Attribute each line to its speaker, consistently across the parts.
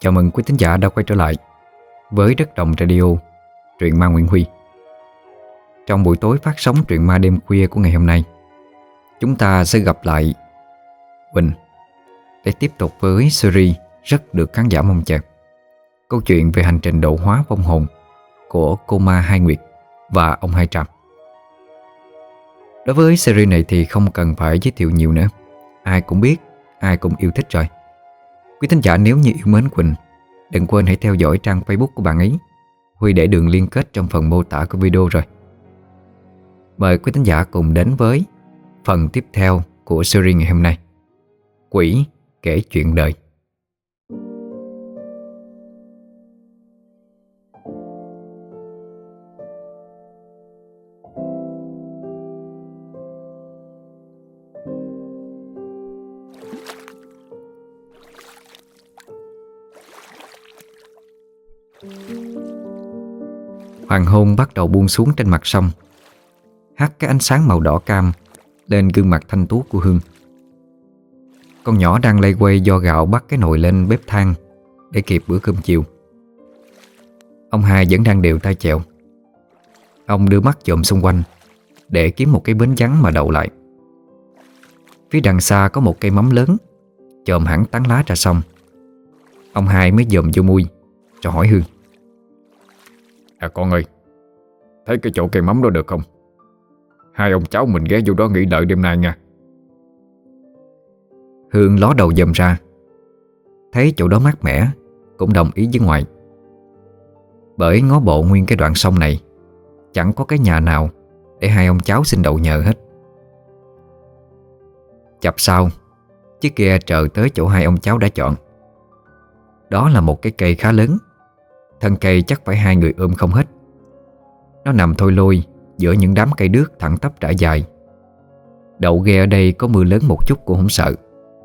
Speaker 1: Chào mừng quý thính giả đã quay trở lại với Đất Đồng Radio, truyện ma Nguyễn Huy. Trong buổi tối phát sóng truyện ma đêm khuya của ngày hôm nay, chúng ta sẽ gặp lại Quỳnh để tiếp tục với series rất được khán giả mong chờ, câu chuyện về hành trình độ hóa vong hồn của cô ma Hai Nguyệt và ông Hai Tràm. Đối với series này thì không cần phải giới thiệu nhiều nữa, ai cũng biết, ai cũng yêu thích rồi. Quý thính giả nếu như yêu mến Quỳnh, đừng quên hãy theo dõi trang Facebook của bạn ấy. Huy để đường liên kết trong phần mô tả của video rồi. Mời quý thính giả cùng đến với phần tiếp theo của series ngày hôm nay, Quỷ kể chuyện đời. Hoàng hôn bắt đầu buông xuống trên mặt sông, hắt cái ánh sáng màu đỏ cam lên gương mặt thanh tú của Hương. Con nhỏ đang lay quay do gạo bắt cái nồi lên bếp than để kịp bữa cơm chiều. Ông Hai vẫn đang đều tay chèo. Ông đưa mắt dòm xung quanh để kiếm một cái bến vắng mà đậu lại. Phía đằng xa có một cây mắm lớn chồm hẳn tán lá ra sông. Ông Hai mới dòm vô mui rồi hỏi Hương:
Speaker 2: con ơi, thấy cái chỗ cây mắm đó được không? Hai ông cháu mình ghé vô đó nghỉ lợi đêm nay nha.
Speaker 1: Hương ló đầu dòm ra, thấy chỗ đó mát mẻ, cũng đồng ý với ngoại. Bởi ngó bộ nguyên cái đoạn sông này chẳng có cái nhà nào để hai ông cháu xin đậu nhờ hết. Chập sau, chiếc ghe chờ tới chỗ hai ông cháu đã chọn. Đó là một cái cây khá lớn, thân cây chắc phải hai người ôm không hết. Nó nằm thôi lôi giữa những đám cây đước thẳng tắp trải dài. Đậu ghe ở đây có mưa lớn một chút cũng không sợ.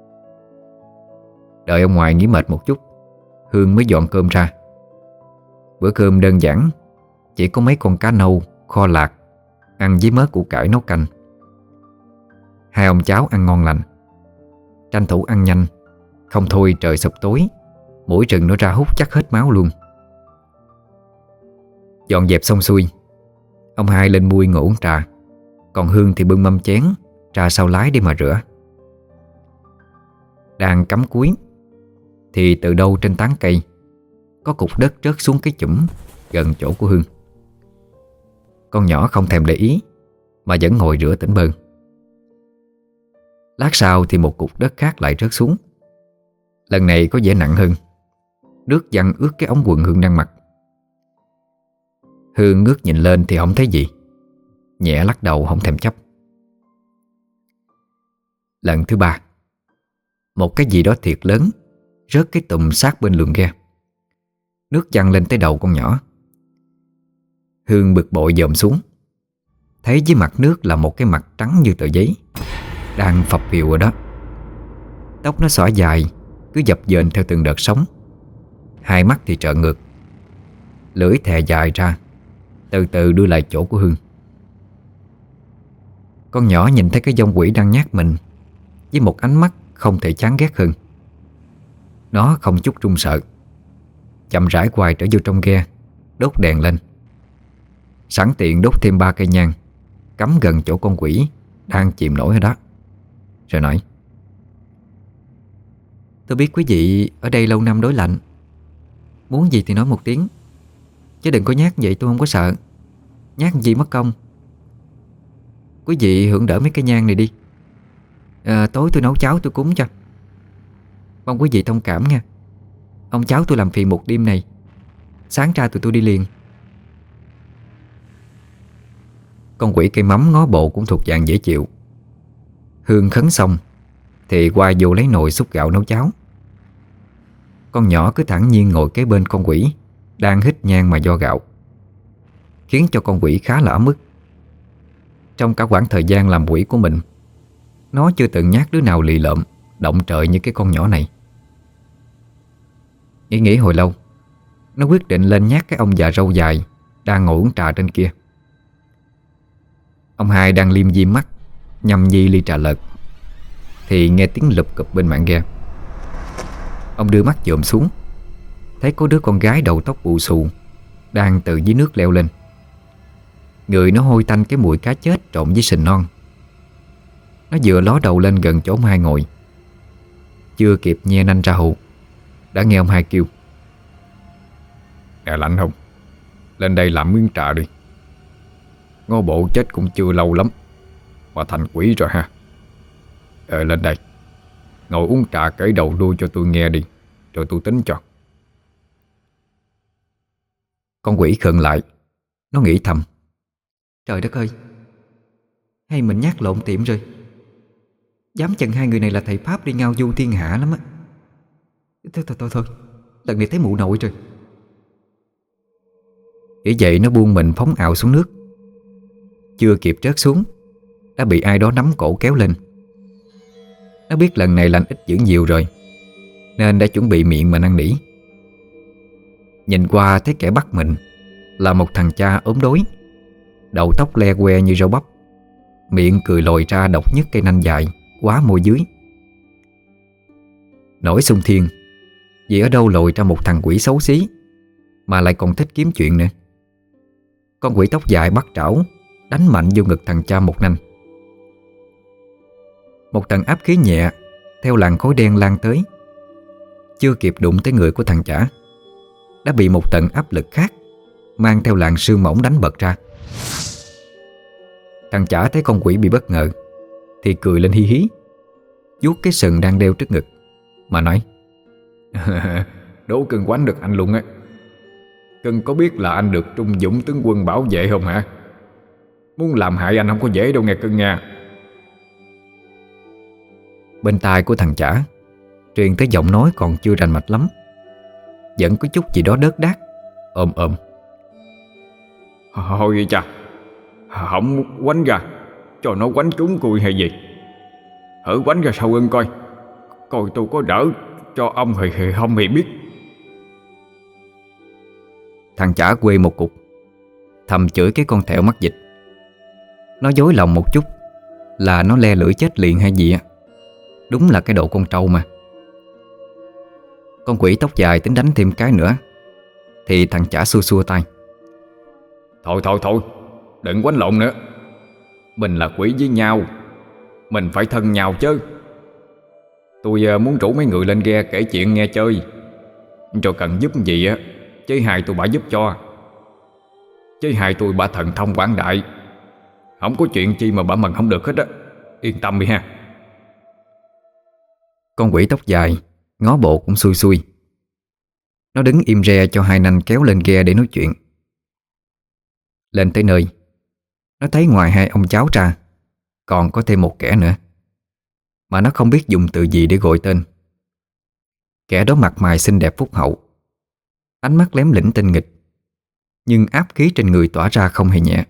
Speaker 1: Đợi ông ngoại nghỉ mệt một chút, Hương mới dọn cơm ra. Bữa cơm đơn giản, chỉ có mấy con cá nâu, kho lạc, ăn với mớ củ cải nấu canh. Hai ông cháu ăn ngon lành, tranh thủ ăn nhanh, không thôi trời sụp tối, mũi rừng nó ra hút chắc hết máu luôn. Dọn dẹp xong xuôi, ông Hai lên mui ngồi uống trà, còn Hương thì bưng mâm chén trà sau lái để mà rửa. Đang cắm cúi thì từ đâu trên tán cây có cục đất rớt xuống cái chũm gần chỗ của Hương. Con nhỏ không thèm để ý mà vẫn ngồi rửa tỉnh bơ. Lát sau thì một cục đất khác lại rớt xuống. Lần này có vẻ nặng hơn, nước văng ướt cái ống quần Hương đang mặc. Hương ngước nhìn lên thì không thấy gì, nhẹ lắc đầu không thèm chấp. Lần thứ ba, một cái gì đó thiệt lớn rớt cái tùm sát bên lường ghe. Nước văng lên tới đầu con nhỏ. Hương bực bội dòm xuống, thấy dưới mặt nước là một cái mặt trắng như tờ giấy đang phập phìu ở đó. Tóc nó xõa dài, cứ dập dềnh theo từng đợt sóng. Hai mắt thì trợn ngược, lưỡi thè dài ra, từ từ đưa lại chỗ của Hương. Con nhỏ nhìn thấy cái dông quỷ đang nhát mình với một ánh mắt không thể chán ghét hơn. Nó không chút run sợ, chậm rãi quay trở vô trong ghe, đốt đèn lên, sẵn tiện đốt thêm 3 cây nhang cắm gần chỗ con quỷ đang chìm nổi ở đó, rồi nói:
Speaker 3: Tôi biết quý vị ở đây lâu năm đối lạnh, muốn gì thì nói một tiếng, chứ đừng có nhát vậy tôi không có sợ. Nhát gì mất công. Quý vị hưởng đỡ mấy cây nhang này đi. Tối tôi nấu cháo tôi cúng cho. Mong quý vị thông cảm nha. Ông cháu tôi làm phiền một đêm này, sáng ra tụi tôi đi liền.
Speaker 1: Con quỷ cây mắm ngó bộ cũng thuộc dạng dễ chịu. Hương khấn xong thì qua vô lấy nồi xúc gạo nấu cháo. Con nhỏ cứ thản nhiên ngồi kế bên con quỷ đang hít nhang mà do gạo, khiến cho con quỷ khá là ấm ức. Trong cả quãng thời gian làm quỷ của mình, nó chưa từng nhát đứa nào lì lợm động trời như cái con nhỏ này. Nghĩ hồi lâu, nó quyết định lên nhát cái ông già râu dài đang ngồi uống trà trên kia. Ông Hai đang liêm diêm mắt nhâm nhi ly trà lợt thì nghe tiếng lụp cụp bên mạn ghe. Ông đưa mắt dòm xuống thấy có đứa con gái đầu tóc bù xù đang từ dưới nước leo lên. Người nó hôi tanh cái mùi cá chết trộn với sình non. Nó vừa ló đầu lên gần chỗ ông Hai ngồi, chưa kịp nhe nanh ra hụ, đã nghe ông Hai kêu:
Speaker 2: Nè lạnh không? Lên đây làm miếng trà đi. Ngô bộ chết cũng chưa lâu lắm mà thành quỷ rồi ha. Lên đây ngồi uống trà kể đầu đuôi cho tôi nghe đi, rồi tôi tính cho.
Speaker 1: Con quỷ khựng lại. Nó nghĩ thầm: trời đất ơi, hay mình nhát lộn tiệm rồi. Dám chừng hai người này là thầy Pháp đi ngao du thiên hạ lắm á. Thôi, lần này thấy mụ nội rồi. Nghĩ vậy nó buông mình phóng ào xuống nước. Chưa kịp rớt xuống đã bị ai đó nắm cổ kéo lên. Nó biết lần này lành ít dữ nhiều rồi, nên đã chuẩn bị miệng mà năn nỉ. Nhìn qua thấy kẻ bắt mình là một thằng cha ốm đối, đầu tóc le que như rau bắp, miệng cười lồi ra độc nhất cây nanh dài quá môi dưới. Nổi xung thiên, vì ở đâu lồi ra một thằng quỷ xấu xí mà lại còn thích kiếm chuyện nữa. Con quỷ tóc dài bắt trảo đánh mạnh vô ngực thằng cha một nanh. Một tầng áp khí nhẹ theo làn khói đen lan tới, chưa kịp đụng tới người của thằng chả đã bị một tầng áp lực khác mang theo làn sương mỏng đánh bật ra. Thằng chả thấy con quỷ bị bất ngờ thì cười lên hi hí, vuốt cái sừng đang đeo trước ngực mà nói:
Speaker 2: Đố cưng quánh được anh luôn á. Cưng có biết là anh được Trung Dũng tướng quân bảo vệ không hả? Muốn làm hại anh không có dễ đâu nghe cưng nha.
Speaker 1: Bên tai của thằng chả truyền tới giọng nói còn chưa rành mạch lắm, vẫn có chút gì đó đớt đát, ồm ồm.
Speaker 2: Thôi vậy cha, không quánh ra cho nó quánh trúng cùi hay gì. Thử quánh ra sau ưng coi tôi có đỡ cho ông thì không hề biết.
Speaker 1: Thằng chả quê một cục, thầm chửi cái con thẹo mắc dịch. Nó dối lòng một chút là nó le lưỡi chết liền hay gì á. Đúng là cái độ con trâu mà. Con quỷ tóc dài tính đánh thêm cái nữa thì thằng chả xua xua tay:
Speaker 2: Thôi, đừng quánh lộn nữa. Mình là quỷ với nhau, mình phải thân nhau chứ. Tôi muốn rủ mấy người lên ghe kể chuyện nghe chơi, rồi cần giúp gì á chế hai tôi bả giúp cho. Chế hai tôi bả thần thông quảng đại, không có chuyện chi mà bả mần không được hết á. Yên tâm đi ha.
Speaker 1: Con quỷ tóc dài ngó bộ cũng xui xui. Nó đứng im re cho hai nanh kéo lên ghe để nói chuyện. Lên tới nơi, nó thấy ngoài hai ông cháu ra còn có thêm một kẻ nữa, mà nó không biết dùng từ gì để gọi tên. Kẻ đó mặt mày xinh đẹp phúc hậu, ánh mắt lém lĩnh tinh nghịch, nhưng áp khí trên người tỏa ra không hề nhẹ.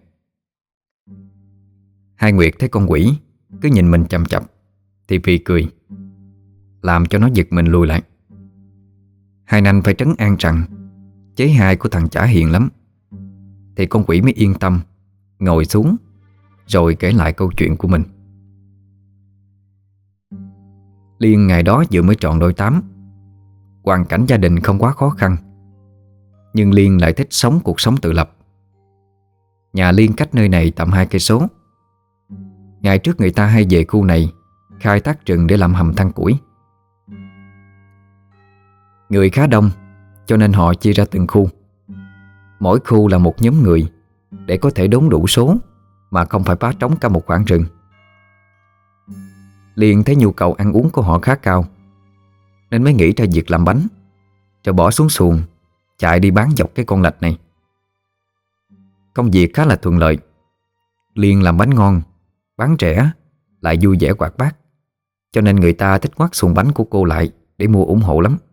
Speaker 1: Hai Nguyệt thấy con quỷ cứ nhìn mình chằm chằm thì phì cười, làm cho nó giật mình lùi lại. Hai nanh phải trấn an rằng chế hai của thằng chả hiền lắm, thì con quỷ mới yên tâm ngồi xuống rồi kể lại câu chuyện của mình. Liên ngày đó vừa mới tròn đôi tám, hoàn cảnh gia đình không quá khó khăn, nhưng Liên lại thích sống cuộc sống tự lập. Nhà Liên cách nơi này tầm 2 cây số. Ngày trước người ta hay về khu này khai thác rừng để làm hầm than củi. Người khá đông cho nên họ chia ra từng khu. Mỗi khu là một nhóm người để có thể đốn đủ số mà không phải phá trống cả một khoảng rừng. Liên thấy nhu cầu ăn uống của họ khá cao nên mới nghĩ ra việc làm bánh, rồi bỏ xuống xuồng chạy đi bán dọc cái con lạch này. Công việc khá là thuận lợi. Liên làm bánh ngon, bán rẻ, lại vui vẻ hoạt bát, cho nên người ta thích ngoắt xuồng bánh của cô lại để mua ủng hộ lắm.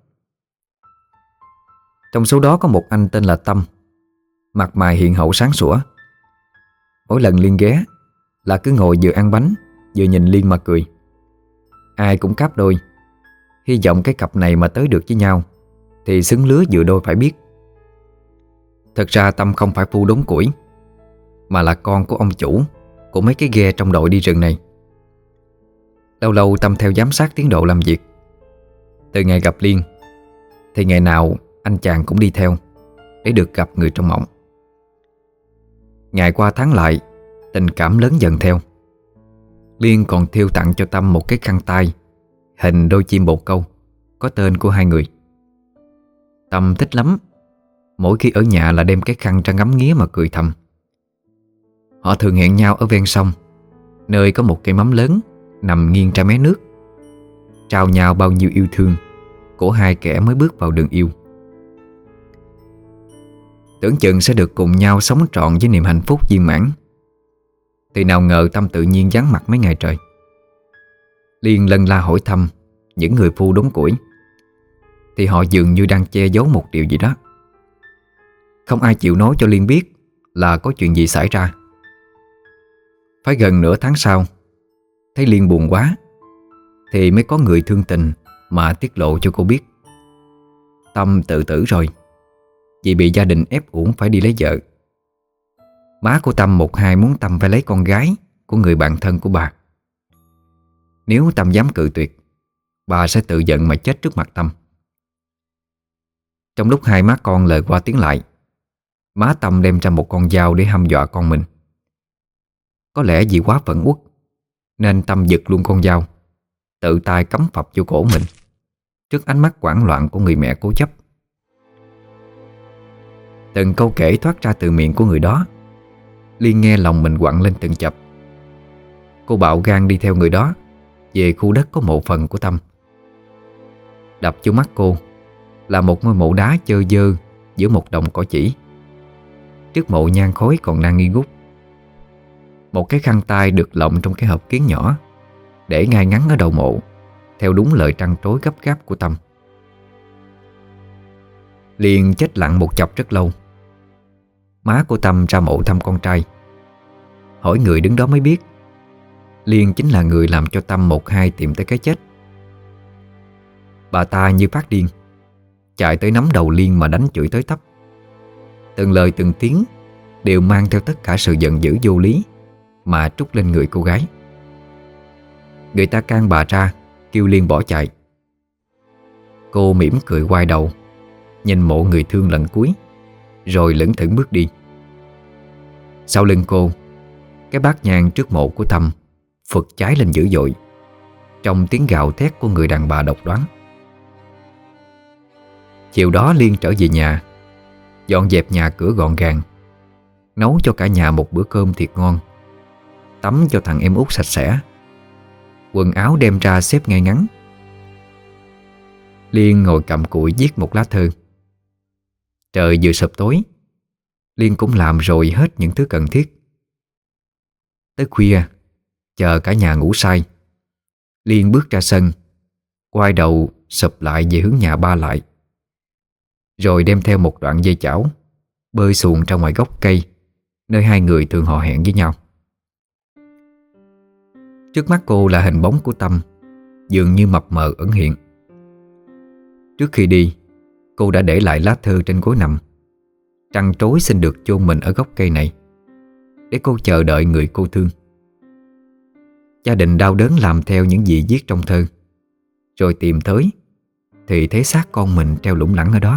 Speaker 1: Trong số đó có một anh tên là Tâm, mặt mày hiền hậu sáng sủa. Mỗi lần Liên ghé là cứ ngồi vừa ăn bánh vừa nhìn Liên mà cười. Ai cũng cáp đôi, hy vọng cái cặp này mà tới được với nhau thì xứng lứa vừa đôi phải biết. Thật ra Tâm không phải phu đốn củi, mà là con của ông chủ của mấy cái ghe trong đội đi rừng này. Lâu lâu Tâm theo giám sát tiến độ làm việc. Từ ngày gặp Liên thì ngày nào anh chàng cũng đi theo để được gặp người trong mộng. Ngày qua tháng lại, tình cảm lớn dần theo. Liên còn thiêu tặng cho Tâm một cái khăn tay hình đôi chim bồ câu có tên của hai người. Tâm thích lắm, mỗi khi ở nhà là đem cái khăn ra ngắm nghía mà cười thầm. Họ thường hẹn nhau ở ven sông, nơi có một cây mắm lớn nằm nghiêng ra mé nước, trao nhau bao nhiêu yêu thương của hai kẻ mới bước vào đường yêu. Tưởng chừng sẽ được cùng nhau sống trọn với niềm hạnh phúc viên mãn, thì nào ngờ Tâm tự nhiên vắng mặt mấy ngày trời. Liên lân la hỏi thăm những người phu đốn củi, thì họ dường như đang che giấu một điều gì đó. Không ai chịu nói cho Liên biết là có chuyện gì xảy ra. Phải gần nửa tháng sau, thấy Liên buồn quá thì mới có người thương tình mà tiết lộ cho cô biết. Tâm tự tử rồi, vì bị gia đình ép uổng phải đi lấy vợ. Má của Tâm một hai muốn Tâm phải lấy con gái của người bạn thân của bà. Nếu Tâm dám cự tuyệt, bà sẽ tự giận mà chết trước mặt Tâm. Trong lúc hai má con lời qua tiếng lại, má Tâm đem ra một con dao để hăm dọa con mình. Có lẽ vì quá phẫn uất nên Tâm giật luôn con dao, tự tay cắm phập vô cổ mình trước ánh mắt hoảng loạn của người mẹ cố chấp. Từng câu kể thoát ra từ miệng của người đó, Liên nghe lòng mình quặn lên từng chập. Cô bạo gan đi theo người đó về khu đất có mộ phần của Tâm. Đập vô mắt cô là một ngôi mộ đá chơ dơ giữa một đồng cỏ chỉ. Trước mộ nhang khói còn đang nghi ngút. Một cái khăn tay được lộng trong cái hộp kiến nhỏ, để ngay ngắn ở đầu mộ, theo đúng lời trăn trối gấp gáp của Tâm. Liên chết lặng một chập rất lâu. Má của Tâm ra mộ thăm con trai. Hỏi người đứng đó mới biết Liên chính là người làm cho Tâm một hai tìm tới cái chết. Bà ta như phát điên, chạy tới nắm đầu Liên mà đánh chửi tới tấp. Từng lời từng tiếng đều mang theo tất cả sự giận dữ vô lý mà trút lên người cô gái. Người ta can bà ra, kêu Liên bỏ chạy. Cô mỉm cười quay đầu, nhìn mộ người thương lần cuối, rồi lững thững bước đi. Sau lưng cô, cái bát nhang trước mộ của Tâm phực cháy lên dữ dội, trong tiếng gào thét của người đàn bà độc đoán. Chiều đó Liên trở về nhà, dọn dẹp nhà cửa gọn gàng, nấu cho cả nhà một bữa cơm thiệt ngon, tắm cho thằng em út sạch sẽ, quần áo đem ra xếp ngay ngắn. Liên ngồi cặm cụi viết một lá thư. Trời vừa sập tối, Liên cũng làm rồi hết những thứ cần thiết. Tới khuya, chờ cả nhà ngủ say, Liên bước ra sân, quay đầu sụp lại về hướng nhà ba lại, rồi đem theo một đoạn dây chảo, bơi xuồng ra ngoài gốc cây nơi hai người thường hò hẹn với nhau. Trước mắt cô là hình bóng của Tâm, dường như mập mờ ẩn hiện. Trước khi đi, cô đã để lại lá thư trên gối nằm, trăn trối xin được chôn mình ở gốc cây này, để cô chờ đợi người cô thương. Gia đình đau đớn làm theo những gì viết trong thơ, rồi tìm tới thì thấy xác con mình treo lủng lẳng ở đó.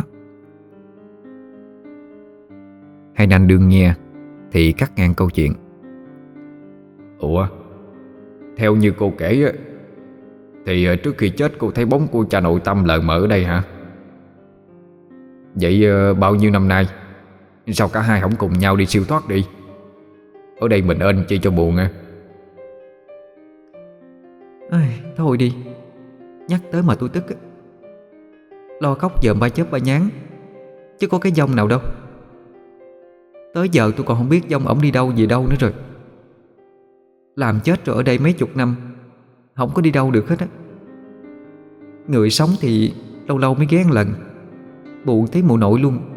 Speaker 1: Hai anh đương nghe thì cắt ngang câu chuyện.
Speaker 2: Ủa, theo như cô kể á, thì trước khi chết cô thấy bóng của cha nội Tâm lờ mờ ở đây hả? Vậy bao nhiêu năm nay sao cả hai không cùng nhau đi siêu thoát đi? Ở đây mình ên chi cho buồn à?
Speaker 3: Thôi đi, nhắc tới mà tôi tức á. Lo khóc dòm ba chớp ba nhán, chứ có cái dông nào đâu. Tới giờ tôi còn không biết dông ổng đi đâu về đâu nữa rồi. Làm chết rồi ở đây mấy chục năm, không có đi đâu được hết á. Người sống thì lâu lâu mới ghé một lần, buồn thấy mụ nội luôn.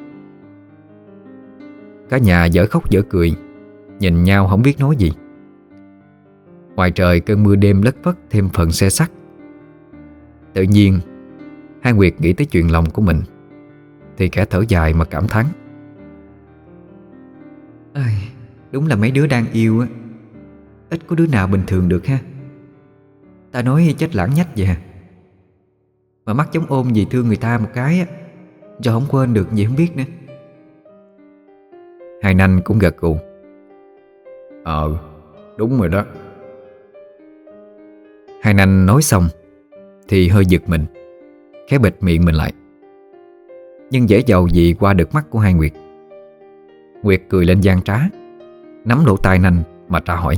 Speaker 1: Cả nhà dở khóc dở cười, nhìn nhau không biết nói gì. Ngoài trời cơn mưa đêm lất phất thêm phần se sắt. Tự nhiên Hai Nguyệt nghĩ tới chuyện lòng của mình, thì kẻ thở dài mà cảm thán.
Speaker 3: Đúng là mấy đứa đang yêu á, ít có đứa nào bình thường được ha. Ta nói chết lãng nhách vậy à, mà mắc giống ôm gì thương người ta một cái á, Rồi không quên được gì không biết nữa.
Speaker 1: Hai nanh cũng gật gù.
Speaker 2: Đúng rồi đó.
Speaker 1: Hai nanh nói xong thì hơi giật mình, khẽ bịt miệng mình lại. Nhưng dễ dầu gì qua được mắt của hai Nguyệt. Nguyệt cười lên gian trá, nắm lỗ tai nanh mà tra hỏi.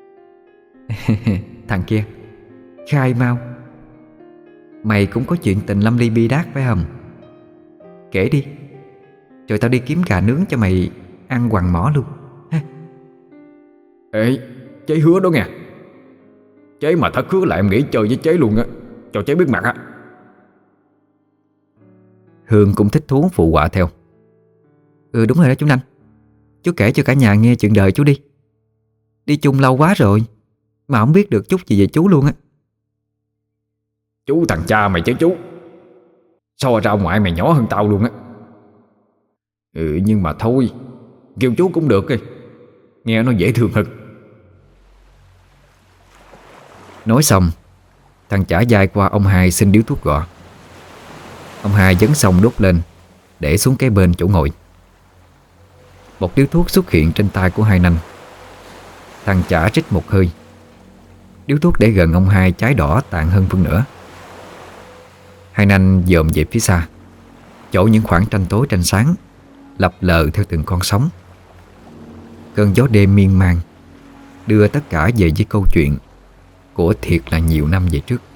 Speaker 3: Thằng kia, khai mau. Mày cũng có chuyện tình lâm ly bi đát phải không? Kể đi, rồi tao đi kiếm gà nướng cho mày ăn quằn mỏ luôn ha.
Speaker 2: Ê, chế hứa đó nghe. Chế mà thất hứa là em nghĩ chơi với chế luôn á, cho chế biết mặt á.
Speaker 1: Hương cũng thích thú phụ họa theo.
Speaker 3: Đúng rồi đó chú Nanh. Chú kể cho cả nhà nghe chuyện đời chú đi. Đi chung lâu quá rồi mà không biết được chút gì về chú luôn á.
Speaker 2: Chú thằng cha mày chứ chú. So ra ngoại mày nhỏ hơn tao luôn á. Nhưng mà thôi, kêu chú cũng được đi, nghe nó dễ thương hơn.
Speaker 1: Nói xong, thằng chả vai qua ông hai xin điếu thuốc gọ. Ông hai dấn xong đốt lên, để xuống cái bên chỗ ngồi. Một điếu thuốc xuất hiện trên tay của hai nanh. Thằng chả rít một hơi. Điếu thuốc để gần ông hai cháy đỏ tàn hơn phân nửa. Hai nanh dòm về phía xa, chỗ những khoảng tranh tối tranh sáng lập lờ theo từng con sóng. Cơn gió đêm miên man đưa tất cả về với câu chuyện của thiệt là nhiều năm về trước.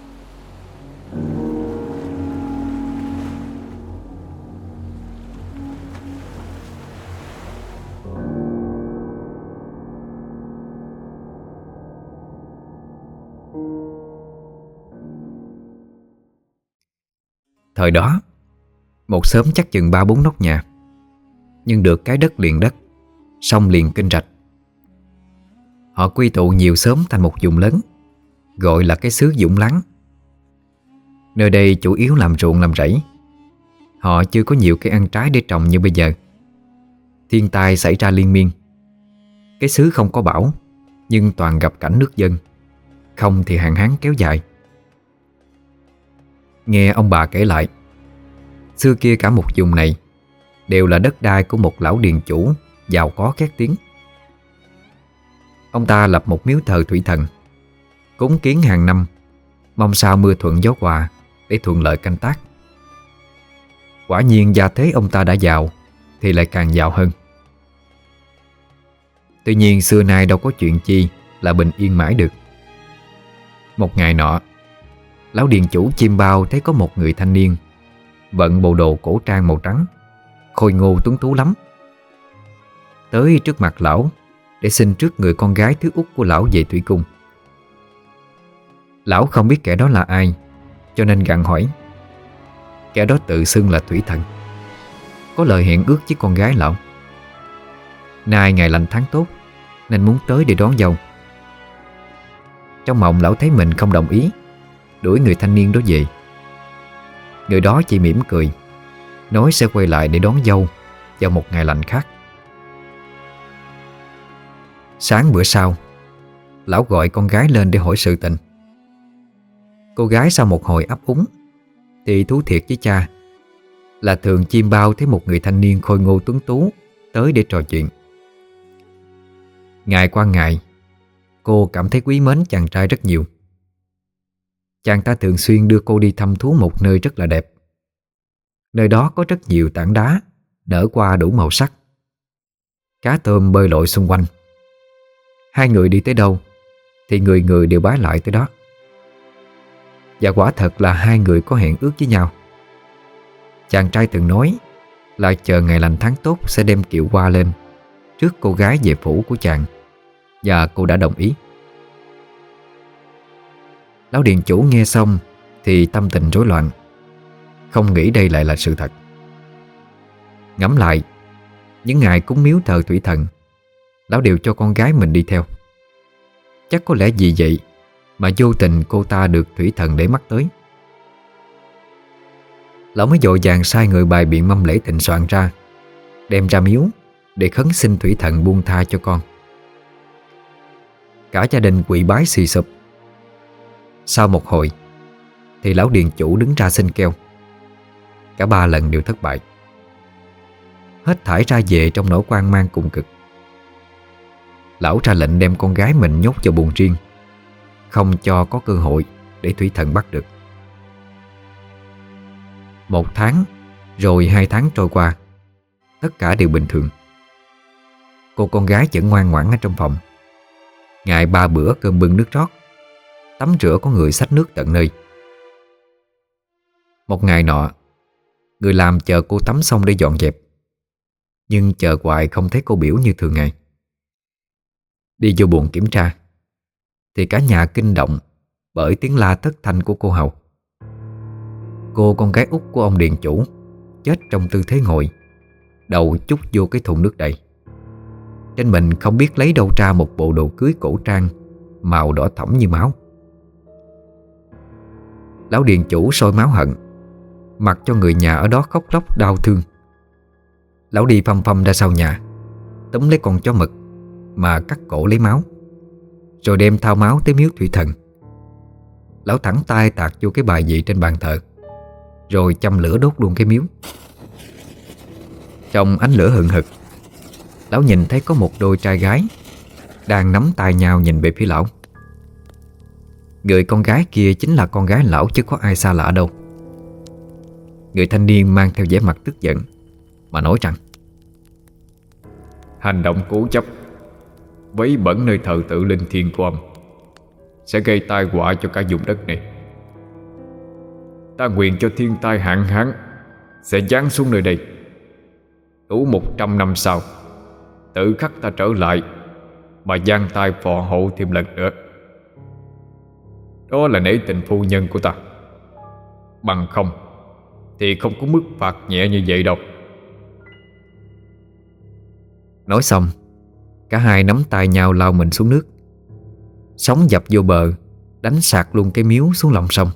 Speaker 1: Thời đó, một xóm chắc chừng 3-4 nóc nhà, nhưng được cái đất liền đất, sông liền kênh rạch. Họ quy tụ nhiều xóm thành một vùng lớn, gọi là cái xứ Dũng Lắng. Nơi đây chủ yếu làm ruộng làm rẫy. Họ chưa có nhiều cây ăn trái để trồng như bây giờ. Thiên tai xảy ra liên miên. Cái xứ không có bão, nhưng toàn gặp cảnh nước dâng, không thì hạn hán kéo dài. Nghe ông bà kể lại, xưa kia cả một vùng này đều là đất đai của một lão điền chủ giàu có khét tiếng. Ông ta lập một miếu thờ thủy thần, cúng kiến hàng năm, mong sao mưa thuận gió hòa để thuận lợi canh tác. Quả nhiên gia thế ông ta đã giàu thì lại càng giàu hơn. Tuy nhiên xưa nay đâu có chuyện chi là bình yên mãi được. Một ngày nọ, lão điền chủ chim bao thấy có một người thanh niên vận bộ đồ cổ trang màu trắng, khôi ngô tuấn tú lắm, tới trước mặt lão để xin trước người con gái thứ út của lão về thủy cung. Lão không biết kẻ đó là ai, cho nên gặng hỏi. Kẻ đó tự xưng là thủy thần, có lời hẹn ước với con gái lão. Nay ngày lành tháng tốt nên muốn tới để đón dâu. Trong mộng lão thấy mình không đồng ý, đuổi người thanh niên đó về. Người đó chỉ mỉm cười, nói sẽ quay lại để đón dâu vào một ngày lành khác. Sáng bữa sau, lão gọi con gái lên để hỏi sự tình. Cô gái sau một hồi ấp úng thì thú thiệt với cha là thường chim bao thấy một người thanh niên khôi ngô tuấn tú tới để trò chuyện. Ngày qua ngày, cô cảm thấy quý mến chàng trai rất nhiều. Chàng ta thường xuyên đưa cô đi thăm thú một nơi rất là đẹp. Nơi đó có rất nhiều tảng đá nở qua đủ màu sắc. Cá tôm bơi lội xung quanh. Hai người đi tới đâu thì người người đều bái lại tới đó. Và quả thật là hai người có hẹn ước với nhau. Chàng trai từng nói là chờ ngày lành tháng tốt sẽ đem kiệu hoa lên trước cô gái về phủ của chàng, và cô đã đồng ý. Lão điền chủ nghe xong thì tâm tình rối loạn, không nghĩ đây lại là sự thật. Ngẫm lại, những ngày cúng miếu thờ thủy thần, lão đều cho con gái mình đi theo. Chắc có lẽ vì vậy mà vô tình cô ta được thủy thần để mắt tới. Lão mới vội vàng sai người bài biện mâm lễ thịnh soạn ra, đem ra miếu để khấn xin thủy thần buông tha cho con. Cả gia đình quỳ bái xì sụp. Sau một hồi thì lão điền chủ đứng ra xin keo. Cả ba lần đều thất bại. hết thảy ra về trong nỗi hoang mang cùng cực. Lão ra lệnh đem con gái mình nhốt vào buồng riêng, không cho có cơ hội để thủy thần bắt được. 1 tháng, rồi 2 tháng trôi qua, tất cả đều bình thường. Cô con gái vẫn ngoan ngoãn ở trong phòng. Ngày 3 bữa cơm bưng nước rót, tắm rửa có người xách nước tận nơi. Một ngày nọ, người làm chờ cô tắm xong để dọn dẹp, nhưng chờ hoài không thấy cô biểu như thường ngày. Đi vô buồng kiểm tra thì cả nhà kinh động bởi tiếng la thất thanh của cô hầu. Cô con gái út của ông điền chủ chết trong tư thế ngồi, đầu chúc vô cái thùng nước đầy. Trên mình không biết lấy đâu ra một bộ đồ cưới cổ trang màu đỏ thẫm như máu. Lão điền chủ sôi máu hận, mặc cho người nhà ở đó khóc lóc đau thương. Lão đi phăm phăm ra sau nhà, túm lấy con chó mực mà cắt cổ lấy máu, rồi đem thao máu tới miếu thủy thần. Lão thẳng tay tạt vô cái bài vị trên bàn thờ, rồi châm lửa đốt luôn cái miếu. Trong ánh lửa hừng hực, lão nhìn thấy có một đôi trai gái đang nắm tay nhau nhìn về phía lão. Người con gái kia chính là con gái lão chứ có ai xa lạ đâu. Người thanh niên mang theo vẻ mặt tức giận mà nói rằng:
Speaker 2: Hành động cố chấp, vấy bẩn nơi thờ tự linh thiêng của ông sẽ gây tai họa cho cả vùng đất này. Ta nguyện cho thiên tai hạn hán sẽ giáng xuống nơi đây. Đủ 100 năm sau, tự khắc ta trở lại mà giang tay phò hộ thêm lần nữa. Đó là nể tình phu nhân của ta. Bằng không thì không có mức phạt nhẹ như vậy đâu.
Speaker 1: Nói xong, cả hai nắm tay nhau lao mình xuống nước. Sóng dập vô bờ, đánh sạt luôn cái miếu xuống lòng sông.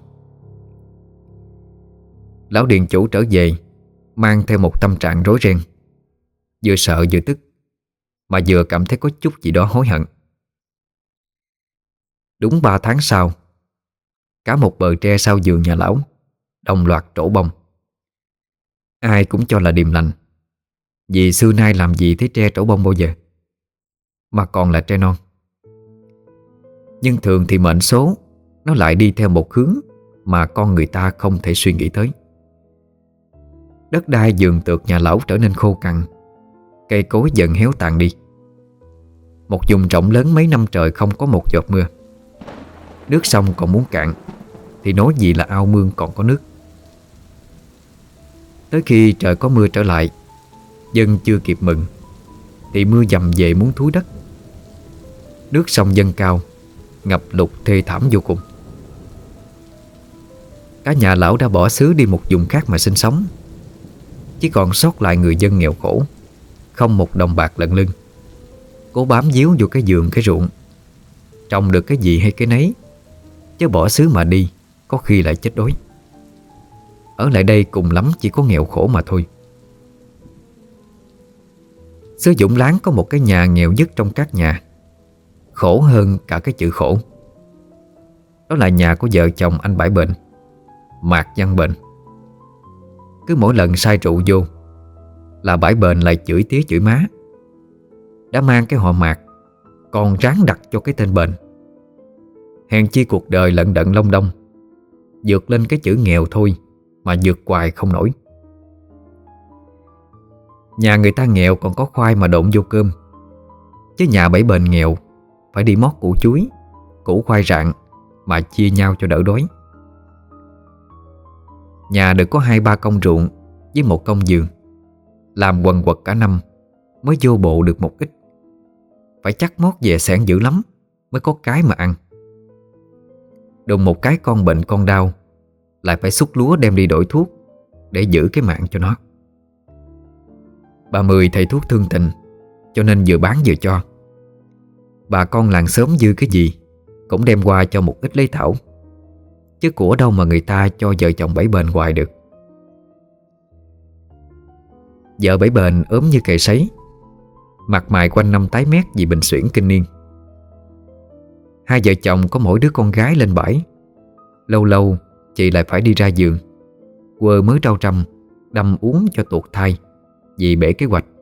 Speaker 1: Lão điền chủ trở về mang theo một tâm trạng rối ren, vừa sợ vừa tức, mà vừa cảm thấy có chút gì đó hối hận. Đúng 3 tháng sau, cả một bờ tre sau vườn nhà lão đồng loạt trổ bông. Ai cũng cho là điềm lành, vì xưa nay làm gì thấy tre trổ bông bao giờ, mà còn là tre non. Nhưng thường thì mệnh số nó lại đi theo một hướng mà con người ta không thể suy nghĩ tới. Đất đai vườn tược nhà lão trở nên khô cằn, cây cối dần héo tàn đi. Một vùng rộng lớn mấy năm trời không có một giọt mưa. Nước sông còn muốn cạn thì nói gì là ao mương còn có nước. Tới khi trời có mưa trở lại, dân chưa kịp mừng thì mưa dầm về muốn thúi đất. Nước sông dâng cao, ngập lụt thê thảm vô cùng. Cả nhà lão đã bỏ xứ đi một vùng khác mà sinh sống. Chỉ còn sót lại người dân nghèo khổ, không một đồng bạc lận lưng, cố bám víu vô cái vườn cái ruộng, trồng được cái gì hay cái nấy, chứ bỏ xứ mà đi có khi lại chết đói. Ở lại đây cùng lắm chỉ có nghèo khổ mà thôi. Xứ Dũng Láng có một cái nhà nghèo nhất trong các nhà, khổ hơn cả cái chữ khổ. Đó là nhà của vợ chồng anh Bãi Bệnh, Mạc Văn Bệnh. Cứ mỗi lần say rượu vô là Bãi Bệnh lại chửi tía chửi má. Đã mang cái họ Mạc, còn ráng đặt cho cái tên Bệnh. Hèn chi cuộc đời lận đận long đong, vượt lên cái chữ nghèo thôi mà vượt hoài không nổi. Nhà người ta nghèo còn có khoai mà độn vô cơm, chứ nhà Bãi Bệnh nghèo phải đi mót củ chuối, củ khoai rạng mà chia nhau cho đỡ đói. Nhà được có 2-3 công ruộng với một công vườn, làm quần quật cả năm mới vô bộ được một ít. Phải chắc mót về xẻn dữ lắm mới có cái mà ăn. Đùng một cái con bệnh con đau, lại phải xúc lúa đem đi đổi thuốc để giữ cái mạng cho nó. Bà Mười thầy thuốc thương tình, cho nên vừa bán vừa cho. Bà con làng xóm dư cái gì cũng đem qua cho một ít lấy thảo, chứ của đâu mà người ta cho vợ chồng Bảy Bền hoài được. Vợ Bảy Bền ốm như cày sấy, mặt mày quanh năm tái mét vì bệnh suyễn kinh niên. Hai vợ chồng có mỗi đứa con gái lên bãi, lâu lâu chị lại phải đi ra giường quơ mớ rau răm đâm uống cho tuột thai, Dì bể kế hoạch.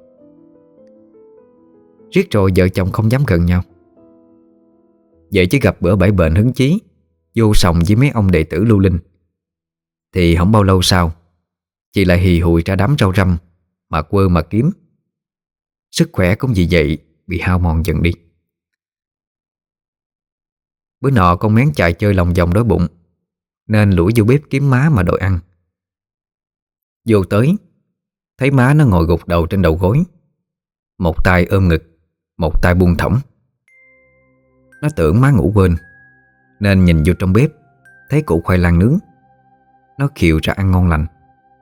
Speaker 1: Riết rồi vợ chồng không dám gần nhau. Vậy chứ gặp bữa Bảy bệnh hứng chí vô sòng với mấy ông đệ tử lưu linh, thì không bao lâu sau chị lại hì hùi ra đám rau răm mà quơ mà kiếm. Sức khỏe cũng vì vậy bị hao mòn dần đi. Bữa nọ con Mén chạy chơi lòng vòng đói bụng, nên lủi vô bếp kiếm má mà đòi ăn. Vô tới, thấy má nó ngồi gục đầu trên đầu gối, một tay ôm ngực, một tay buông thõng. Nó tưởng má ngủ quên, nên nhìn vô trong bếp, thấy củ khoai lang nướng. Nó khều ra ăn ngon lành.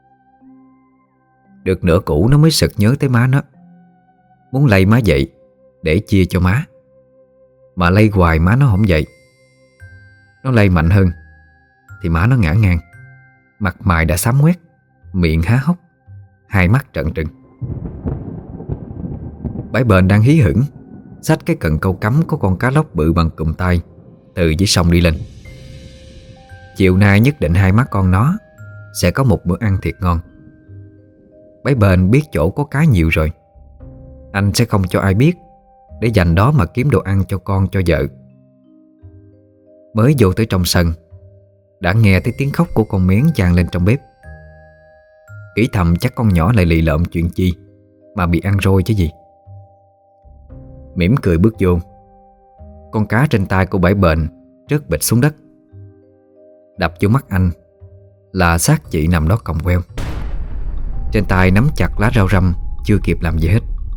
Speaker 1: Được nửa củ nó mới sực nhớ tới má nó, muốn lay má dậy để chia cho má. Mà lay hoài má nó không dậy. Nó lay mạnh hơn thì má nó ngã ngang, mặt mày đã xám ngoét, miệng há hốc, hai mắt trợn trừng. Bảy bền đang hí hửng xách cái cần câu cắm có con cá lóc bự bằng cụm tay từ dưới sông đi lên. Chiều nay nhất định hai má con nó sẽ có một bữa ăn thiệt ngon. Bảy bền biết chỗ có cá nhiều rồi, anh sẽ không cho ai biết, để dành đó mà kiếm đồ ăn cho con cho vợ. Mới vô tới trong sân, đã nghe thấy tiếng khóc của con Mén vang lên trong bếp. Nghĩ thầm chắc con nhỏ lại lì lợm chuyện chi mà bị ăn roi chứ gì. Mỉm cười bước vô, con cá trên tay của Bảy bền rớt bịch xuống đất. Đập vô mắt anh là xác chị nằm đó còng queo, trên tay nắm chặt lá rau răm, chưa kịp làm gì hết.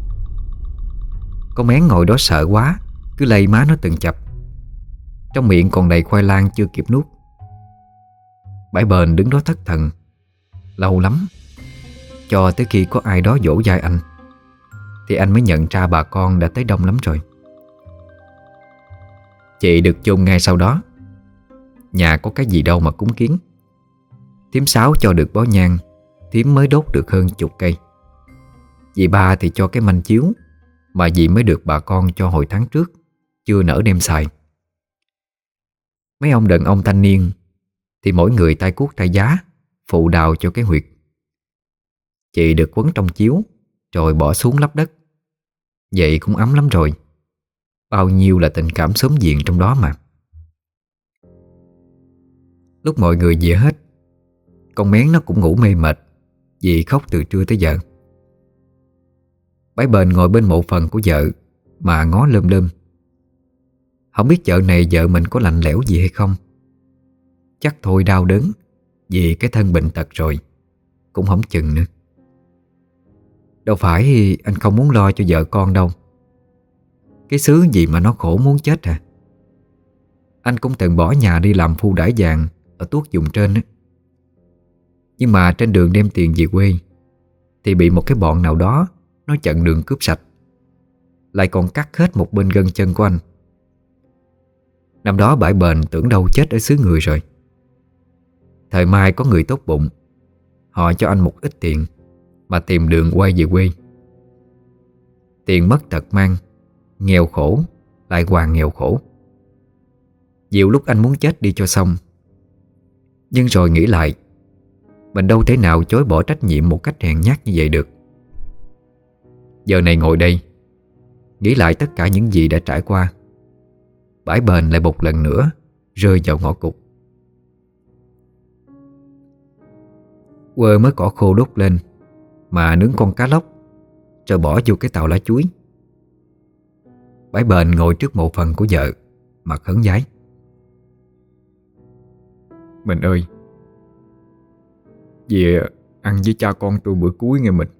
Speaker 1: Con Mén ngồi đó sợ quá, cứ lay má nó từng chập, trong miệng còn đầy khoai lang chưa kịp nuốt. Bảy bền đứng đó thất thần lâu lắm, cho tới khi có ai đó vỗ vai anh thì anh mới nhận ra bà con đã tới đông lắm rồi. Chị được chôn ngay sau đó. Nhà có cái gì đâu mà cúng kiến. Thím Sáu cho được bó nhang, thím mới đốt được hơn chục cây. Dì Ba thì cho cái manh chiếu mà dì mới được bà con cho hồi tháng trước, chưa nỡ đem xài. Mấy ông đàn ông thanh niên thì mỗi người tay cuốc tay giá phụ đào cho cái huyệt. Chị được quấn trong chiếu rồi bỏ xuống lấp đất. Vậy cũng ấm lắm rồi. Bao nhiêu là tình cảm xóm giềng trong đó mà. Lúc mọi người về hết, con Mén nó cũng ngủ mê mệt vì khóc từ trưa tới giờ. Bảy bền ngồi bên mộ phần của vợ mà ngó lơm lơm. Không biết chợ này vợ mình có lạnh lẽo gì hay không. Chắc thôi đau đớn vì cái thân bệnh tật rồi, cũng không chừng nữa. Đâu phải anh không muốn lo cho vợ con đâu. Cái xứ gì mà nó khổ muốn chết hả? Anh cũng từng bỏ nhà đi làm phu đãi vàng ở tuốt vùng trên á. Nhưng mà trên đường đem tiền về quê thì bị một cái bọn nào đó nó chặn đường cướp sạch, lại còn cắt hết một bên gân chân của anh. Năm đó Bảy bền tưởng đâu chết ở xứ người rồi. Thời mai có người tốt bụng, họ cho anh một ít tiền mà tìm đường quay về quê. Tiền mất tật mang, nghèo khổ lại hoàn nghèo khổ. Nhiều lúc anh muốn chết đi cho xong, nhưng rồi nghĩ lại, mình đâu thể nào chối bỏ trách nhiệm một cách hèn nhát như vậy được. Giờ này ngồi đây, nghĩ lại tất cả những gì đã trải qua, Bảy bền lại một lần nữa rơi vào ngõ cụt. Quơ mới cỏ khô đốt lên mà nướng con cá lóc, rồi bỏ vô cái tàu lá chuối. Bảy bền ngồi trước mộ phần của vợ, mặt hớn dái.
Speaker 2: Mình ơi, về ăn với cha con tôi bữa cuối nghe mình.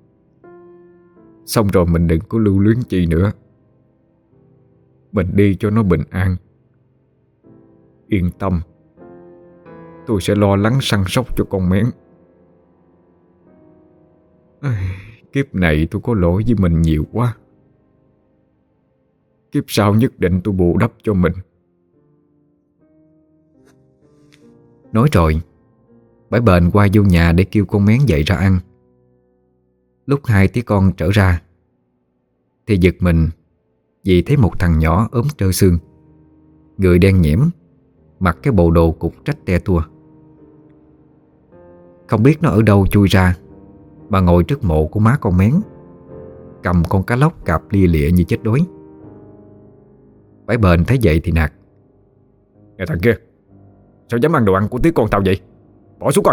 Speaker 2: Xong rồi mình đừng có lưu luyến chi nữa. Mình đi cho nó bình an. Yên tâm, tôi sẽ lo lắng săn sóc cho con Mén. Kiếp này tôi có lỗi với mình nhiều quá. Kiếp sau nhất định tôi bù đắp cho mình.
Speaker 1: Nói rồi, Bảy bền qua vô nhà để kêu con Mén dậy ra ăn. Lúc hai tí con trở ra thì giật mình vì thấy một thằng nhỏ ốm trơ xương, người đen nhẽm, mặc cái bộ đồ cục rách te tua. Không biết nó ở đâu chui ra Bà ngồi trước mộ của má con Mén, cầm con cá lóc cạp lia lịa như chết đói. Bãi bền thấy vậy thì nạt:
Speaker 2: Nè thằng kia, sao dám ăn đồ ăn của tía con tao vậy? Bỏ xuống coi.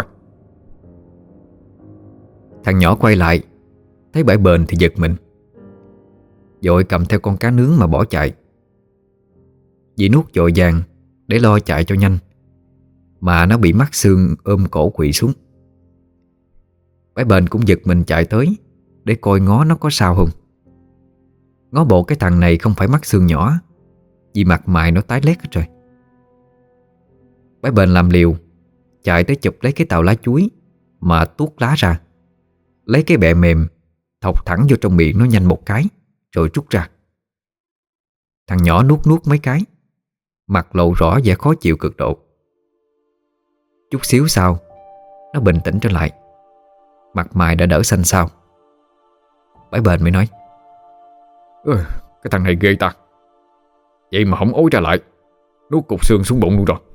Speaker 1: Thằng nhỏ quay lại, thấy bãi bền thì giật mình, vội cầm theo con cá nướng mà bỏ chạy. Dì nuốt vội vàng để lo chạy cho nhanh, mà nó bị mắc xương ôm cổ quỵ xuống. Bãi bền cũng giật mình chạy tới để coi ngó nó có sao không. Ngó bộ cái thằng này không phải mắc xương nhỏ, vì mặt mày nó tái lét hết rồi. Bãi bền làm liều chạy tới chụp lấy cái tàu lá chuối mà tuốt lá ra, lấy cái bẹ mềm thọc thẳng vô trong miệng nó nhanh một cái, rồi trút ra. Thằng nhỏ nuốt nuốt mấy cái, mặt lộ rõ vẻ khó chịu cực độ. Chút xíu sau, nó bình tĩnh trở lại, mặt mày đã đỡ xanh xao. Bãi bền mới nói:
Speaker 2: Cái thằng này ghê ta. Vậy mà không ối ra lại, nuốt cục xương xuống bụng luôn rồi.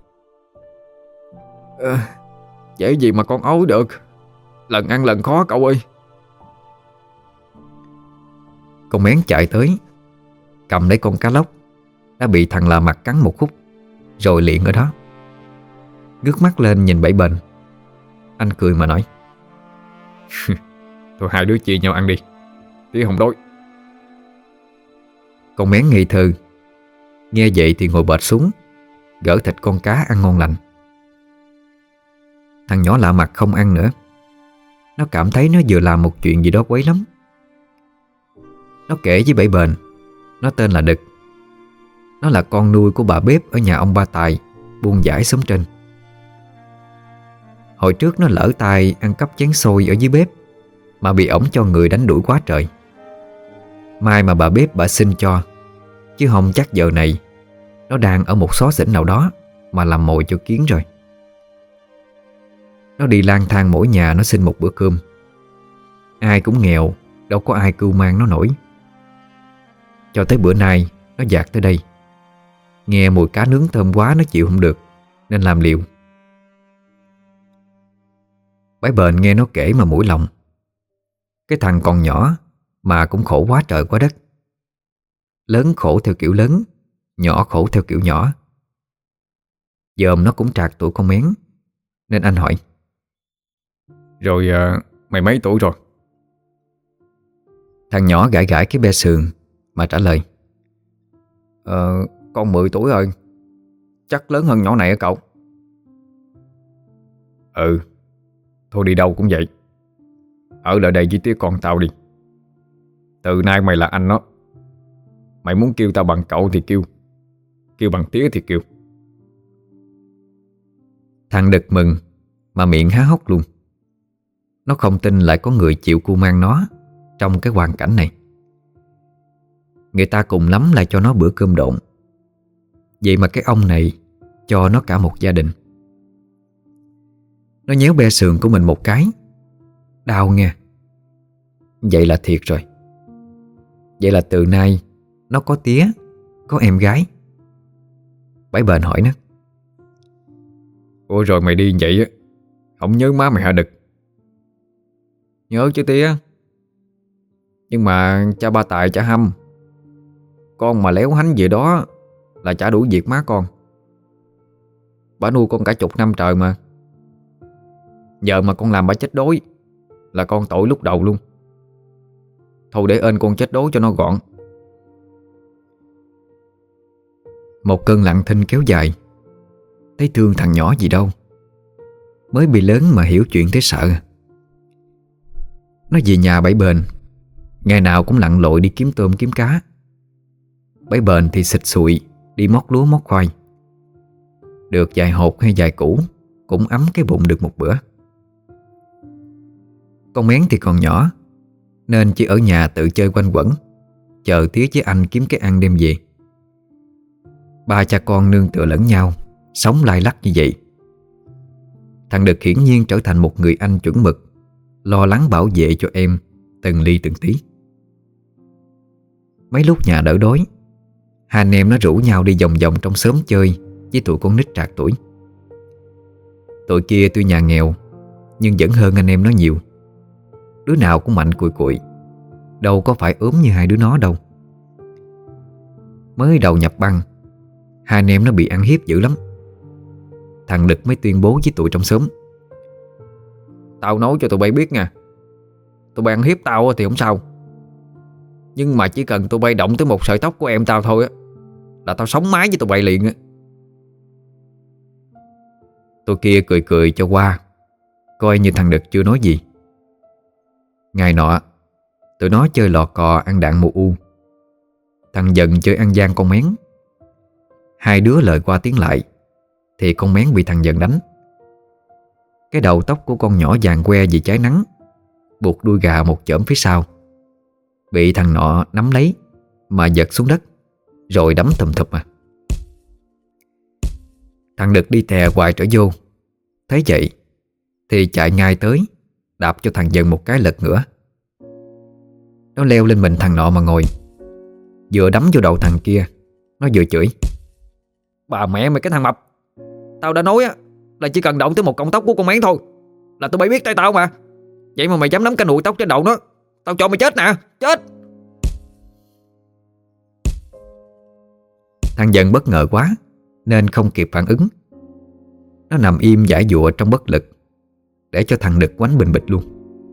Speaker 2: Dễ gì mà con ối được, lần ăn lần khó cậu ơi.
Speaker 1: Con Mén chạy tới, cầm lấy con cá lóc đã bị thằng lạ mặt cắn một khúc, rồi liệng ở đó. Ngước mắt lên nhìn bãi bền, anh cười mà nói:
Speaker 2: Thôi hai đứa chia nhau ăn đi, tía không đói.
Speaker 1: Con Mén ngây thơ nghe vậy thì ngồi bệt xuống, gỡ thịt con cá ăn ngon lành. Thằng nhỏ lạ mặt không ăn nữa. Nó cảm thấy nó vừa làm một chuyện gì đó quấy lắm. Nó kể với bãi bền nó tên là Đực. Nó là con nuôi của bà bếp ở nhà ông Ba Tài, buôn vải xóm trên. Hồi trước nó lỡ tay ăn cắp chén xôi ở dưới bếp, mà bị ổng cho người đánh đuổi quá trời. May mà bà bếp bà xin cho, chứ không chắc giờ này nó đang ở một xó xỉnh nào đó mà làm mồi cho kiến rồi. Nó đi lang thang mỗi nhà nó xin một bữa cơm. Ai cũng nghèo, đâu có ai cưu mang nó nổi. Cho tới bữa nay nó dạt tới đây, nghe mùi cá nướng thơm quá nó chịu không được, nên làm liều. Bãi bền nghe nó kể mà mũi lòng. Cái thằng còn nhỏ mà cũng khổ quá trời quá đất. Lớn khổ theo kiểu lớn, nhỏ khổ theo kiểu nhỏ. Dòm nó cũng trạc tuổi con Mén, nên anh hỏi:
Speaker 2: Rồi mày mấy tuổi rồi?
Speaker 1: Thằng nhỏ gãi gãi cái be sườn mà trả lời:
Speaker 2: Con 10 tuổi rồi. Chắc lớn hơn nhỏ này á cậu. Thôi đi đâu cũng vậy, ở lại đây với tía con tao đi. Từ nay mày là anh nó. Mày muốn kêu tao bằng cậu thì kêu, kêu bằng tía thì kêu.
Speaker 1: Thằng Đực mừng mà miệng há hốc luôn. Nó không tin lại có người chịu cưu mang nó trong cái hoàn cảnh này. Người ta cùng lắm là cho nó bữa cơm độn, vậy mà cái ông này cho nó cả một gia đình. Nó nhéo be sườn của mình một cái, đau nghe. Vậy là thiệt rồi. Vậy là từ nay nó có tía, có em gái. Bãi bền hỏi nó:
Speaker 2: Ủa rồi mày đi vậy á, không nhớ má mày hả Đực?
Speaker 3: Nhớ chứ tía, nhưng mà cha Ba Tài chả hâm. Con mà léo hánh về đó là chả đuổi việc má con. Bà nuôi con cả chục năm trời mà. Giờ mà con làm bà chết đói là con tội lúc đầu luôn. Thôi để ơn con chết đói cho nó gọn.
Speaker 1: Một cơn lặng thinh kéo dài. Thấy thương thằng nhỏ gì đâu, mới bị lớn mà hiểu chuyện thấy sợ. Nó về nhà bãi bền, ngày nào cũng lặn lội đi kiếm tôm kiếm cá. Bãi bền thì xịt sụi đi móc lúa móc khoai. Được vài hột hay vài củ cũng ấm cái bụng được một bữa. Con Mén thì còn nhỏ, nên chỉ ở nhà tự chơi quanh quẩn, chờ tía với anh kiếm cái ăn đem về. Ba cha con nương tựa lẫn nhau, sống lai lắc như vậy. Thằng Đực hiển nhiên trở thành một người anh chuẩn mực, lo lắng bảo vệ cho em từng ly từng tí. Mấy lúc nhà đỡ đói, hai anh em nó rủ nhau đi vòng vòng trong xóm chơi với tụi con nít trạc tuổi. Tụi kia tuy nhà nghèo nhưng vẫn hơn anh em nó nhiều. Đứa nào cũng mạnh cùi cụi, đâu có phải ốm như hai đứa nó đâu. Mới đầu nhập băng, hai anh em nó bị ăn hiếp dữ lắm. Thằng Đực mới tuyên bố với tụi trong xóm:
Speaker 2: Tao nói cho tụi bay biết nha, tụi bay ăn hiếp tao thì không sao, nhưng mà chỉ cần tụi bay động tới một sợi tóc của em tao thôi á là tao sống mái với tụi bay liền á.
Speaker 1: Tụi kia cười cười cho qua, coi như thằng Đực chưa nói gì. Ngày nọ, tụi nó chơi lò cò ăn đạn mù u. Thằng Dần chơi ăn gian con mén. Hai đứa lời qua tiếng lại thì con mén bị thằng Dần đánh. Cái đầu tóc của con nhỏ vàng que vì cháy nắng, buộc đuôi gà một chởm phía sau, bị thằng nọ nắm lấy mà giật xuống đất, rồi đấm thùm thụp à. Thằng Đực đi tè hoài trở vô, thấy vậy thì chạy ngay tới, đạp cho thằng Dần một cái lật ngửa. Nó leo lên mình thằng nọ mà ngồi, vừa đấm vô đầu thằng kia, nó vừa chửi:
Speaker 2: Bà mẹ mày cái thằng mập, tao đã nói á là chỉ cần động tới một cọng tóc của con mén thôi là tụi bay biết tay tao mà. Vậy mà mày dám nắm cái nụi tóc trên đầu nó, tao cho mày chết nè, chết.
Speaker 1: Thằng Dần bất ngờ quá nên không kịp phản ứng. Nó nằm im giãy giụa trong bất lực, để cho thằng Đực quánh bình bịch luôn.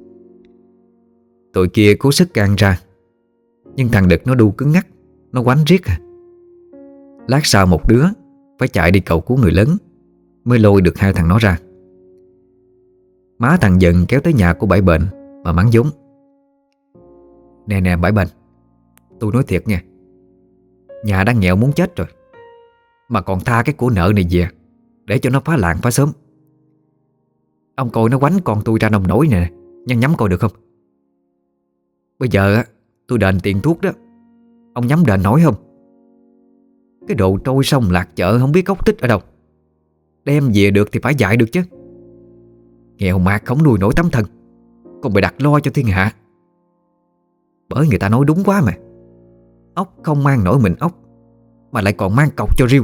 Speaker 1: Tụi kia cố sức can ra, nhưng thằng Đực nó đu cứng ngắc, nó quánh riết à. Lát sau một đứa phải chạy đi cầu cứu người lớn mới lôi được hai thằng nó ra. Má thằng Dần kéo tới nhà của Bảy Bền mà mắng vốn: Nè nè Bảy Bền, tôi nói thiệt nha, nhà đang nghèo muốn chết rồi mà còn tha cái của nợ này về để cho nó phá làng phá xóm. Ông coi nó quánh con tôi ra nông nổi nè, nhăn nhắm coi được không? Bây giờ á, tôi đền tiền thuốc đó, ông nhắm đền nổi không? Cái đồ trôi sông lạc chợ không biết gốc tích ở đâu, đem về được thì phải dạy được chứ. Nghèo mạt không nuôi nổi tấm thân, còn bị đặt lo cho thiên hạ. Bởi người ta nói đúng quá mà, ốc không mang nổi mình ốc, mà lại còn mang cọc cho riêu.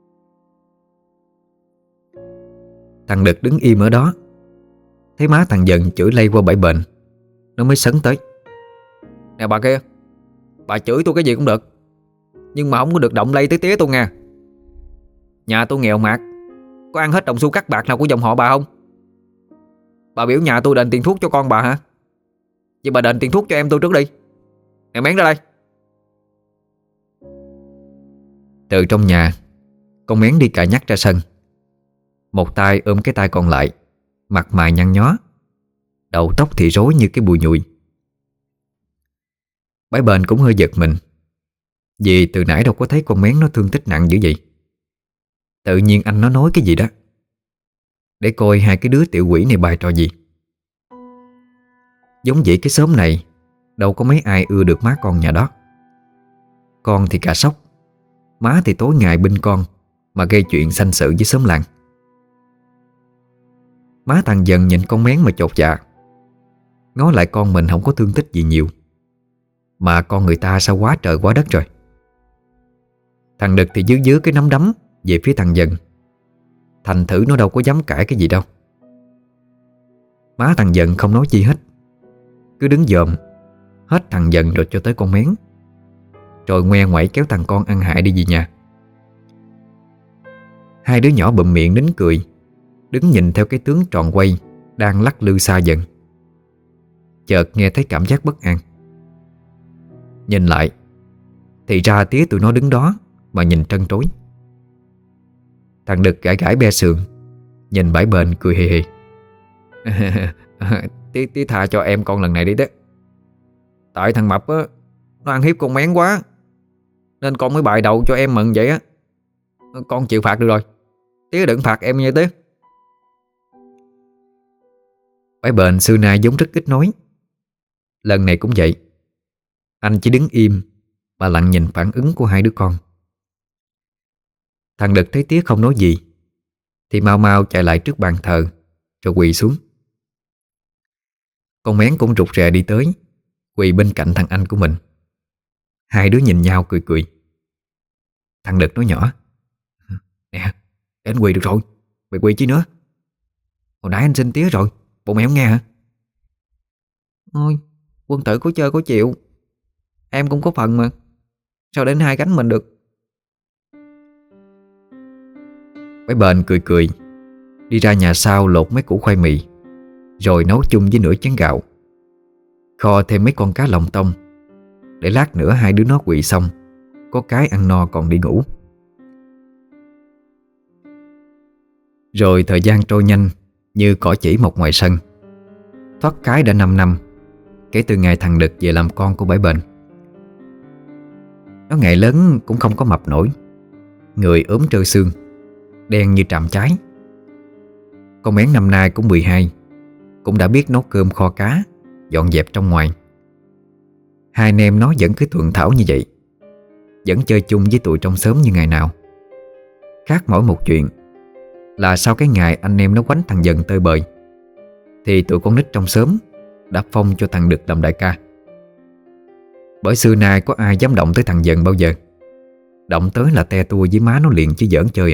Speaker 1: Thằng Đực đứng im ở đó, thấy má thằng Dần chửi lây qua Bảy Bền, nó mới sấn tới:
Speaker 2: Nè bà kia, bà chửi tôi cái gì cũng được, nhưng mà không có được động lây tới tía tôi nha. Nhà tôi nghèo mạt, có ăn hết đồng xu cắt bạc nào của dòng họ bà không? Bà biểu nhà tôi đền tiền thuốc cho con bà hả? Vậy bà đền tiền thuốc cho em tôi trước đi. Nè Mén ra đây.
Speaker 1: Từ trong nhà, con Mén đi cà nhắc ra sân. Một tay ôm cái tay còn lại, mặt mày nhăn nhó, đầu tóc thì rối như cái bùi nhùi. Bảy Bền cũng hơi giật mình, vì từ nãy đâu có thấy con Mén nó thương tích nặng dữ vậy. Tự nhiên anh nó nói cái gì đó, để coi hai cái đứa tiểu quỷ này bày trò gì. Giống vậy cái xóm này đâu có mấy ai ưa được má con nhà đó. Con thì cà sóc, má thì tối ngày binh con mà gây chuyện sanh sự với xóm làng. Má thằng Dần nhìn con Mén mà chột dạ, ngó lại con mình không có thương tích gì nhiều, mà con người ta sao quá trời quá đất rồi. Thằng Đực thì dứ cái nắm đấm về phía thằng Dần, thành thử nó đâu có dám cãi cái gì đâu. Má thằng Dần không nói chi hết, cứ đứng dòm hết thằng Dần rồi cho tới con Mén, rồi ngoe ngoẩy kéo thằng con ăn hại đi về nhà. Hai đứa nhỏ bụm miệng nín cười, đứng nhìn theo cái tướng tròn quay đang lắc lư xa dần. Chợt nghe thấy cảm giác bất an. Nhìn lại thì ra tía tụi nó đứng đó mà nhìn trân trối. Thằng Đực gãi gãi be sườn, nhìn Bảy Bền cười hề hề.
Speaker 2: Tí tha cho em con lần này đi đó. Tại thằng Mập á, nó ăn hiếp con Mén quá, nên con mới bại đầu cho em mừng vậy á. Con chịu phạt được rồi, tía đừng phạt em nha tía.
Speaker 1: Bảy Bền xưa nay giống rất ít nói. Lần này cũng vậy, anh chỉ đứng im mà lặng nhìn phản ứng của hai đứa con. Thằng Đực thấy tía không nói gì thì mau mau chạy lại trước bàn thờ rồi quỳ xuống. Con Mén cũng rụt rè đi tới, quỳ bên cạnh thằng anh của mình. Hai đứa nhìn nhau cười cười. Thằng Đực nói nhỏ: Nè, để anh quỳ được rồi, mày quỳ chi nữa? Hồi nãy anh xin tía rồi, bộ mày không nghe hả?
Speaker 3: Thôi, quân tử có chơi có chịu. Em cũng có phần mà. Sao đến hai gánh mình được?
Speaker 1: Mấy bền cười cười, đi ra nhà sau lột mấy củ khoai mì, rồi nấu chung với nửa chén gạo. Kho thêm mấy con cá lòng tông, để lát nữa hai đứa nó quỵ xong, có cái ăn no còn đi ngủ. Rồi thời gian trôi nhanh như cỏ chỉ một ngoài sân. Thoát cái đã 5 năm kể từ ngày thằng Đực về làm con của Bảy Bền. Nó ngày lớn cũng không có mập nổi, người ốm trơ xương, đen như tràm trái. Con bé năm nay cũng 12, cũng đã biết nấu cơm kho cá, dọn dẹp trong ngoài. Hai anh em nó vẫn cứ thuận thảo như vậy, vẫn chơi chung với tụi trong xóm như ngày nào. Khác mỗi một chuyện là sau cái ngày anh em nó quánh thằng Dần tơi bời, thì tụi con nít trong xóm đã phong cho thằng Đực làm đại ca. Bởi xưa nay có ai dám động tới thằng Dần bao giờ. Động tới là te tua với má nó liền chứ giỡn chơi à.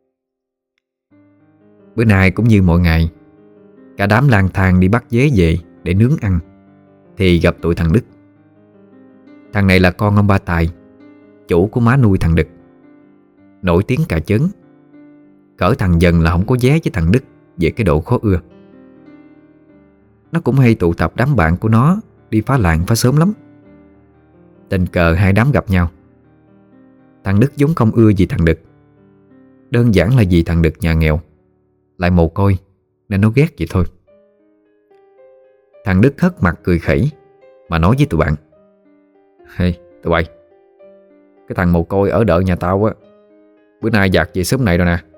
Speaker 1: Bữa nay cũng như mọi ngày, cả đám lang thang đi bắt dế về để nướng ăn, thì gặp tụi thằng Đức. Thằng này là con ông Ba Tài, chủ của má nuôi thằng Đực, nổi tiếng cả chớn. Cỡ thằng Dần là không có vé với thằng Đức về cái độ khó ưa. Nó cũng hay tụ tập đám bạn của nó đi phá làng phá xóm lắm. Tình cờ hai đám gặp nhau. Thằng Đức vốn không ưa gì thằng Đực, đơn giản là vì thằng Đực nhà nghèo, lại mồ côi, nên nó ghét vậy thôi. Thằng Đức hất mặt cười khẩy mà nói với tụi bạn: "Hey, tụi bay, cái thằng mồ côi ở đợi nhà tao á, bữa nay dạt về xóm này rồi nè."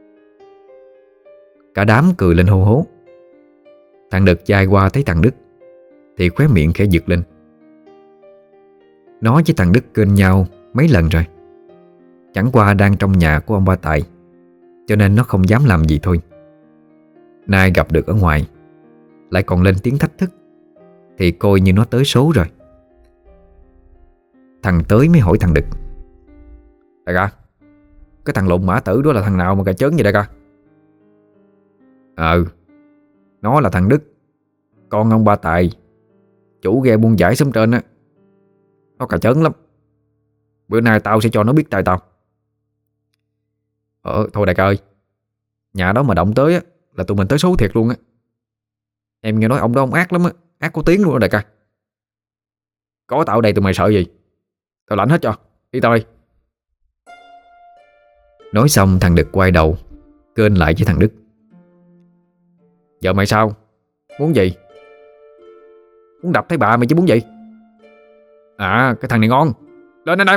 Speaker 1: Cả đám cười lên hô hố. Thằng Đực chạy qua thấy thằng Đức thì khóe miệng khẽ giật lên. Nó với thằng Đức kênh nhau mấy lần rồi, chẳng qua đang trong nhà của ông Ba Tài, cho nên nó không dám làm gì thôi. Nay gặp được ở ngoài, lại còn lên tiếng thách thức, thì coi như nó tới số rồi. Thằng tới mới hỏi thằng Đực: "Đại ca, cái thằng lùn mã tử đó là thằng nào mà cà chớn vậy đại ca?" Nó là thằng Đức, con ông Ba Tài, chủ ghe buôn giải xóm trên á. Nó cà chớn lắm. Bữa nay tao sẽ cho nó biết tay tao." Thôi đại ca ơi, nhà đó mà động tới á là tụi mình tới số thiệt luôn á. Em nghe nói ông đó ông ác lắm á, ác có tiếng luôn đó đại ca. Có tao ở đây tụi mày sợ gì? Tao lãnh hết cho, đi tao đi. Nói xong thằng Đực quay đầu kênh lại với thằng Đức: "Giờ mày sao? Muốn gì? Muốn đập thấy bà mày chứ muốn gì? Cái thằng này ngon. Lên anh em."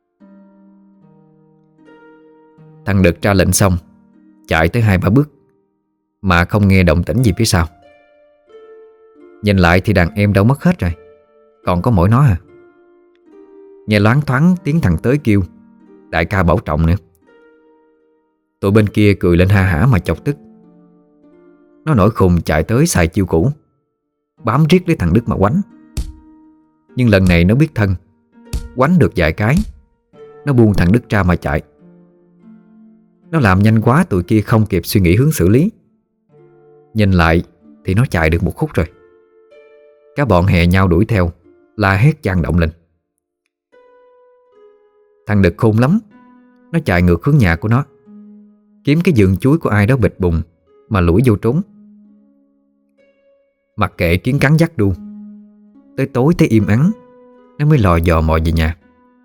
Speaker 1: Thằng Đực ra lệnh xong chạy tới 2-3 bước mà không nghe động tĩnh gì phía sau. Nhìn lại thì đàn em đâu mất hết rồi, còn có mỗi nó à. Nghe loáng thoáng tiếng thằng tới kêu đại ca bảo trọng nữa. Tụi bên kia cười lên ha hả mà chọc tức. Nó nổi khùng chạy tới xài chiêu cũ, bám riết lấy thằng Đức mà quánh. Nhưng lần này nó biết thân, quánh được vài cái, nó buông thằng Đức ra mà chạy. Nó làm nhanh quá tụi kia không kịp suy nghĩ hướng xử lý. Nhìn lại thì nó chạy được một khúc rồi. Các bọn hè nhau đuổi theo, la hét vang động lên. Thằng Đực khôn lắm, nó chạy ngược hướng nhà của nó, kiếm cái vườn chuối của ai đó bịch bùng mà lủi vô trốn. Mặc kệ kiến cắn dắt đu, tới tối thấy im ắng, nó mới lò dò mò về nhà.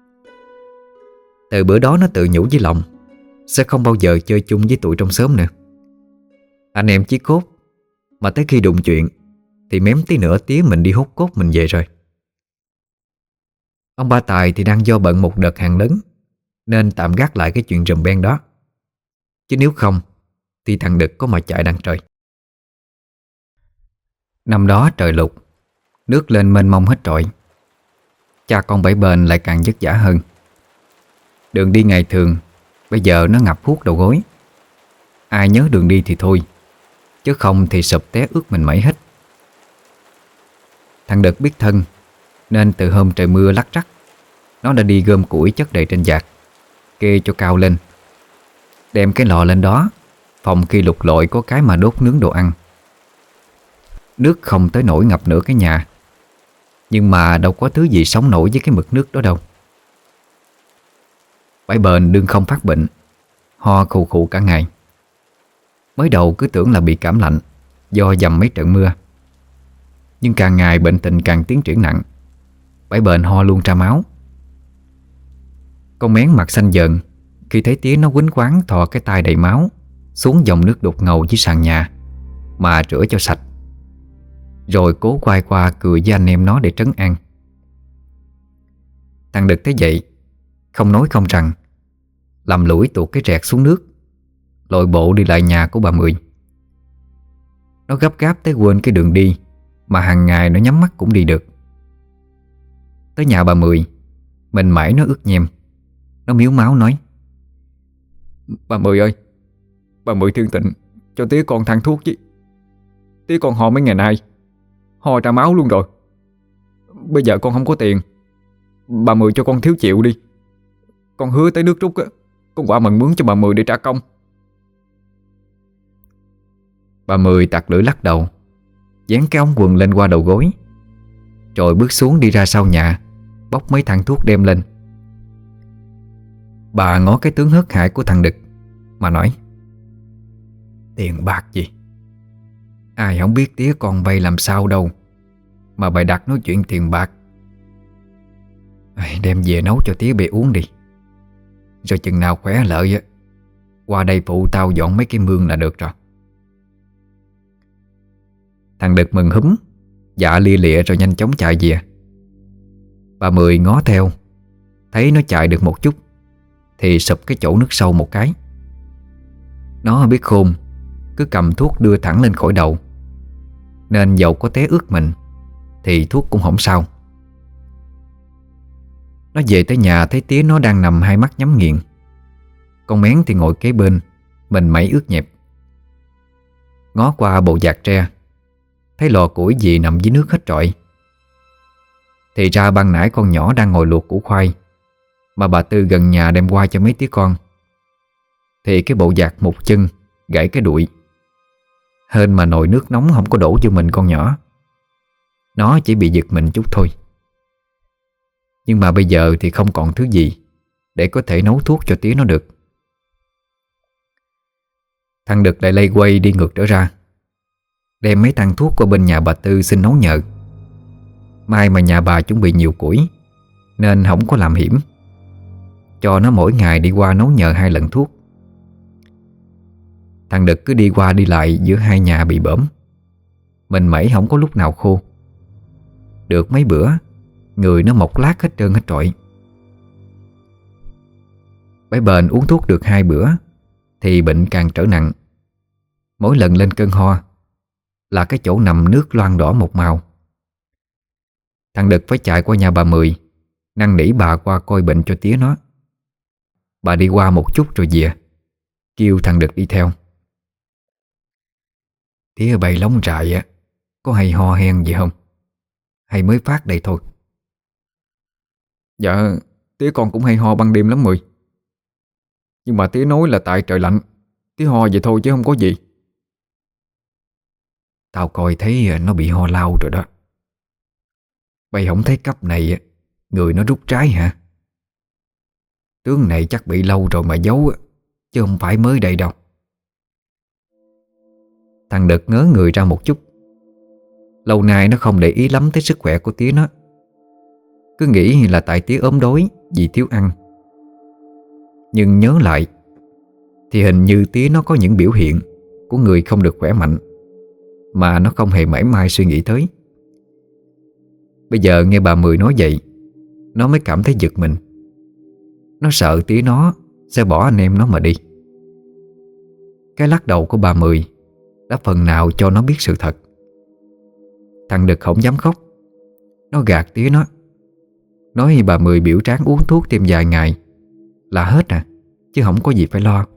Speaker 1: Từ bữa đó nó tự nhủ với lòng sẽ không bao giờ chơi chung với tụi trong xóm nữa. Anh em chí cốt, mà tới khi đụng chuyện thì mém tí nữa tía mình đi hút cốt mình về rồi. Ông Ba Tài thì đang do bận một đợt hàng lớn, nên tạm gác lại cái chuyện rùm beng đó. Chứ nếu không thì thằng Đực có mà chạy đằng trời. Năm đó trời lụt, nước lên mênh mông hết trọi. Cha con Bảy Bền lại càng vất vả hơn. Đường đi ngày thường bây giờ nó ngập huốt đầu gối. Ai nhớ đường đi thì thôi, chứ không thì sụp té ướt mình mẩy hết. Thằng Đực biết thân, nên từ hôm trời mưa lắc rắc, nó đã đi gom củi chất đầy trên vạc, kê cho cao lên, đem cái lò lên đó, phòng khi lục lội có cái mà đốt nướng đồ ăn. Nước không tới nổi ngập nửa cái nhà, Nhưng mà đâu có thứ gì sống nổi với cái mực nước đó đâu. Bãi bền đương không phát bệnh, ho khù khụ cả ngày. Mới đầu cứ tưởng là bị cảm lạnh do dầm mấy trận mưa. Nhưng càng ngày bệnh tình càng tiến triển nặng. Bãi bền ho luôn ra máu. Con Mén mặt xanh dần khi thấy tía nó quýnh quáng thò cái tay đầy máu xuống dòng nước đục ngầu dưới sàn nhà mà rửa cho sạch, rồi cố quay qua cười với anh em nó để trấn an. Thằng Đực thấy vậy, không nói không rằng, lầm lũi tuột cái rẹt xuống nước, lội bộ đi lại nhà của bà Mười. Nó gấp gáp tới quên cái đường đi mà hàng ngày nó nhắm mắt cũng đi được. Tới nhà bà Mười, mình mãi nó ướt nhem. Nó miếu máu nói:
Speaker 2: Bà Mười ơi, bà Mười thương tình cho tía con thang thuốc chứ. Tía con ho mấy ngày nay, ho ra máu luôn rồi. Bây giờ con không có tiền, bà Mười cho con thiếu chịu đi. Con hứa tới nước rút á, con qua mần mướn cho bà Mười để trả công.
Speaker 1: Bà Mười tặc lưỡi lắc đầu, dán cái ống quần lên qua đầu gối, rồi bước xuống đi ra sau nhà, bóc mấy thang thuốc đem lên. Bà ngó cái tướng hớt hải của thằng Đực mà nói: Tiền bạc gì, ai không biết tía con vay làm sao đâu mà bày đặt nói chuyện tiền bạc. Đem về nấu cho tía bề uống đi, rồi chừng nào khỏe lợi á, qua đây phụ tao dọn mấy cái mương là được rồi. Thằng Đực mừng húm, dạ lia lịa rồi nhanh chóng chạy về. Bà Mười ngó theo, thấy nó chạy được một chút thì sụp cái chỗ nước sâu một cái. Nó biết khôn, cứ cầm thuốc đưa thẳng lên khỏi đầu, nên dầu có té ướt mình thì thuốc cũng không sao. Nó về tới nhà thấy tía nó đang nằm hai mắt nhắm nghiền. Con Mén thì ngồi kế bên, mình mẩy ướt nhẹp. Ngó qua bộ giạc tre, thấy lò củi gì nằm dưới nước hết trọi. Thì ra ban nãy con nhỏ đang ngồi luộc củ khoai mà bà Tư gần nhà đem qua cho mấy tía con. Thì cái bộ giạc một chân gãy cái đuôi. Hên mà nồi nước nóng không có đổ vô mình con nhỏ, nó chỉ bị giật mình chút thôi. Nhưng mà bây giờ thì không còn thứ gì để có thể nấu thuốc cho tía nó được. Thằng Đực lại lây quay đi ngược trở ra, đem mấy thang thuốc qua bên nhà bà Tư xin nấu nhờ. May mà nhà bà chuẩn bị nhiều củi nên không có làm hiểm, cho nó mỗi ngày đi qua nấu nhờ 2 lần thuốc. Thằng Đực cứ đi qua đi lại giữa hai nhà bị bõm, mình mẩy không có lúc nào khô. Được mấy bữa, người nó mọc lác hết trơn hết trọi. Bấy bền uống thuốc được 2 bữa thì bệnh càng trở nặng. Mỗi lần lên cơn ho là cái chỗ nằm nước loang đỏ một màu. Thằng Đực phải chạy qua nhà bà Mười, năn nỉ bà qua coi bệnh cho tía nó. Bà đi qua một chút rồi về, kêu thằng Đực đi theo. Tía bày lóng trại á, có hay ho hen gì không? Hay mới phát đây thôi?
Speaker 2: Dạ, tía con cũng hay ho ban đêm lắm Mười. Nhưng mà tía nói là tại trời lạnh, tía ho vậy thôi chứ không có gì.
Speaker 1: Tao coi thấy nó bị ho lau rồi đó. Mày không thấy cấp này người nó rút trái hả? Tướng này chắc bị lâu rồi mà giấu, chứ không phải mới đây đâu. Thằng Đực ngớ người ra một chút. Lâu nay nó không để ý lắm tới sức khỏe của tía nó, cứ nghĩ là tại tía ốm đói vì thiếu ăn. Nhưng nhớ lại thì hình như tía nó có những biểu hiện của người không được khỏe mạnh mà nó không hề mảy may suy nghĩ tới. Bây giờ nghe bà Mười nói vậy, nó mới cảm thấy giật mình. Nó sợ tía nó sẽ bỏ anh em nó mà đi. Cái lắc đầu của bà Mười đã phần nào cho nó biết sự thật. Thằng Đực không dám khóc. Nó gạt tía nó, nói bà Mười biểu tráng uống thuốc thêm vài ngày là hết chứ không có gì phải lo.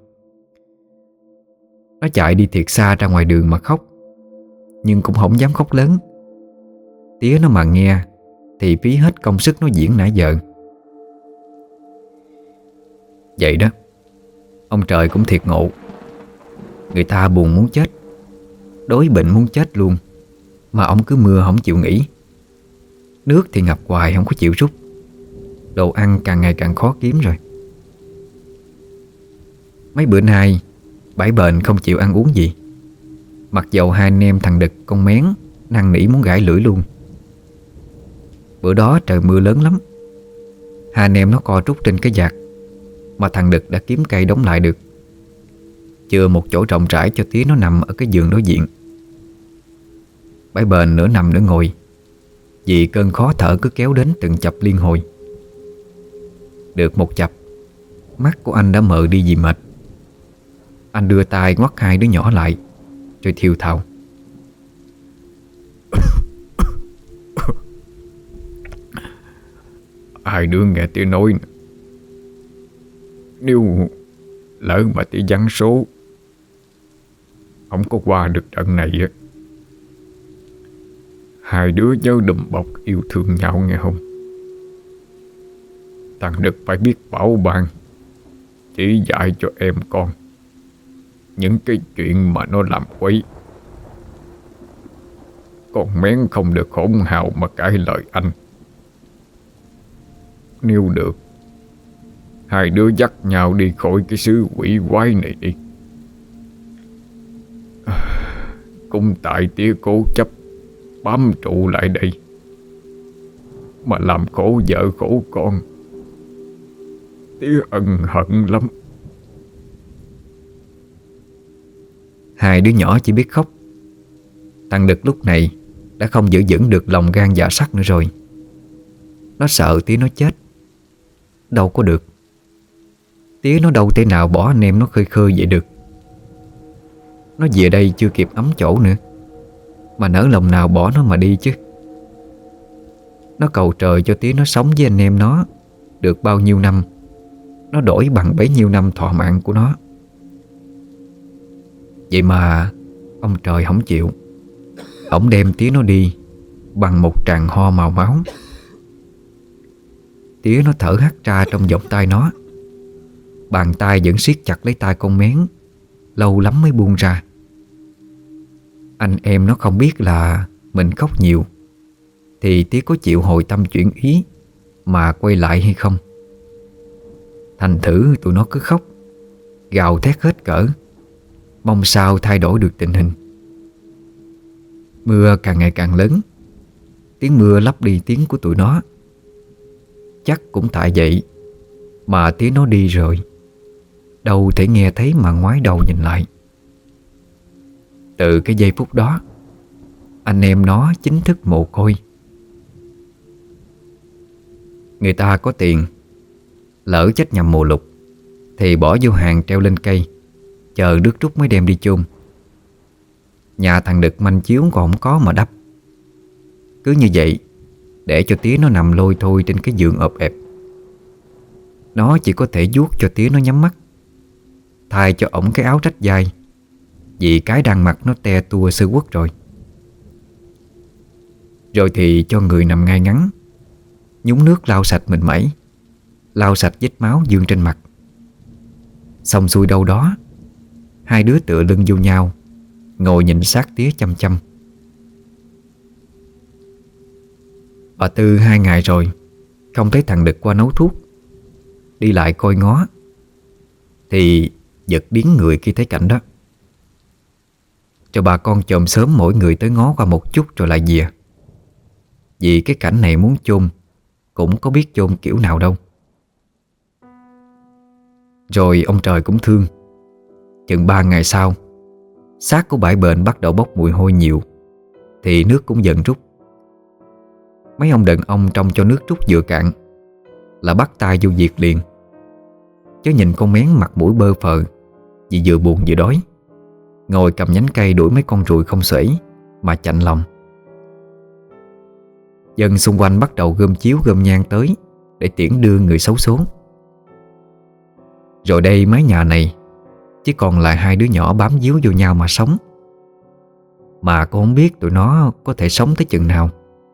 Speaker 1: Nó chạy đi thiệt xa ra ngoài đường mà khóc, nhưng cũng không dám khóc lớn. Tía nó mà nghe thì phí hết công sức nó diễn nãy giờ. Vậy đó, ông trời cũng thiệt ngộ. Người ta buồn muốn chết, đói bệnh muốn chết luôn, mà ông cứ mưa không chịu nghỉ. Nước thì ngập hoài không có chịu rút. Đồ ăn càng ngày càng khó kiếm rồi. Mấy bữa nay Bãi bền không chịu ăn uống gì. Mặc dầu hai anh em thằng Đực con Mén năn nỉ muốn gãi lưỡi luôn. Bữa đó trời mưa lớn lắm. Hai anh em nó co trúc trên cái vạt, mà thằng Đực đã kiếm cây đóng lại được, chừa một chỗ rộng rãi cho tía nó nằm ở cái giường đối diện. Bãi bền nửa nằm nửa ngồi, vì cơn khó thở cứ kéo đến từng chập liên hồi. Được một chập, mắt của anh đã mờ đi vì mệt. Anh đưa tay ngoắt hai đứa nhỏ lại, rồi thiêu thào:
Speaker 2: Hai đứa nghe tía nói nè, nếu lỡ mà tía giăng số không có qua được trận này á, hai đứa nhớ đùm bọc yêu thương nhau nghe không? Thằng Đực phải biết bảo ban, chỉ dạy cho em con những cái chuyện mà nó làm quấy. Con Mén không được hỗn hào mà cãi lời anh. Nếu được, hai đứa dắt nhau đi khỏi cái xứ quỷ quái này đi. Cũng tại tía cố chấp bám trụ lại đây mà làm khổ vợ khổ con, tía ân hận lắm.
Speaker 1: Hai đứa nhỏ chỉ biết khóc. Thằng Đực lúc này đã không giữ vững được lòng gan dạ sắt nữa rồi. Nó sợ tía nó chết. Đâu có được. Tía nó đâu thể nào bỏ anh em nó khơi khơi vậy được. Nó về đây chưa kịp ấm chỗ nữa, mà nỡ lòng nào bỏ nó mà đi chứ. Nó cầu trời cho tía nó sống với anh em nó được bao nhiêu năm, nó đổi bằng bấy nhiêu năm thọ mạng của nó. Vậy mà ông trời không chịu. Ổng đem tía nó đi bằng một tràng ho màu máu. Tía nó thở hắt ra trong vòng tay nó. Bàn tay vẫn siết chặt lấy tay con Mén, lâu lắm mới buông ra. Anh em nó không biết là mình khóc nhiều thì tía có chịu hồi tâm chuyển ý mà quay lại hay không. Thành thử tụi nó cứ khóc, gào thét hết cỡ, mong sao thay đổi được tình hình. Mưa càng ngày càng lớn. Tiếng mưa lấp đi tiếng của tụi nó. Chắc cũng tại vậy mà tía nó đi rồi, đâu thể nghe thấy mà ngoái đầu nhìn lại. Từ cái giây phút đó, anh em nó chính thức mồ côi. Người ta có tiền, lỡ chết nhầm mùa lục thì bỏ vô hàng treo lên cây, chờ nước trút mới đem đi chôn. Nhà thằng Đực manh chiếu còn không có mà đắp. Cứ như vậy, để cho tía nó nằm lôi thôi trên cái giường ộp ẹp. Nó chỉ có thể vuốt cho tía nó nhắm mắt, thay cho ổng cái áo rách vai, vì cái đang mặc nó te tua sơ quất rồi. Rồi thì cho người nằm ngay ngắn, nhúng nước lau sạch mình mẩy, lau sạch vết máu vương trên mặt. Xong xuôi đâu đó, hai đứa tựa lưng vô nhau, ngồi nhìn sát tía chăm chăm. Bà Tư 2 ngày rồi không thấy thằng Đực qua nấu thuốc. Đi lại coi ngó thì giật điếng người khi thấy cảnh đó. Cho bà con chòm sớm mỗi người tới ngó qua một chút rồi lại về. Vì cái cảnh này muốn chôn cũng có biết chôn kiểu nào đâu. Rồi ông trời cũng thương. Chừng 3 ngày sau, xác của bãi bền bắt đầu bốc mùi hôi nhiều, thì nước cũng dần rút. Mấy ông đàn ông trông cho nước rút vừa cạn là bắt tay vô việc liền. Chứ nhìn con Mén mặt mũi bơ phờ vì vừa buồn vừa đói, ngồi cầm nhánh cây đuổi mấy con ruồi không xuể mà chạnh lòng. Dân xung quanh bắt đầu gom chiếu gom nhang tới để tiễn đưa người xấu số. Rồi đây mái nhà này chỉ còn lại hai đứa nhỏ bám víu vô nhau mà sống. Mà cô không biết tụi nó có thể sống tới chừng nào.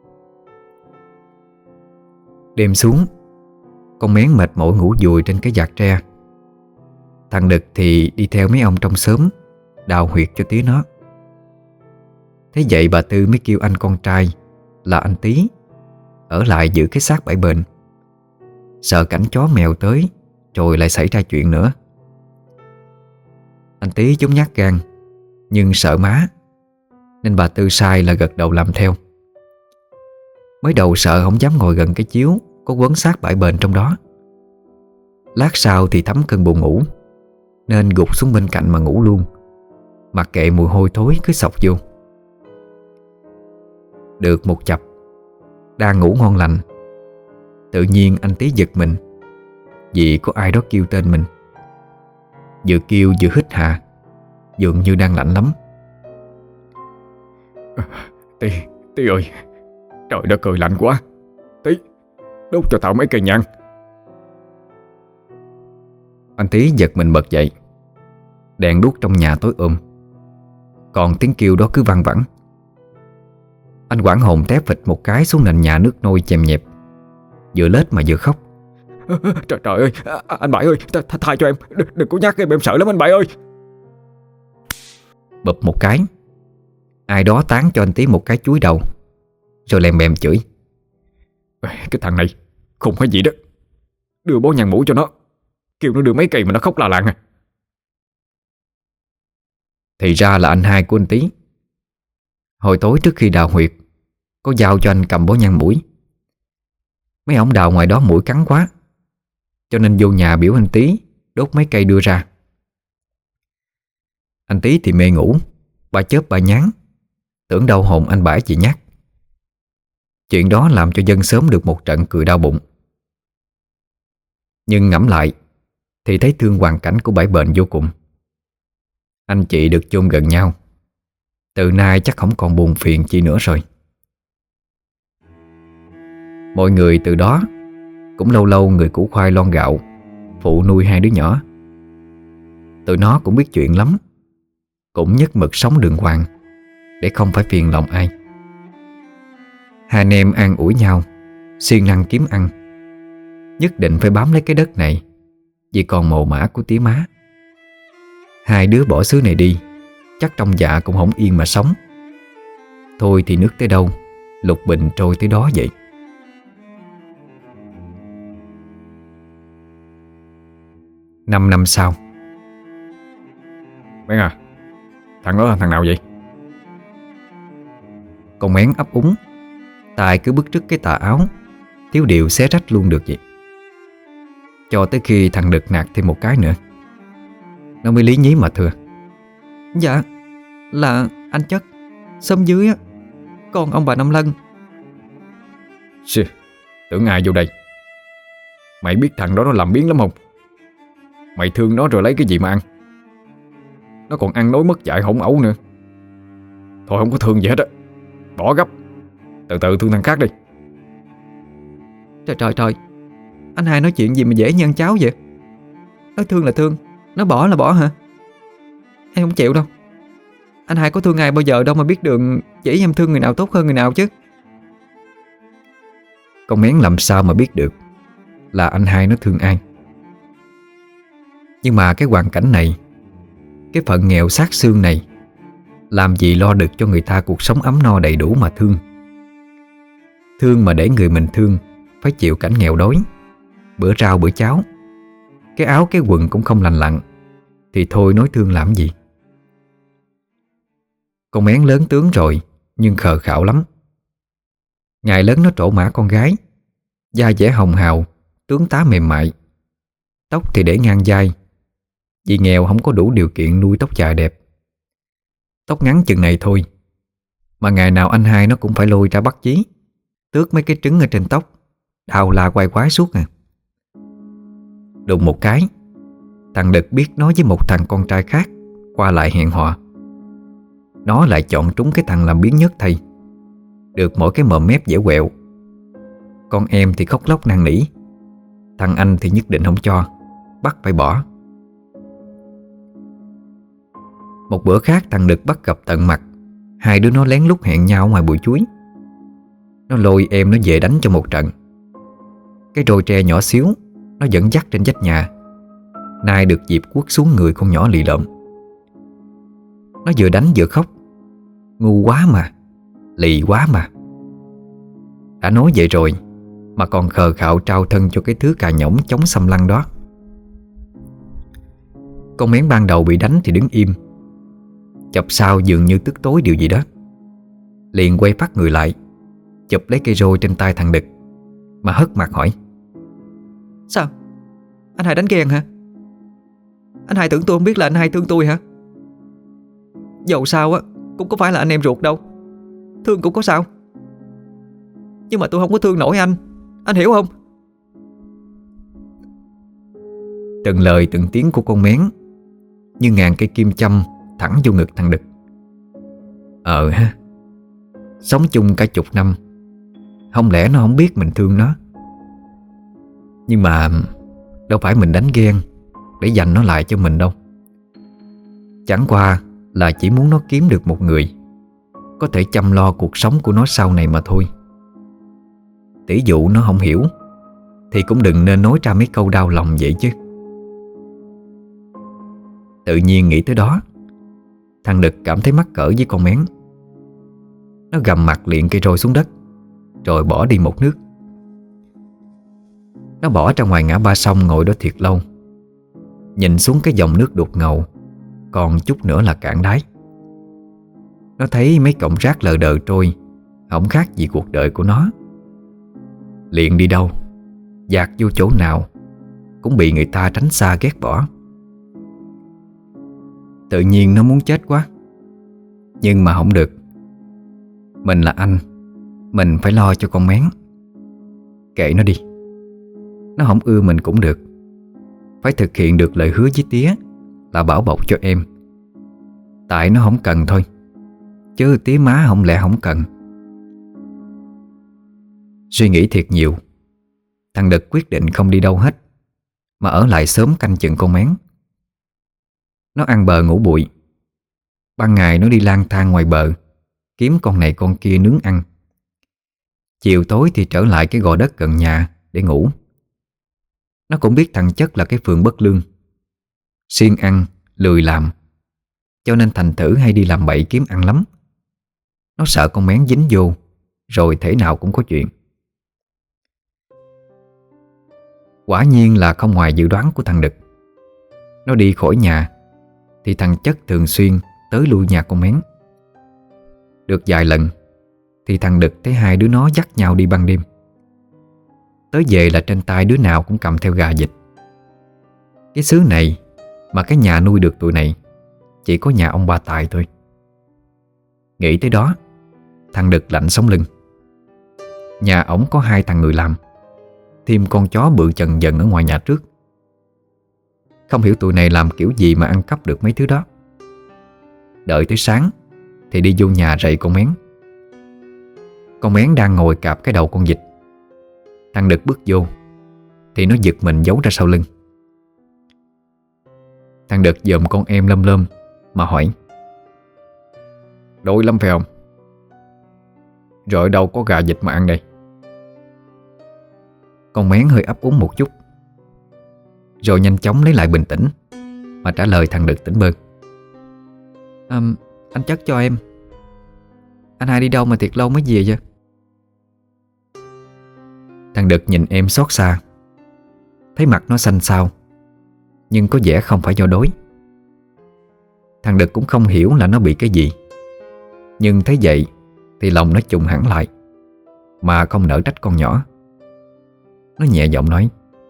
Speaker 1: Đêm xuống, con Mén mệt mỏi ngủ dùi trên cái vạt tre. Thằng Đực thì đi theo mấy ông trong xóm đào huyệt cho tía nó. Thế vậy bà Tư mới kêu anh con trai là anh Tý ở lại giữ cái xác bãi bền, sợ cảnh chó mèo tới rồi lại xảy ra chuyện nữa. Anh Tí chúng nhát gan, nhưng sợ má, nên bà Tư sai là gật đầu làm theo. Mới đầu sợ không dám ngồi gần cái chiếu có quấn xác bãi bền trong đó. Lát sau thì thấm cơn buồn ngủ, nên gục xuống bên cạnh mà ngủ luôn, mặc kệ mùi hôi thối cứ xộc vô. Được một chập, đang ngủ ngon lành, tự nhiên anh Tí giật mình vì có ai đó kêu tên mình. Vừa kêu vừa hít hà, dường như đang lạnh lắm.
Speaker 2: Tí ơi, trời đất ơi lạnh quá. Tí, đốt cho tao mấy cây nhang.
Speaker 1: Anh Tí giật mình bật dậy. Đèn đuốc trong nhà tối còn tiếng kêu đó cứ văng vẳng. Anh hoảng hồn té phịch một cái xuống nền nhà nước nôi chèm nhẹp, vừa lết mà vừa khóc.
Speaker 2: Trời ơi, anh Bảy ơi, tha cho em, đừng có nhắc em sợ lắm anh Bảy ơi.
Speaker 1: Bụp một cái, ai đó tán cho anh Tí một cái chuối đầu, rồi lèm bèm chửi:
Speaker 2: Cái thằng này không có gì đó, đưa bó nhang mũi cho nó, kêu nó đưa mấy cây mà nó khóc la làng à.
Speaker 1: Thì ra là anh hai của anh Tí. Hồi tối trước khi đào huyệt, có giao cho anh cầm bó nhang mũi. Mấy ổng đào ngoài đó mũi cắn quá, cho nên vô nhà biểu anh Tí đốt mấy cây đưa ra. Anh Tí thì mê ngủ, bà chớp bà nhán, tưởng đâu hồn anh bãi chị nhát. Chuyện đó làm cho dân xóm được một trận cười đau bụng. Nhưng ngẫm lại thì thấy thương hoàn cảnh của bãi bền vô cùng. Anh chị được chôn gần nhau, từ nay chắc không còn buồn phiền chi nữa rồi. Mọi người từ đó cũng lâu lâu người củ khoai lon gạo phụ nuôi hai đứa nhỏ. Tụi nó cũng biết chuyện lắm, cũng nhất mực sống đường hoàng để không phải phiền lòng ai. Hai anh em an ủi nhau, siêng năng kiếm ăn, nhất định phải bám lấy cái đất này vì còn mồ mả của tía má. Hai đứa bỏ xứ này đi, chắc trong dạ cũng không yên mà sống. Thôi thì nước tới đâu, lục bình trôi tới đó vậy. 5 năm sau.
Speaker 2: Bé à, thằng đó là thằng nào vậy?
Speaker 1: Con Mén ấp úng, tài cứ bứt rứt cái tà áo, thiếu điều xé rách luôn được vậy. Cho tới khi thằng Đực nạt thêm một cái nữa, nó mới lý nhí mà thưa:
Speaker 3: Dạ, là anh Chất, xóm dưới á, con ông bà Năm Lân.
Speaker 2: Xì, tưởng ai vô đây. Mày biết thằng đó nó làm biếng lắm không? Mày thương nó rồi lấy cái gì mà ăn? Nó còn ăn nói mất dạy hỗn ẩu nữa. Thôi không có thương gì hết á, bỏ gấp, từ từ thương thằng khác đi.
Speaker 3: Trời, anh hai nói chuyện gì mà dễ như ăn cháo vậy? Nói thương là thương, nói bỏ là bỏ hả? Em không chịu đâu. Anh hai có thương ai bao giờ đâu mà biết đường chỉ em thương người nào tốt hơn người nào chứ.
Speaker 1: Con Mén làm sao mà biết được là anh hai nó thương ai. Nhưng mà cái hoàn cảnh này, cái phận nghèo sát xương này, làm gì lo được cho người ta cuộc sống ấm no đầy đủ mà thương. Thương mà để người mình thương phải chịu cảnh nghèo đói, bữa rau bữa cháo, cái áo cái quần cũng không lành lặn, thì thôi nói thương làm gì. Con Mén lớn tướng rồi nhưng khờ khạo lắm. Ngày lớn nó trổ mã con gái, da dẻ hồng hào, tướng tá mềm mại, tóc thì để ngang vai, vì nghèo không có đủ điều kiện nuôi tóc dài đẹp. Tóc ngắn chừng này thôi mà ngày nào anh hai nó cũng phải lôi ra bắt chí, tước mấy cái trứng ở trên tóc, đào la quay quái suốt à. Đùng một cái, thằng Đực biết nói với một thằng con trai khác qua lại hẹn hò. Nó lại chọn trúng cái thằng làm biếng nhất thầy, được mỗi cái mồm mép dẻo quẹo. Con em thì khóc lóc năn nỉ, thằng anh thì nhất định không cho, bắt phải bỏ. Một bữa khác thằng Đực bắt gặp tận mặt, hai đứa nó lén lút hẹn nhau ngoài bụi chuối. Nó lôi em nó về đánh cho một trận. Cái roi tre nhỏ xíu nó dẫn dắt trên vách nhà, nay được dịp quất xuống người con nhỏ lì lợm. Nó vừa đánh vừa khóc: ngu quá mà, lì quá mà. Đã nói vậy rồi mà còn khờ khạo trao thân cho cái thứ cà nhõng chống xâm lăng đó. Con Mén ban đầu bị đánh thì đứng im, chập sau dường như tức tối điều gì đó, liền quay phát người lại, chụp lấy cây roi trên tay thằng Đực mà hất mặt hỏi: Sao? Anh hai đánh ghen hả? Anh hai tưởng tôi không biết là anh hai thương tôi hả? Dẫu sao á cũng có phải là anh em ruột đâu, thương cũng có sao. Nhưng mà tôi không có thương nổi anh hiểu không? Từng lời từng tiếng của con Mén như ngàn cây kim châm thẳng vô ngực thằng Đực. Ha, sống chung cả chục năm, không lẽ nó không biết mình thương nó? Nhưng mà đâu phải mình đánh ghen để giành nó lại cho mình đâu. Chẳng qua là chỉ muốn nó kiếm được một người có thể chăm lo cuộc sống của nó sau này mà thôi. Tỷ dụ nó không hiểu thì cũng đừng nên nói ra mấy câu đau lòng vậy chứ. Tự nhiên nghĩ tới đó, thằng Đực cảm thấy mắc cỡ với con Mén. Nó gầm mặt liền cây roi xuống đất, rồi bỏ đi một nước. Nó bỏ ra ngoài ngã ba sông ngồi đó thiệt lâu, nhìn xuống cái dòng nước đục ngầu, còn chút nữa là cạn đáy. Nó thấy mấy cọng rác lờ đờ trôi, không khác gì cuộc đời của nó. Liền đi đâu, dạt vô chỗ nào cũng bị người ta tránh xa ghét bỏ. Tự nhiên nó muốn chết quá, nhưng mà không được. Mình là anh, mình phải lo cho con Mén. Kệ nó đi, nó không ưa mình cũng được. Phải thực hiện được lời hứa với tía là bảo bọc cho em. Tại nó không cần thôi, chứ tía má không lẽ không cần. Suy nghĩ thiệt nhiều, thằng Đực quyết định không đi đâu hết, mà ở lại sớm canh chừng con Mén. Nó ăn bờ ngủ bụi. Ban ngày nó đi lang thang ngoài bờ, kiếm con này con kia nướng ăn. Chiều tối thì trở lại cái gò đất gần nhà để ngủ. Nó cũng biết thằng Chất là cái phường bất lương, siêng ăn, lười làm, cho nên thành thử hay đi làm bậy kiếm ăn lắm. Nó sợ con Mén dính vô, rồi thể nào cũng có chuyện. Quả nhiên là không ngoài dự đoán của thằng Đực. Nó đi khỏi nhà thì thằng Chất thường xuyên tới lui nhà con Mén. Được vài lần thì thằng Đực thấy hai đứa nó dắt nhau đi ban đêm. Tới về là trên tay đứa nào cũng cầm theo gà vịt. Cái xứ này mà cái nhà nuôi được tụi này chỉ có nhà ông Ba Tài thôi. Nghĩ tới đó, thằng Đực lạnh sống lưng. Nhà ổng có 2 thằng người làm, thêm con chó bự chần dần ở ngoài nhà trước. Không hiểu tụi này làm kiểu gì mà ăn cắp được mấy thứ đó. Đợi tới sáng thì đi vô nhà rầy con Mén. Con Mén đang ngồi cạp cái đầu con vịt. Thằng Đực bước vô thì nó giật mình giấu ra sau lưng. Thằng Đực dòm con em lâm lâm mà hỏi: Đói lắm phải không? Rồi ở đâu có gà vịt mà ăn đây? Con Mén hơi ấp úng một chút, rồi nhanh chóng lấy lại bình tĩnh mà trả lời thằng Đực tỉnh bơ: Anh Chất cho em. Anh hai đi đâu mà thiệt lâu mới về vậy? Thằng Đực nhìn em xót xa, thấy mặt nó xanh xao, nhưng có vẻ không phải do đói. Thằng Đực cũng không hiểu là nó bị cái gì, nhưng thấy vậy thì lòng nó trùng hẳn lại, mà không nỡ trách con nhỏ. Nó nhẹ giọng nói: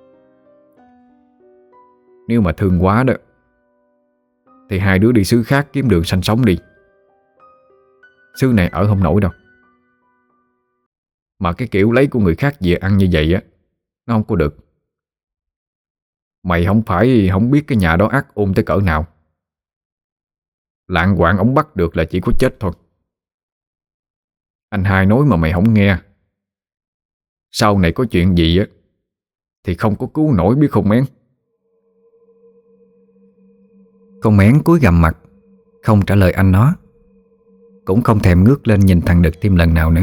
Speaker 1: Nếu mà thương quá đó thì hai đứa đi xứ khác kiếm đường sanh sống đi. Xứ này ở không nổi đâu. Mà cái kiểu lấy của người khác về ăn như vậy á, nó không có được. Mày không phải không biết cái nhà đó ác ôn tới cỡ nào. Lạng quạng ổng bắt được là chỉ có chết thôi. Anh hai nói mà mày không nghe, sau này có chuyện gì á thì không có cứu nổi, biết không Mén? Con Mén cúi gằm mặt, không trả lời anh nó, cũng không thèm ngước lên nhìn thằng Đực thêm lần nào nữa.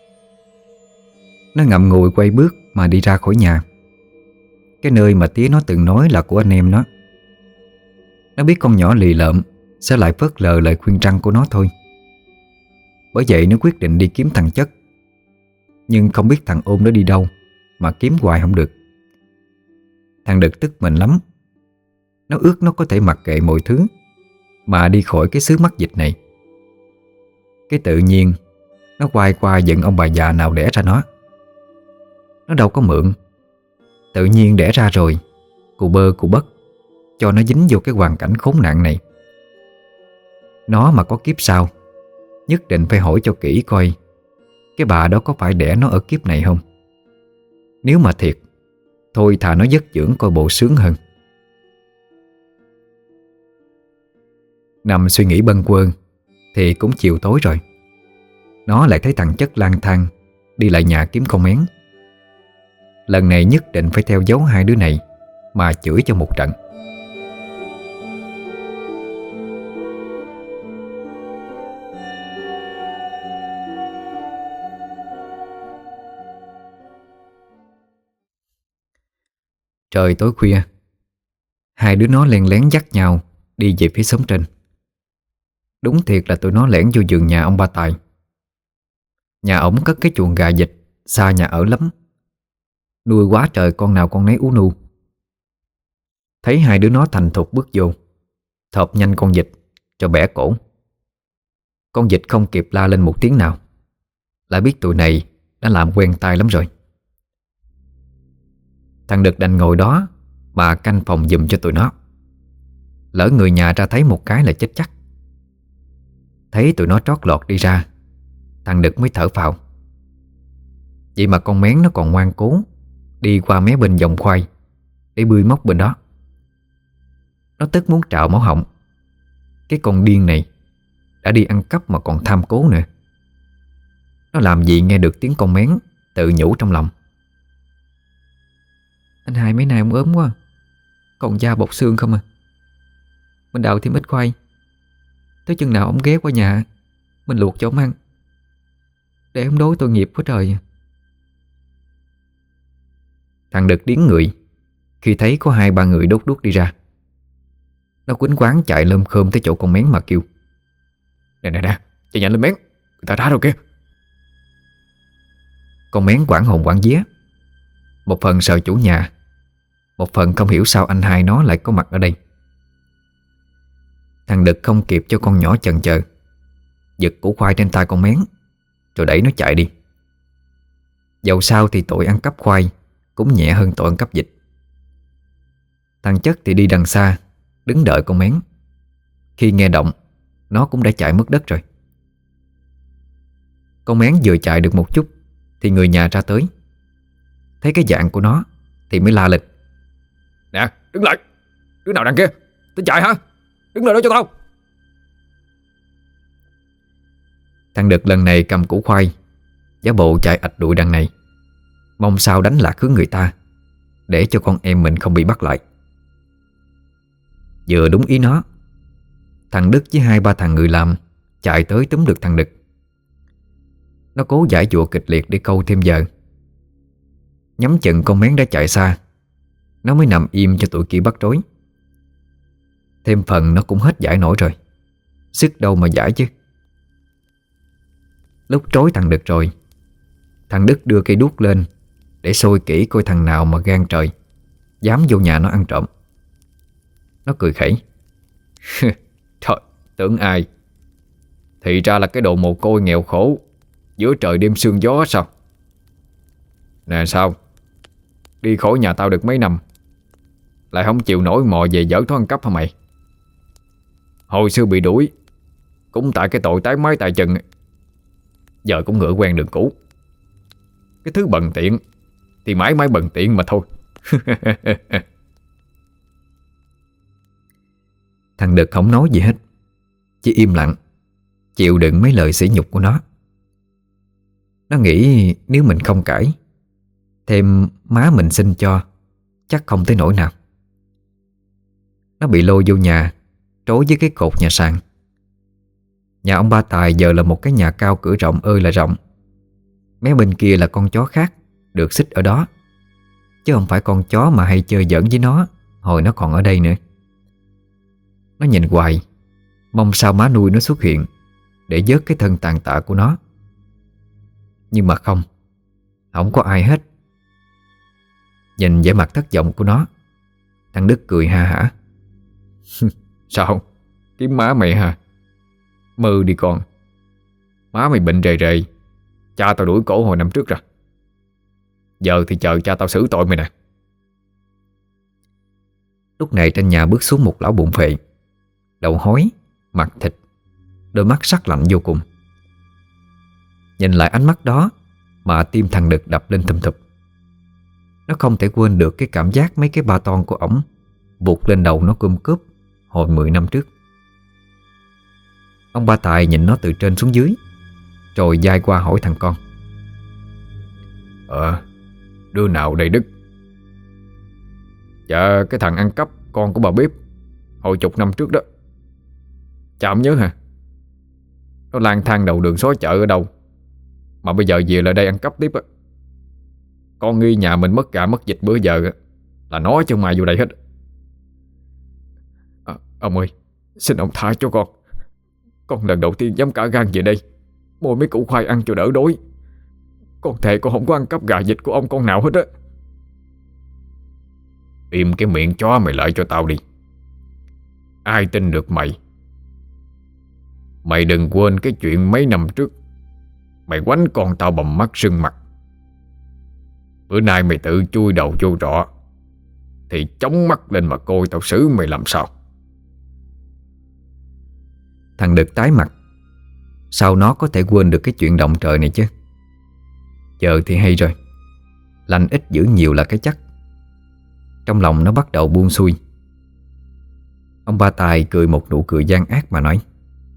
Speaker 1: Nó ngậm ngùi quay bước mà đi ra khỏi nhà, cái nơi mà tía nó từng nói là của anh em nó. Nó biết con nhỏ lì lợm sẽ lại phớt lờ lời khuyên răn của nó thôi. Bởi vậy nó quyết định đi kiếm thằng Chất. Nhưng không biết thằng ôm nó đi đâu mà kiếm hoài không được. Thằng Đực tức mình lắm. Nó ước nó có thể mặc kệ mọi thứ mà đi khỏi cái xứ mắc dịch này. Cái tự nhiên nó quay qua giận ông bà già nào đẻ ra nó. Nó đâu có mượn, tự nhiên đẻ ra rồi, cù bơ cù bất, cho nó dính vô cái hoàn cảnh khốn nạn này. Nó mà có kiếp sau, nhất định phải hỏi cho kỹ coi cái bà đó có phải đẻ nó ở kiếp này không. Nếu mà thiệt, thôi thà nó dất dưỡng coi bộ sướng hơn. Nằm suy nghĩ bâng quơ thì cũng chiều tối rồi. Nó lại thấy thằng Chất lang thang đi lại nhà kiếm con én. Lần này nhất định phải theo dấu hai đứa này mà chửi cho một trận. Trời tối khuya, hai đứa nó len lén dắt nhau đi về phía xóm trên. Đúng thiệt là tụi nó lẻn vô vườn nhà ông ba Tài. Nhà ổng cất cái chuồng gà vịt xa nhà ở lắm, nuôi quá trời con nào con nấy ú nu. Thấy hai đứa nó thành thục bước vô, thọp nhanh con vịt cho bẻ cổ. Con vịt không kịp la lên một tiếng nào, lại biết tụi này đã làm quen tay lắm rồi. Thằng Đực đành ngồi đó mà canh phòng giùm cho tụi nó. Lỡ người nhà ra thấy một cái là chết chắc. Thấy tụi nó trót lọt đi ra, thằng Đực mới thở phào. Vậy mà con mén nó còn ngoan cố đi qua mé bên vòng khoai để bươi móc bên đó. Nó tức muốn trào máu họng. Cái con điên này đã đi ăn cắp mà còn tham cố nữa. Nó làm gì nghe được tiếng con mén tự nhủ trong lòng: anh hai mấy nay ông ốm quá, còn da bọc xương không à. Mình đào thêm ít khoai, tới chừng nào ông ghé qua nhà mình luộc cho ông ăn, để ông đối tội nghiệp quá trời. Thằng Đực điếng người khi thấy có 2-3 người đốt đuốc đi ra. Nó quýnh quáng chạy lơm khơm tới chỗ con mén mà kêu: nè nè nè, chạy nhanh lên mén, người ta ra rồi kìa. Con mén quảng hồn quảng vía, một phần sợ chủ nhà, một phần không hiểu sao anh hai nó lại có mặt ở đây. Thằng Đực không kịp cho con nhỏ chần chờ, giật củ khoai trên tay con mén rồi đẩy nó chạy đi. Dẫu sao thì tội ăn cắp khoai cũng nhẹ hơn tội ăn cắp vịt. Thằng Chất thì đi đằng xa đứng đợi con mén. Khi nghe động, nó cũng đã chạy mất đất rồi. Con mén vừa chạy được một chút thì người nhà ra tới. Thấy cái dạng của nó thì mới la lên:
Speaker 2: nè, đứng lại, đứa nào đằng kia, tính chạy hả? Đứng lại đó cho tao.
Speaker 1: Thằng Đực lần này cầm củ khoai, giả bộ chạy ạch đuổi đằng này, mong sao đánh lạc hướng người ta, để cho con em mình không bị bắt lại. Vừa đúng ý nó, thằng Đức với 2-3 thằng người làm chạy tới túm được thằng Đực. Nó cố giải dụa kịch liệt để câu thêm giờ. Nhắm chừng con mén đã chạy xa, nó mới nằm im cho tụi kia bắt trối. Thêm phần nó cũng hết giải nổi rồi, sức đâu mà giải chứ. Lúc trối thằng Đực rồi, thằng Đức đưa cây đuốc lên để soi kỹ coi thằng nào mà gan trời dám vô nhà nó ăn trộm. Nó cười khẩy:
Speaker 2: Trời, tưởng ai? Thì ra là cái đồ mồ côi nghèo khổ giữa trời đêm sương gió sao? Nè sao, đi khỏi nhà tao được mấy năm lại không chịu nổi mò về dở thó ăn cắp hả mày? Hồi xưa bị đuổi cũng tại cái tội tái mái tay chân, giờ cũng ngựa quen đường cũ. Cái thứ bần tiện thì mãi mãi bần tiện mà thôi.
Speaker 1: Thằng Đực không nói gì hết, chỉ im lặng chịu đựng mấy lời sỉ nhục của nó. Nó nghĩ nếu mình không cãi, thêm má mình xin cho, chắc không tới nỗi nào. Nó bị lôi vô nhà trối với cái cột nhà sàn. Nhà ông ba Tài giờ là một cái nhà cao cửa rộng ơi là rộng. Mé bên kia là con chó khác được xích ở đó, chứ không phải con chó mà hay chơi giỡn với nó hồi nó còn ở đây nữa. Nó nhìn hoài, mong sao má nuôi nó xuất hiện để vớt cái thân tàn tạ của nó. Nhưng mà không, Không có ai hết. Nhìn vẻ mặt thất vọng của nó, thằng Đức cười ha hả.
Speaker 2: Sao? Kiếm má mày hả? Mơ đi con. Má mày bệnh rề rề, cha tao đuổi cổ hồi năm trước rồi. Giờ thì chờ cha tao xử tội mày nè.
Speaker 1: Lúc này trên nhà bước xuống một lão bụng phệ, đầu hói, mặt thịt, đôi mắt sắc lạnh vô cùng. Nhìn lại ánh mắt đó mà tim thằng Đực đập lên thùm thụp. Nó không thể quên được cái cảm giác mấy cái ba ton của ổng vụt lên đầu nó cùm cướp hồi 10 năm trước. Ông ba Tài nhìn nó từ trên xuống dưới, rồi dai qua hỏi thằng con.
Speaker 2: Đứa nào đây Đức? Dạ cái thằng ăn cắp con của bà bếp hồi chục năm trước đó. Cha không nhớ hả? Nó lang thang đầu đường xó chợ ở đâu mà bây giờ về lại đây ăn cắp tiếp á. Con nghi nhà mình mất gà mất vịt bữa giờ á, là nó chứ không ai vô đây hết. Ông ơi, xin ông tha cho con. Con lần đầu tiên dám cả gan về đây mua mấy củ khoai ăn cho đỡ đói. Con thề con không có ăn cắp gà vịt của ông con nào hết á. Im cái miệng chó mày lại cho tao đi. Ai tin được mày? Mày đừng quên cái chuyện mấy năm trước mày quánh con tao bầm mắt sưng mặt. Bữa nay mày tự chui đầu vô trọ thì chống mắt lên mà coi tao xử mày làm sao.
Speaker 1: Thằng Đực tái mặt. Sao nó có thể quên được cái chuyện động trời này chứ? Giờ thì hay rồi, lành ít dữ nhiều là cái chắc. Trong lòng nó bắt đầu buông xuôi. Ông ba Tài cười một nụ cười gian ác mà nói.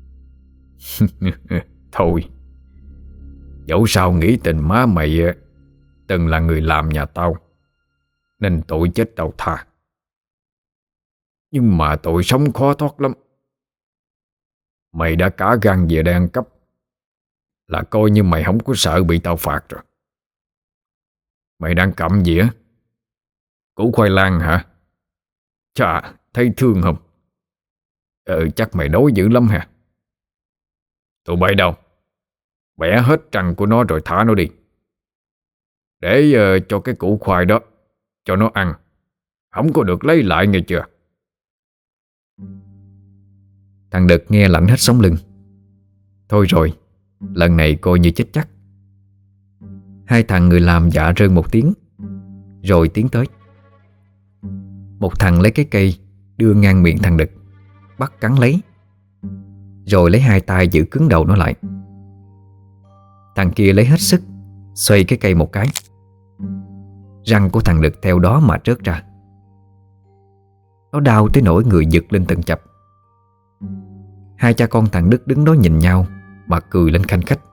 Speaker 2: Thôi, dẫu sao nghĩ tình má mày từng là người làm nhà tao, nên tội chết tao tha. Nhưng mà tội sống khó thoát lắm. Mày đã cả gan về đây ăn cắp, là coi như mày không có sợ bị tao phạt rồi. Mày đang cầm gì á? Củ khoai lang hả? Chà, thấy thương không? Chắc mày đói dữ lắm hả? Tụi bay đâu? Bẻ hết răng của nó rồi thả nó đi. Để cho cái củ khoai đó cho nó ăn, không có được lấy lại nghe chưa?
Speaker 1: Thằng Đực nghe lạnh hết sống lưng. Thôi rồi, lần này coi như chết chắc. Hai thằng người làm dạ rơn một tiếng, rồi tiến tới. Một thằng lấy cái cây đưa ngang miệng thằng Đực, bắt cắn lấy, rồi lấy hai tay giữ cứng đầu nó lại. Thằng kia lấy hết sức xoay cái cây một cái. Răng của thằng Đực theo đó mà rớt ra. Nó đau tới nỗi người giật lên từng chập. Hai cha con thằng Đức đứng đó nhìn nhau mà cười lên khanh khách.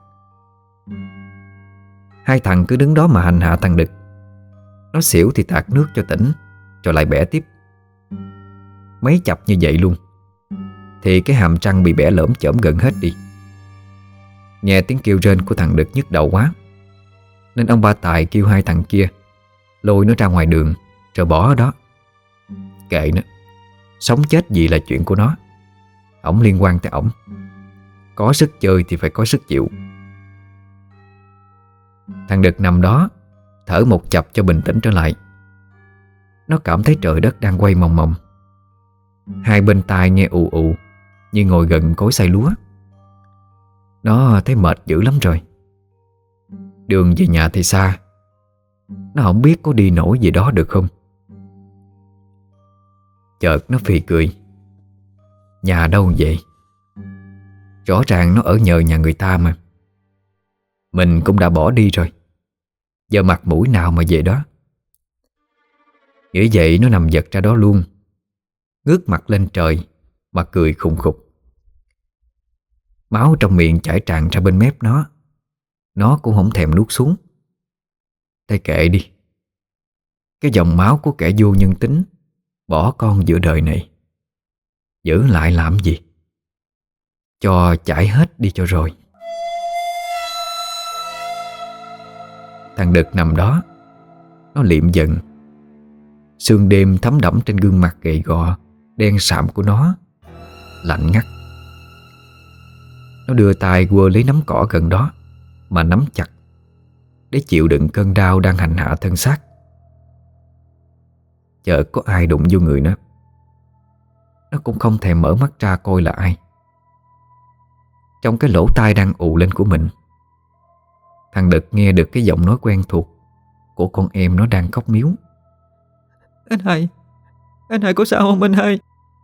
Speaker 1: Hai thằng cứ đứng đó mà hành hạ thằng Đực. Nó xỉu thì tạt nước cho tỉnh, rồi lại bẻ tiếp. Mấy chập như vậy luôn thì cái hàm răng bị bẻ lởm chởm gần hết đi. Nghe tiếng kêu rên của thằng Đực nhức đầu quá, nên ông ba Tài kêu hai thằng kia lôi nó ra ngoài đường rồi bỏ ở đó. Kệ nó, sống chết gì là chuyện của nó, ổng liên quan tới ổng. Có sức chơi thì phải có sức chịu. Thằng Đực nằm đó thở một chập cho bình tĩnh trở lại. Nó cảm thấy trời đất đang quay mòng mòng. Hai bên tai nghe ù ù như ngồi gần cối xay lúa. Nó thấy mệt dữ lắm rồi. Đường về nhà thì xa. Nó không biết có đi nổi gì đó được không. Chợt nó phì cười. Nhà đâu vậy? Rõ ràng nó ở nhờ nhà người ta mà. Mình cũng đã bỏ đi rồi, giờ mặt mũi nào mà về đó. Nghĩ vậy nó nằm giật ra đó luôn, ngước mặt lên trời mà cười khùng khục. Máu trong miệng chảy tràn ra bên mép nó cũng không thèm nuốt xuống. Thế kệ đi. Cái dòng máu của kẻ vô nhân tính bỏ con giữa đời này, giữ lại làm gì? Cho chảy hết đi cho rồi. Thằng Đực nằm đó, nó liệm dần. Sương đêm thấm đẫm trên gương mặt gầy gò đen sạm của nó, lạnh ngắt. Nó đưa tay quơ lấy nắm cỏ gần đó mà nắm chặt. để chịu đựng cơn đau đang hành hạ thân xác. Chợt có ai đụng vô người nó. Nó cũng không thèm mở mắt ra coi là ai. Trong cái lỗ tai đang ù lên của mình, thằng Đực nghe được cái giọng nói quen thuộc của con em nó đang khóc miếu.
Speaker 3: Anh hai có sao không anh hai?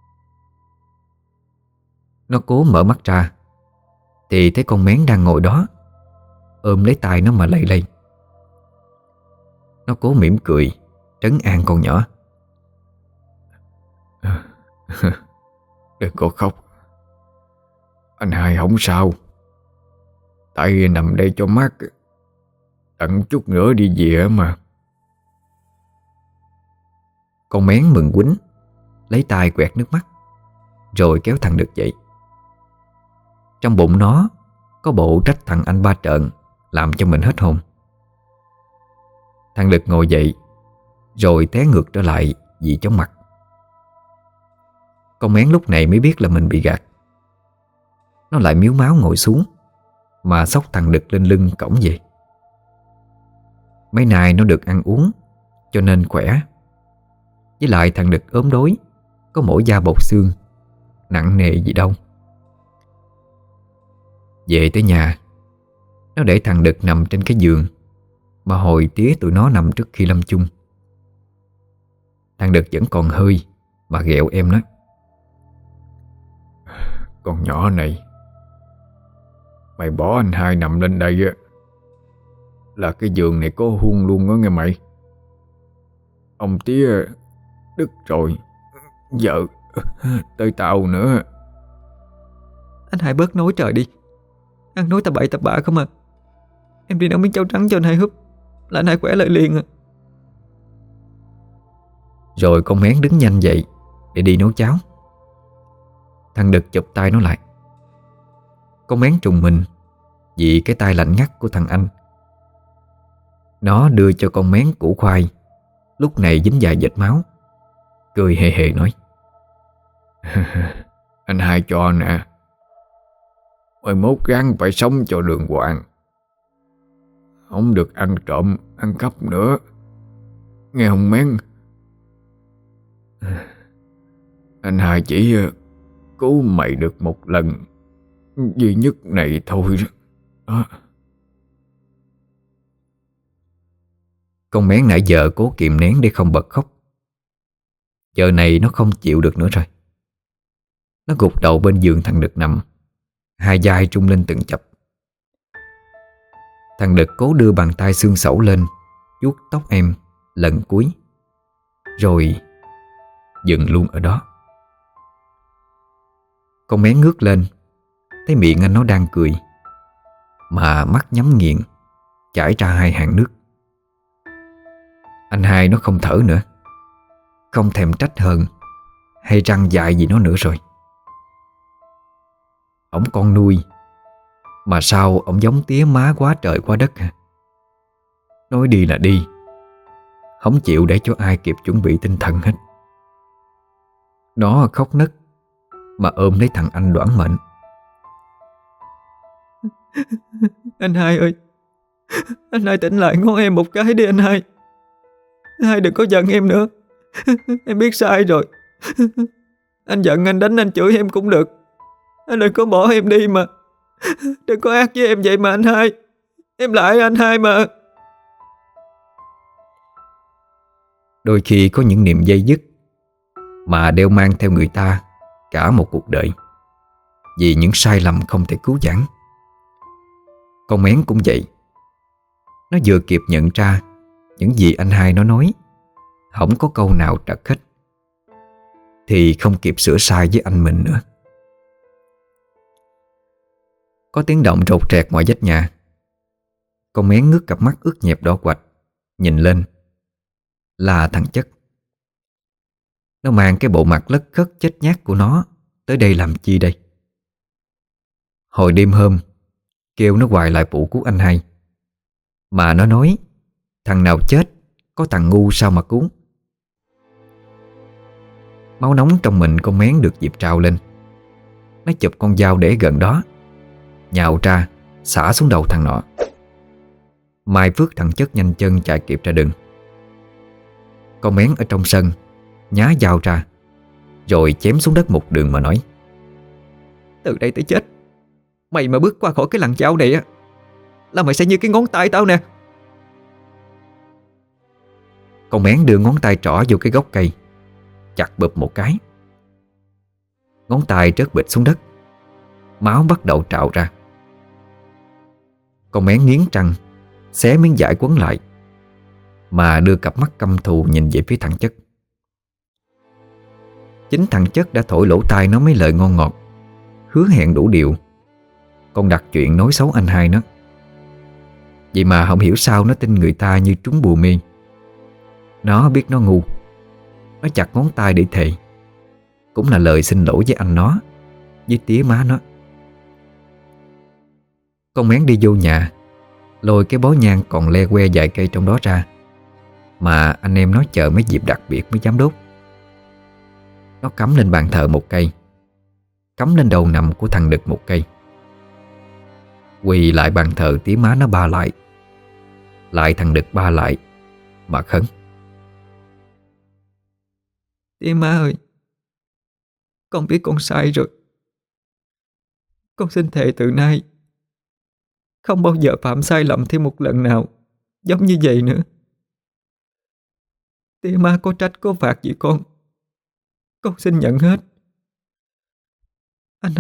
Speaker 1: Nó cố mở mắt ra thì thấy con Mén đang ngồi đó, ôm lấy tay nó mà lay lay. Nó cố mỉm cười trấn an con nhỏ.
Speaker 2: Đừng có khóc, anh hai không sao. Tại nằm đây cho mát, tận chút nữa đi về mà.
Speaker 1: Con Mén mừng quýnh, lấy tay quẹt nước mắt, rồi kéo thằng Đực dậy. Trong bụng nó có bộ trách thằng anh ba trợn làm cho mình hết hồn. Thằng Đực ngồi dậy rồi té ngược trở lại vì chóng mặt. Con Mén lúc này mới biết là mình bị gạt. Nó lại miếu máu ngồi xuống mà xốc thằng Đực lên lưng cõng về. Mấy nay nó được ăn uống cho nên khỏe. Với lại thằng Đực ốm đói, có mỗi da bọc xương, nặng nề gì đâu. Về tới nhà, nó để thằng Đực nằm trên cái giường mà hồi tía tụi nó nằm trước khi lâm chung. Thằng Đực vẫn còn hơi mà ghẹo em nó.
Speaker 2: Con nhỏ này, mày bỏ anh hai nằm lên đây á, là cái giường này có huông luôn đó nghe mày. Ông tía đứt rồi, vợ tới tao nữa.
Speaker 3: Anh hai bớt nói trời đi. Ăn nói tà bậy tà bạ không à. Em đi nấu miếng cháo trắng cho anh hai húp là anh hai khỏe lại liền à.
Speaker 1: Rồi con Mén đứng nhanh dậy để đi nấu cháo. Thằng Đực chụp tay nó lại. Con Mén trùng mình vì cái tay lạnh ngắt của thằng anh. Nó đưa cho con Mén củ khoai lúc này dính vài vệt máu, cười hề hề nói:
Speaker 2: Anh hai cho nè, mai mốt gắng phải sống cho đường hoàng, không được ăn trộm ăn cắp nữa, nghe không Mén? Anh hai chỉ cứu mày được một lần duy nhất này thôi đó.
Speaker 1: Con Mén nãy giờ cố kìm nén để không bật khóc. Giờ này nó không chịu được nữa rồi. Nó gục đầu bên giường thằng Đực nằm, hai vai trung lên từng chập. Thằng Đực cố đưa bàn tay xương xẩu lên vuốt tóc em lần cuối, rồi dừng luôn ở đó. Con Mén ngước lên, thấy miệng anh nó đang cười, mà mắt nhắm nghiền, chảy ra hai hàng nước. Anh hai nó không thở nữa, không thèm trách hờn hay răng dại gì nó nữa rồi. Ổng con nuôi mà sao ổng giống tía má quá trời quá đất hả? Nói đi là đi, không chịu để cho ai kịp chuẩn bị tinh thần hết. Nó khóc nấc mà ôm lấy thằng anh đoản mệnh.
Speaker 3: Anh hai ơi, anh hai tỉnh lại ngón em một cái đi anh hai. Anh hai đừng có giận em nữa. Em biết sai rồi. Anh giận, anh đánh, anh chửi em cũng được. Anh đừng có bỏ em đi mà. Đừng có ác với em vậy mà anh hai. Em lại anh hai mà.
Speaker 1: Đôi khi có những niềm dây dứt mà đeo mang theo người ta cả một cuộc đời, vì những sai lầm không thể cứu vãn. Con Mén cũng vậy. Nó vừa kịp nhận ra những gì anh hai nó nói không có câu nào trật hết, thì không kịp sửa sai với anh mình nữa. Có tiếng động rột rẹt ngoài vách nhà. Con Mén ngước cặp mắt ướt nhẹp đỏ quạch nhìn lên. Là thằng Chất. Nó mang cái bộ mặt lất khất chết nhát của nó tới đây làm chi đây? Hồi đêm hôm kêu nó hoài lại phụ cứu anh hai, mà nó nói thằng nào chết có thằng ngu sao mà cứu. Máu nóng trong mình con Mén được dịp trào lên. Nó chụp con dao để gần đó, nhào ra xả xuống đầu thằng nọ. Mai Phước thằng Chất nhanh chân chạy kịp ra đường. Con Mén ở trong sân nhá dao ra, rồi chém xuống đất một đường mà nói:
Speaker 3: Từ đây tới chết, mày mà bước qua khỏi cái lằn dao này á, là mày sẽ như cái ngón tay tao nè.
Speaker 1: Con Mén đưa ngón tay trỏ vô cái gốc cây, chặt bụp một cái. Ngón tay rớt bịch xuống đất, máu bắt đầu trào ra. Con Mén nghiến răng, xé miếng vải quấn lại, mà đưa cặp mắt căm thù nhìn về phía thằng Chất. Chính thằng Chất đã thổi lỗ tai nó mấy lời ngon ngọt, hứa hẹn đủ điều, còn đặt chuyện nói xấu anh hai nó. Vậy mà không hiểu sao nó tin người ta như trúng bùa mê. Nó biết nó ngu, nó chặt ngón tay để thề, cũng là lời xin lỗi với anh nó, với tía má nó. Con Mén đi vô nhà, lôi cái bó nhang còn le que vài cây trong đó ra, mà anh em nó chờ mấy dịp đặc biệt mới dám đốt. Nó cắm lên bàn thờ một cây, cắm lên đầu nằm của thằng Đực một cây, quỳ lại bàn thờ tía má nó ba lại thằng Đực ba lại, mà khấn:
Speaker 3: Tía má ơi, con biết con sai rồi. Con xin thề từ nay không bao giờ phạm sai lầm thêm một lần nào giống như vậy nữa. Tía má có trách có phạt gì con xin nhận hết. Anh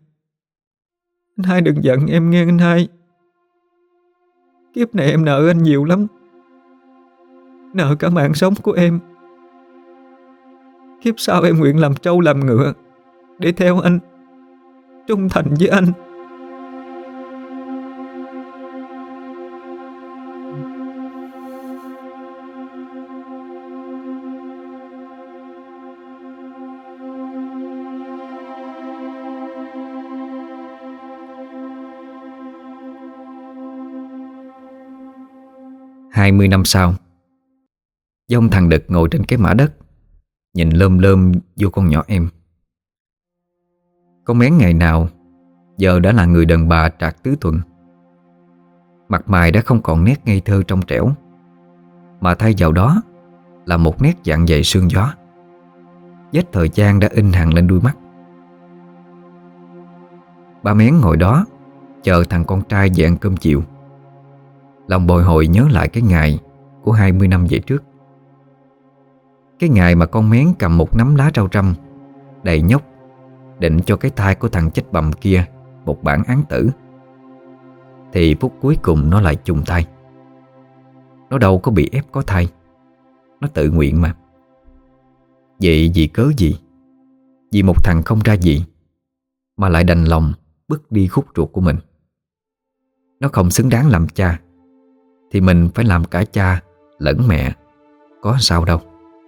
Speaker 3: hai đừng giận em nghe anh hai. Kiếp này em nợ anh nhiều lắm, nợ cả mạng sống của em. Kiếp sau em nguyện làm trâu làm ngựa để theo anh, trung thành với anh.
Speaker 1: Hai 20 năm sau, dông thằng Đực ngồi trên cái mả đất, nhìn lơm lơm vô con nhỏ em. Con Mén ngày nào giờ đã là người đàn bà trạc tứ tuần. Mặt mày đã không còn nét ngây thơ trong trẻo, mà thay vào đó là một nét dạn dày sương gió. Vết thời gian đã in hằn lên đuôi mắt. Ba Mén ngồi đó chờ thằng con trai về ăn cơm chiều. Lòng bồi hồi nhớ lại cái ngày của 20 năm về trước. Cái ngày mà con Mén cầm một nắm lá rau răm đầy nhóc, định cho cái thai của thằng chết bầm kia một bản án tử, thì phút cuối cùng nó lại chung thai. Nó đâu có bị ép có thai, nó tự nguyện mà. Vậy vì cớ gì, vì một thằng không ra gì mà lại đành lòng bứt đi khúc ruột của mình. Nó không xứng đáng làm cha, thì mình phải làm cả cha lẫn mẹ, có sao đâu.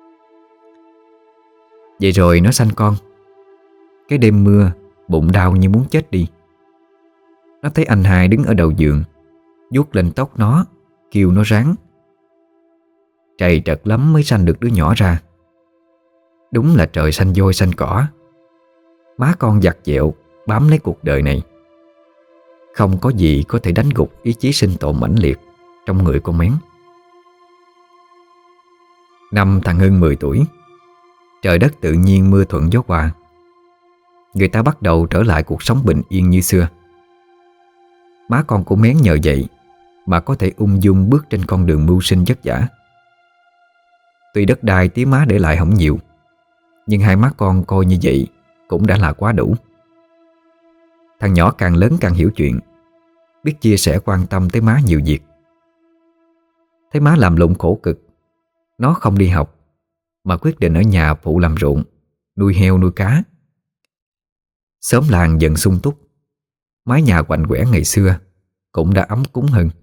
Speaker 1: Vậy rồi nó sanh con. Cái đêm mưa, bụng đau như muốn chết đi. Nó thấy anh hai đứng ở đầu giường, vuốt lên tóc nó, kêu nó ráng. Trầy trật lắm mới sanh được đứa nhỏ ra. Đúng là trời xanh vôi xanh cỏ. Má con vặt vẹo bám lấy cuộc đời này. Không có gì có thể đánh gục ý chí sinh tồn mãnh liệt trong người con Mén. Năm thằng Hưng 10 tuổi, trời đất tự nhiên mưa thuận gió hòa. Người ta bắt đầu trở lại cuộc sống bình yên như xưa. Má con của Mén nhờ vậy mà có thể ung dung bước trên con đường mưu sinh vất vả. Tuy đất đai tía má để lại không nhiều, nhưng hai má con coi như vậy cũng đã là quá đủ. Thằng nhỏ càng lớn càng hiểu chuyện, biết chia sẻ quan tâm tới má nhiều việc. Thấy má làm lụng khổ cực, nó không đi học mà quyết định ở nhà phụ làm ruộng, nuôi heo nuôi cá. Xóm làng dần sung túc, mái nhà quạnh quẻ ngày xưa cũng đã ấm cúng hơn.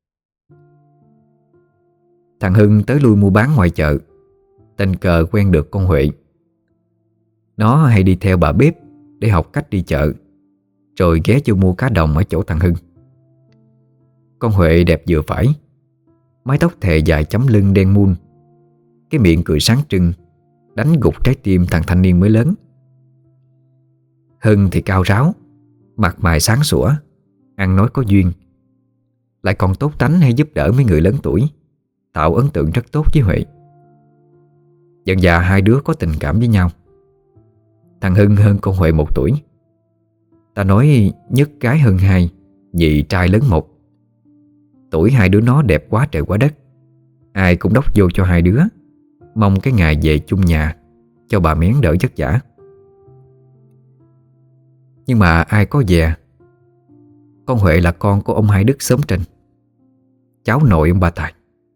Speaker 1: Thằng Hưng tới lui mua bán ngoài chợ, tình cờ quen được con Huệ. Nó hay đi theo bà bếp để học cách đi chợ, rồi ghé vô mua cá đồng ở chỗ thằng Hưng. Con Huệ đẹp vừa phải, mái tóc thề dài chấm lưng đen muôn, cái miệng cười sáng trưng, đánh gục trái tim thằng thanh niên mới lớn. Hưng thì cao ráo, mặt mày sáng sủa, ăn nói có duyên. lại còn tốt tánh hay giúp đỡ mấy người lớn tuổi, tạo ấn tượng rất tốt với Huệ. Dần dà hai đứa có tình cảm với nhau. Thằng Hưng hơn con Huệ 1 tuổi. Ta nói nhất gái hơn hai, nhị trai lớn 1. Tuổi hai đứa nó đẹp quá trời quá đất. Ai cũng đốc vô cho hai đứa, mong cái ngày về chung nhà cho bà Mén đỡ vất vả. Nhưng mà ai có dè, con Huệ là con của ông Hai Đức xóm trên, cháu nội ông Ba Tài.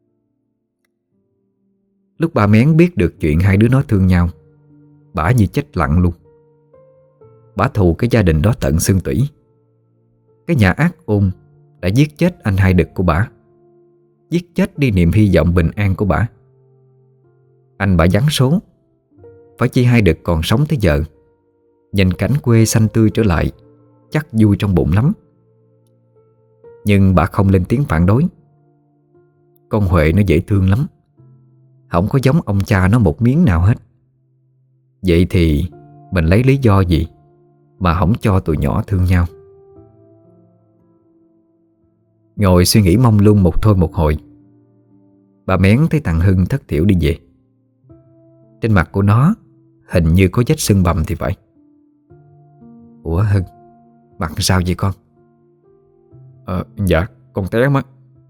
Speaker 1: Lúc bà Mén biết được chuyện hai đứa nó thương nhau, bả như chết lặng luôn. Bả thù cái gia đình đó tận xương tủy. Cái nhà ác ôn đã giết chết anh Hai Đực của bả, giết chết đi niềm hy vọng bình an của bả. Anh bả giáng số, phải chi Hai Đực còn sống tới giờ, nhìn cảnh quê xanh tươi trở lại, chắc vui trong bụng lắm. Nhưng bả không lên tiếng phản đối. Con Huệ nó dễ thương lắm, không có giống ông cha nó một miếng nào hết. Vậy thì mình lấy lý do gì mà không cho tụi nhỏ thương nhau? Ngồi suy nghĩ mông lung một thôi một hồi, bà Mén thấy thằng Hưng thất thểu đi về. Trên mặt của nó hình như có vết sưng bầm thì phải. Ủa Hưng, mặt sao vậy con?
Speaker 2: Dạ con té mất.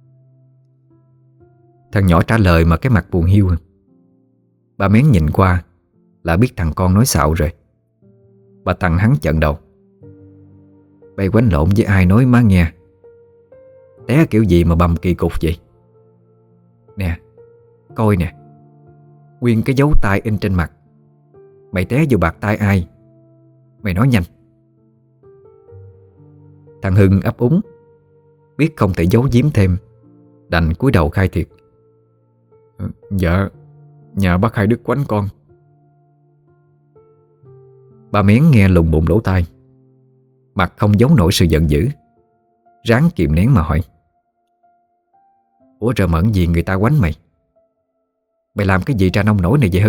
Speaker 1: Thằng nhỏ trả lời mà cái mặt buồn hiu. Bà Mén nhìn qua là biết thằng con nói xạo rồi. Bà thằng hắn chận đầu. Bay quánh lộn với ai nói má nghe? Té kiểu gì mà bầm kỳ cục vậy? Nè, coi nè, nguyên cái dấu tay in trên mặt. Mày té vô bạc tay ai? Mày nói nhanh. Thằng Hưng ấp úng, biết không thể giấu giếm thêm, đành cúi đầu khai thiệt.
Speaker 2: Dạ, nhà bác Hai Đức quánh con.
Speaker 1: Bà Mén nghe lùng bùng lỗ tai, mặt không giấu nổi sự giận dữ, ráng kìm nén mà hỏi. Ủa trời mẫn gì người ta quánh mày? Mày làm cái gì ra nông nổi này vậy Hưng?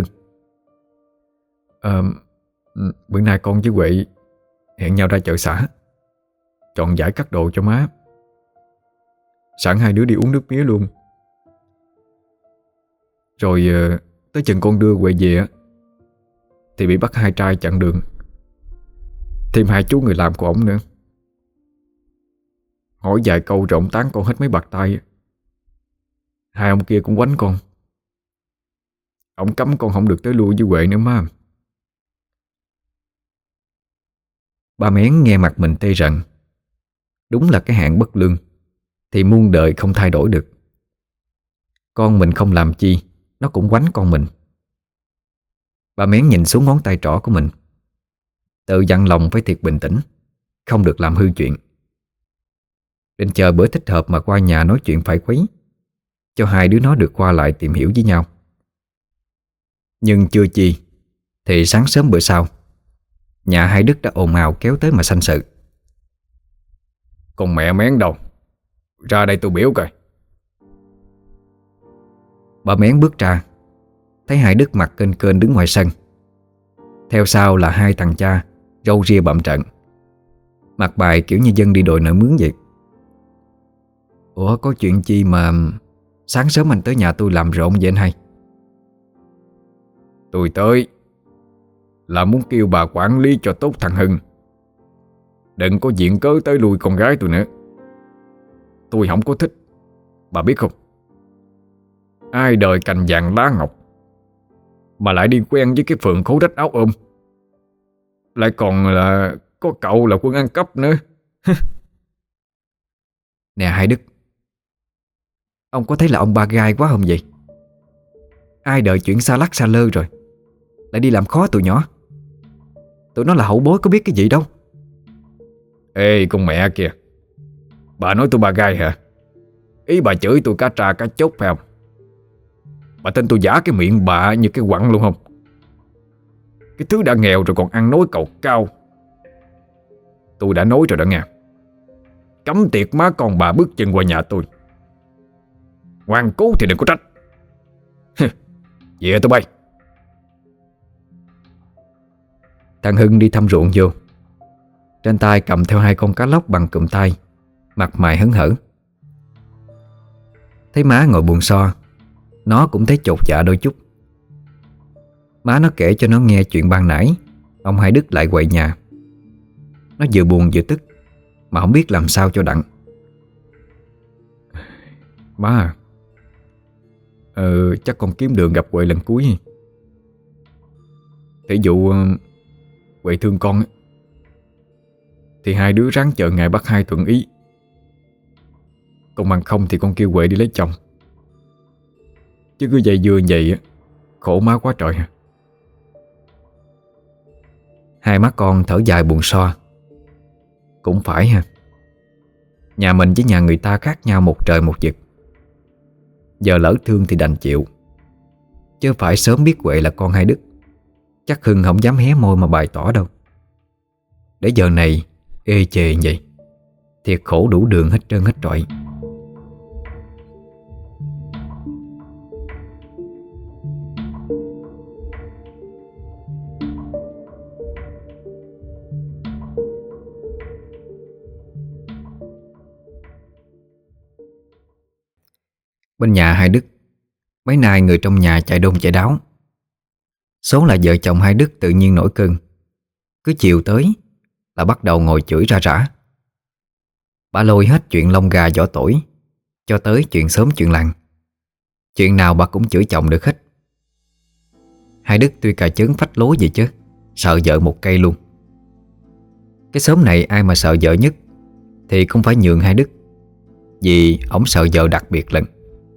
Speaker 2: Bữa nay con với Huệ hẹn nhau ra chợ xã, chọn giải cắt đồ cho má. Sẵn hai đứa đi uống nước mía luôn. Rồi tới chừng con đưa Huệ về á thì bị bắt hai trai chặn đường, thêm hai chú người làm của ổng nữa. Hỏi vài câu rồi ổng tán con hết mấy bạc tay. Hai ông kia cũng quánh con. Ổng cấm con không được tới lui với Huệ nữa má.
Speaker 1: Bà Mén nghe mặt mình tê rần. Đúng là cái hạn bất lương thì muôn đời không thay đổi được. Con mình không làm chi, nó cũng quánh con mình. Bà Mén nhìn xuống ngón tay trỏ của mình, tự dặn lòng phải thiệt bình tĩnh, không được làm hư chuyện. Định chờ bữa thích hợp mà qua nhà nói chuyện phải quấy, cho hai đứa nó được qua lại tìm hiểu với nhau. Nhưng chưa chi thì sáng sớm bữa sau, nhà hai Đức đã ồn ào kéo tới mà sanh sự.
Speaker 2: Con mẹ Mén đâu? Ra đây tôi biểu coi.
Speaker 1: Bà Mén bước ra, thấy hai Đức mặt kênh kênh đứng ngoài sân. Theo sau là hai thằng cha râu ria bậm trận, mặt bài kiểu như dân đi đòi nợ mướn vậy. Ủa có chuyện chi mà sáng sớm anh tới nhà tôi làm rộn vậy anh hai?
Speaker 2: Tôi tới là muốn kêu bà quản lý cho tốt thằng Hưng, đừng có diện cớ tới lui con gái tôi nữa. Tôi không có thích, bà biết không? Ai đời cành vàng lá ngọc mà lại đi quen với cái phường khố rách áo ôm, lại còn là có cậu là quân ăn cắp nữa.
Speaker 1: Nè hai Đức, ông có thấy là ông ba gai quá không vậy? Ai đợi chuyện xa lắc xa lơ rồi lại đi làm khó tụi nhỏ. Tụi nó là hậu bối có biết cái gì đâu.
Speaker 2: Ê con mẹ kìa, bà nói tôi bà gai hả? Ý bà chửi tôi cá trà cá chốt phải không? Bà tin tôi giả cái miệng bà như cái quặng luôn không? Cái thứ đã nghèo rồi còn ăn nói cầu cao. Tôi đã nói rồi đó nghe, cấm tiệt má con bà bước chân qua nhà tôi. Ngoan cố thì đừng có trách. Về tôi bay.
Speaker 1: Thằng Hưng đi thăm ruộng vô, trên tay cầm theo hai con cá lóc bằng cụm tay, mặt mày hớn hở. Thấy má ngồi buồn so, nó cũng thấy chột dạ đôi chút. Má nó kể cho nó nghe chuyện ban nãy ông Hai Đức lại quậy nhà. Nó vừa buồn vừa tức, mà không biết làm sao cho đặng.
Speaker 2: Má à, chắc con kiếm đường gặp Huệ lần cuối. Thí dụ Huệ thương con ấy, thì hai đứa ráng chờ ngày bác Hai thuận ý. Còn bằng không thì con kêu Huệ đi lấy chồng. Chứ cứ dây dưa vậy á, khổ má quá trời.
Speaker 1: Hai má con thở dài buồn so. Cũng phải ha, nhà mình với nhà người ta khác nhau một trời một vực. Giờ lỡ thương thì đành chịu, chứ phải sớm biết Huệ là con Hai Đức, chắc Hưng không dám hé môi mà bày tỏ đâu. Để giờ này ê chề vậy, thiệt khổ đủ đường hết trơn hết trọi. Bên nhà Hai Đức, mấy nay người trong nhà chạy đôn chạy đáo. Số là vợ chồng Hai Đức tự nhiên nổi cơn. Cứ chiều tới là bắt đầu ngồi chửi ra rã. Bà lôi hết chuyện lông gà vỏ tỏi cho tới chuyện sớm chuyện làng. Chuyện nào bà cũng chửi chồng được hết. Hai Đức tuy cà chớn phách lố gì chứ, sợ vợ một cây luôn. Cái xóm này ai mà sợ vợ nhất thì cũng phải nhường Hai Đức, vì ổng sợ vợ đặc biệt lần.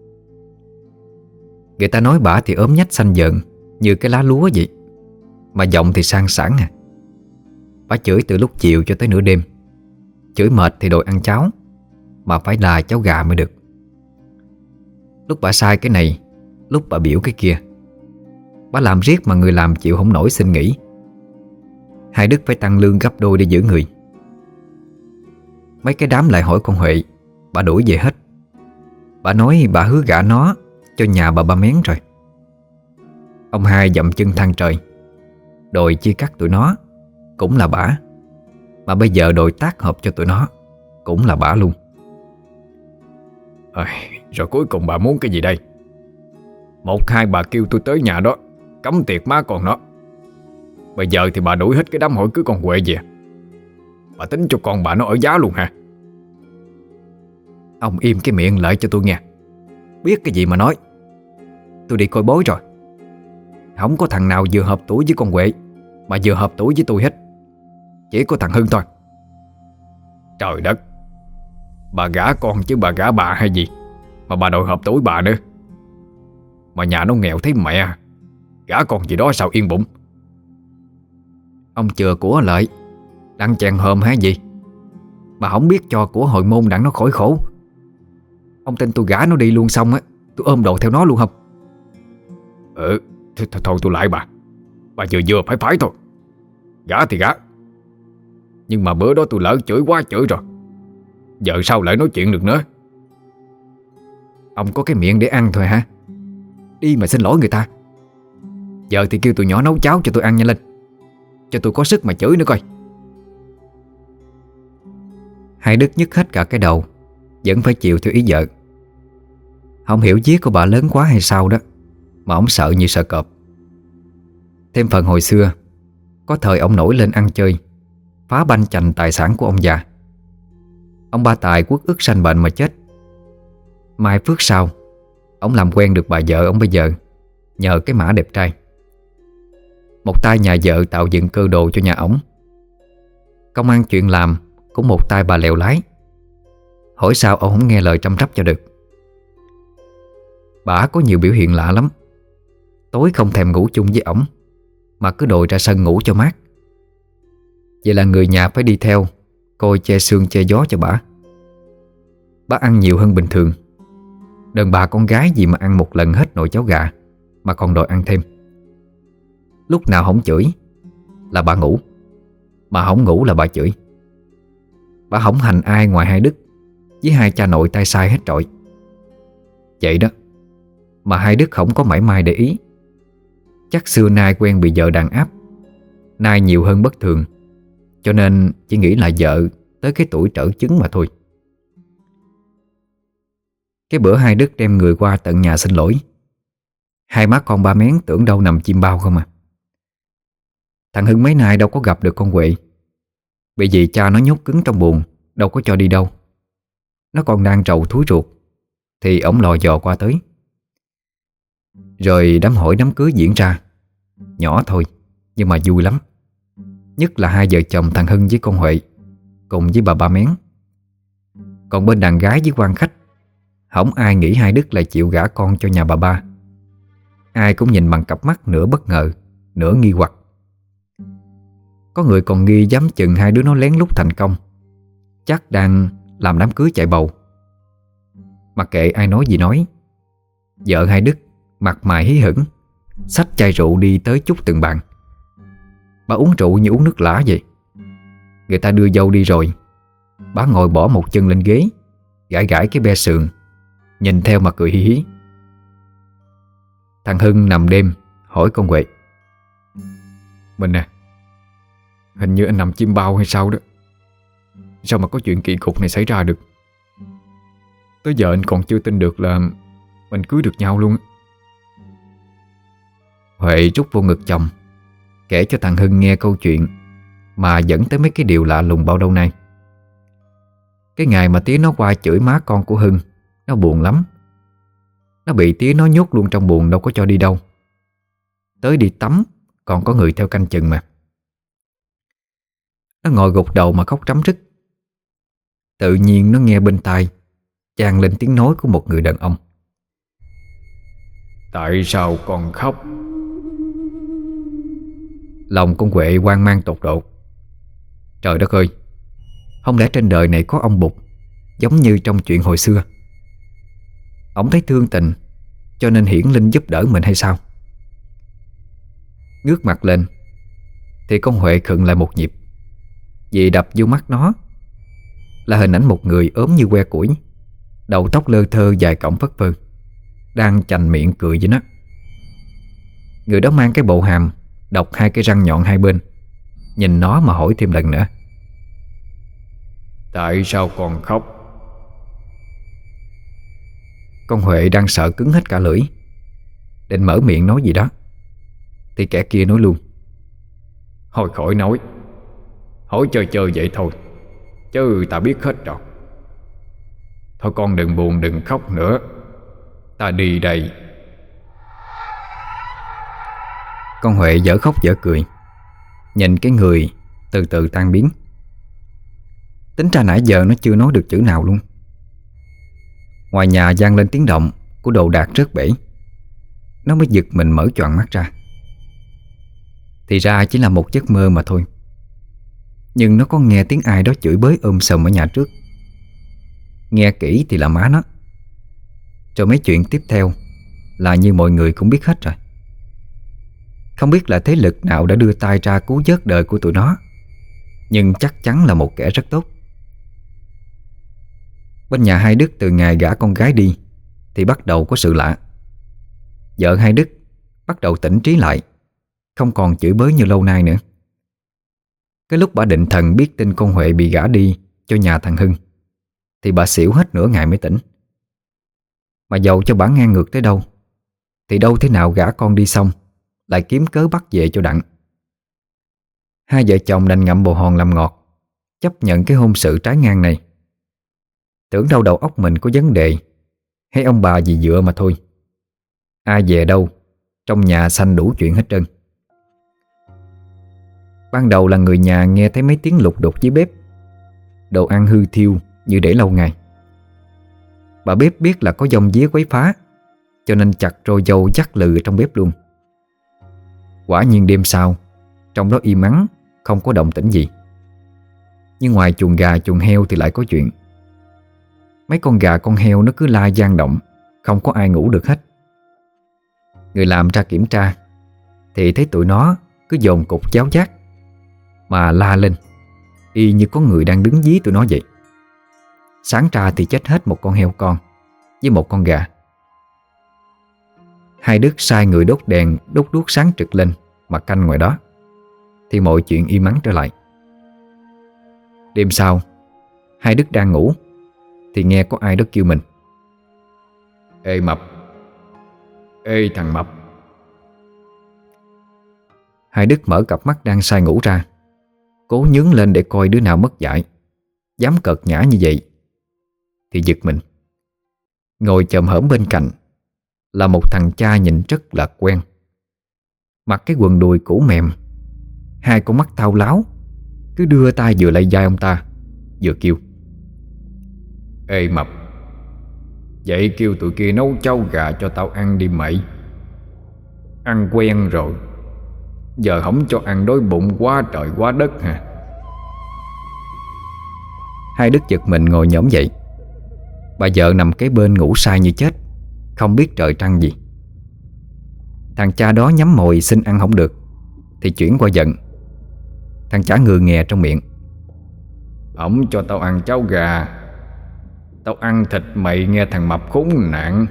Speaker 1: Người ta nói bả thì ốm nhách xanh dợn như cái lá lúa vậy, mà giọng thì sang sảng à. Bả chửi từ lúc chiều cho tới nửa đêm. Chửi mệt thì đòi ăn cháo, mà phải là cháo gà mới được. Lúc bả sai cái này, lúc bả biểu cái kia. Bả làm riết mà người làm chịu không nổi xin nghỉ. Hai Đức phải tăng lương gấp đôi để giữ người. Mấy cái đám lại hỏi con Huệ, bà đuổi về hết. Bà nói bà hứa gả nó cho nhà bà Ba Mén rồi. Ông Hai dậm chân than trời, đòi chia cắt tụi nó cũng là bả, mà bây giờ đòi tác hợp cho tụi nó cũng là bả luôn.
Speaker 2: Rồi cuối cùng bà muốn cái gì đây? Một hai bà kêu tôi tới nhà đó cấm tiệc má con nó. Bây giờ thì bà đuổi hết cái đám hỏi cưới con Huệ về. Bà tính cho con bà nó ở giá luôn hả?
Speaker 1: Ông im cái miệng lại cho tôi nghe. Biết cái gì mà nói. Tôi đi coi bói rồi, không có thằng nào vừa hợp tuổi với con Huệ mà vừa hợp tuổi với tôi hết. Chỉ có thằng Hưng thôi.
Speaker 2: Trời đất, bà gả con chứ bà gả bà hay gì mà bà đòi hợp tuổi bà nữa. Mà nhà nó nghèo thấy mẹ, gả con gì đó sao yên bụng.
Speaker 1: Ông chừa của lại đang chèn hòm hay gì mà không biết cho của hồi môn đặng nó khỏi khổ. Ông tin tôi gả nó đi luôn xong á, tôi ôm đồ theo nó luôn không?
Speaker 2: Thôi tôi lại bà vừa vừa phải thôi. Gả thì gả, nhưng mà bữa đó tôi lỡ chửi quá chửi rồi, giờ sao lại nói chuyện được nữa.
Speaker 1: Ông có cái miệng để ăn thôi hả? Đi mà xin lỗi người ta. Giờ thì kêu tụi nhỏ nấu cháo cho tôi ăn nhanh lên, cho tôi có sức mà chửi nữa coi. Hai Đức nhức hết cả cái đầu, vẫn phải chịu theo ý vợ. Không hiểu viết của bà lớn quá hay sao đó, mà ông sợ như sợ cọp. Thêm phần hồi xưa, có thời ông nổi lên ăn chơi, phá banh chành tài sản của ông già. Ông Ba Tài uất ức sanh bệnh mà chết. Mai phước sau, ông làm quen được bà vợ ông bây giờ, nhờ cái mã đẹp trai. Một tay nhà vợ tạo dựng cơ đồ cho nhà ổng. Công ăn chuyện làm cũng một tay bà lèo lái. Hỏi sao ông không nghe lời trăm trắp cho được. Bà có nhiều biểu hiện lạ lắm. Tối không thèm ngủ chung với ổng, mà cứ đòi ra sân ngủ cho mát. Vậy là người nhà phải đi theo, coi che sương che gió cho bà. Bà ăn nhiều hơn bình thường. Đàn bà con gái gì mà ăn một lần hết nồi cháo gà, mà còn đòi ăn thêm. Lúc nào không chửi là bà ngủ, mà không ngủ là bà chửi. Bà không hành ai ngoài Hai Đức với hai cha nội tay sai hết trọi. Vậy đó mà Hai Đức không có mảy may để ý. Chắc xưa nay quen bị vợ đàn áp, nay nhiều hơn bất thường, cho nên chỉ nghĩ là vợ tới cái tuổi trở chứng mà thôi. Cái bữa hai Đức đem người qua tận nhà xin lỗi, hai má con ba Mén tưởng đâu nằm chim bao không à. Thằng Hưng mấy nay đâu có gặp được con Huệ, bởi vì cha nó nhốt cứng trong buồng, đâu có cho đi đâu. Nó còn đang trầu thúi ruột thì ổng lò dò qua tới. Rồi đám hỏi đám cưới diễn ra. Nhỏ thôi nhưng mà vui lắm. Nhất là hai vợ chồng thằng Hưng với con Huệ cùng với bà ba Mén. Còn bên đàn gái với quan khách, không ai nghĩ hai Đức lại chịu gả con cho nhà bà ba. Ai cũng nhìn bằng cặp mắt nửa bất ngờ, nửa nghi hoặc. Có người còn nghi dám chừng hai đứa nó lén lút thành công, chắc đang làm đám cưới chạy bầu. Mặc kệ ai nói gì nói, vợ hai Đức mặt mày hí hửng xách chai rượu đi tới chúc từng bàn. Bà uống rượu như uống nước lã vậy. Người ta đưa dâu đi rồi, bà ngồi bỏ một chân lên ghế, gãi gãi cái be sườn, nhìn theo mà cười hí hí. Thằng Hưng nằm đêm hỏi con Huệ:
Speaker 2: Mình nè, hình như anh nằm chim bao hay sao đó. Sao mà có chuyện kỳ cục này xảy ra được? Tới giờ anh còn chưa tin được là mình cưới được nhau luôn.
Speaker 1: Huệ rút vô ngực chồng, kể cho thằng Hưng nghe câu chuyện mà dẫn tới mấy cái điều lạ lùng bao đâu nay. Cái ngày mà tía nó qua chửi má con của Hưng, nó buồn lắm. Nó bị tía nó nhốt luôn trong buồng, đâu có cho đi đâu. Tới đi tắm còn có người theo canh chừng mà. Nó ngồi gục đầu mà khóc rắm rứt. Tự nhiên nó nghe bên tai chan lên tiếng nói của một người đàn ông:
Speaker 2: Tại sao con khóc?
Speaker 1: Lòng con Huệ hoang mang tột độ. Trời đất ơi, không lẽ trên đời này có ông Bụt giống như trong chuyện hồi xưa? Ông thấy thương tình cho nên hiển linh giúp đỡ mình hay sao? Ngước mặt lên thì con Huệ khựng lại một nhịp, vì đập vô mắt nó là hình ảnh một người ốm như que củi, đầu tóc lơ thơ dài cọng phất phơ, đang chành miệng cười với nó. Người đó mang cái bộ hàm độc hai cái răng nhọn hai bên, nhìn nó mà hỏi thêm lần nữa:
Speaker 2: Tại sao con khóc?
Speaker 1: Con Huệ đang sợ cứng hết cả lưỡi, định mở miệng nói gì đó thì kẻ kia nói luôn:
Speaker 2: Thôi khỏi nói, hỏi chơi chơi vậy thôi, chứ ta biết hết rồi. Thôi con đừng buồn đừng khóc nữa, ta đi đây.
Speaker 1: Con Huệ dở khóc dở cười, nhìn cái người từ từ tan biến. Tính ra nãy giờ nó chưa nói được chữ nào luôn. Ngoài nhà vang lên tiếng động của đồ đạc rớt bể. Nó mới giật mình mở choàng mắt ra. Thì ra chỉ là một giấc mơ mà thôi. Nhưng nó có nghe tiếng ai đó chửi bới sầm ở nhà trước. Nghe kỹ thì là má nó. Rồi mấy chuyện tiếp theo là như mọi người cũng biết hết rồi. Không biết là thế lực nào đã đưa tay ra cứu vớt đời của tụi nó, nhưng chắc chắn là một kẻ rất tốt. Bên nhà hai Đức từ ngày gả con gái đi thì bắt đầu có sự lạ. Vợ hai Đức bắt đầu tỉnh trí lại, không còn chửi bới như lâu nay nữa. Cái lúc bà định thần biết tin con Huệ bị gả đi cho nhà thằng Hưng thì bà xỉu hết nửa ngày mới tỉnh. Mà dầu cho bà ngang ngược tới đâu thì đâu thế nào gả con đi xong lại kiếm cớ bắt về cho đặng. Hai vợ chồng đành ngậm bồ hòn làm ngọt, chấp nhận cái hôn sự trái ngang này. Tưởng đâu đầu óc mình có vấn đề hay ông bà gì dựa mà thôi. Ai về đâu, trong nhà sanh đủ chuyện hết trơn. Ban đầu là người nhà nghe thấy mấy tiếng lục đục dưới bếp, đồ ăn hư thiêu như để lâu ngày. Bà bếp biết là có dông día quấy phá, cho nên chặt trôi dâu dắt lừ trong bếp luôn. Quả nhiên đêm sau, trong đó im ắng, không có động tĩnh gì. Nhưng ngoài chuồng gà chuồng heo thì lại có chuyện. Mấy con gà con heo nó cứ la vang động, không có ai ngủ được hết. Người làm ra kiểm tra thì thấy tụi nó cứ dồn cục cháo chát mà la lên, y như có người đang đứng dí tụi nó vậy. Sáng ra thì chết hết một con heo con với một con gà. Hai Đức sai người đốt đèn, đốt đuốc sáng trực lên mà canh ngoài đó, thì mọi chuyện im ắng trở lại. Đêm sau, hai Đức đang ngủ thì nghe có ai đó kêu mình.
Speaker 2: Ê mập, ê thằng mập.
Speaker 1: Hai Đức mở cặp mắt đang say ngủ ra, cố nhướng lên để coi đứa nào mất dạy dám cợt nhã như vậy. Thì giật mình, ngồi chồm hổm bên cạnh là một thằng cha nhìn rất là quen. Mặc cái quần đùi cũ mềm, hai con mắt thao láo, cứ đưa tay vừa lay vai ông ta vừa kêu:
Speaker 2: Ê mập, vậy kêu tụi kia nấu cháo gà cho tao ăn đi mày. Ăn quen rồi, giờ không cho ăn đói bụng quá trời quá đất hả?
Speaker 1: Hai Đức giật mình ngồi nhổm dậy. Bà vợ nằm kế bên ngủ say như chết, không biết trời trăng gì. Thằng cha đó nhắm mồi xin ăn không được thì chuyển qua giận. Thằng chả ngừ nghè trong miệng:
Speaker 2: Ổng cho tao ăn cháo gà, tao ăn thịt mày nghe thằng mập khốn nạn.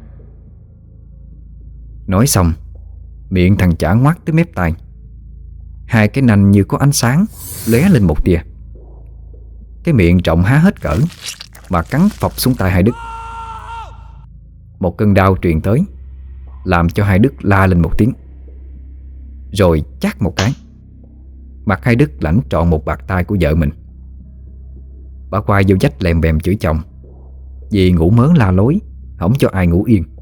Speaker 1: Nói xong, miệng thằng chả ngoác tới mép tai. Hai cái nanh như có ánh sáng lóe lên một tia. Cái miệng rộng há hết cỡ mà cắn phọc xuống tay Hai Đức. Một cơn đau truyền tới, làm cho Hai Đức la lên một tiếng. Rồi chát một cái, mặt Hai Đức lãnh trọn một bạt tay của vợ mình. Bà quay vô vách lèm bèm chửi chồng vì ngủ mớ la lối, không cho ai ngủ yên.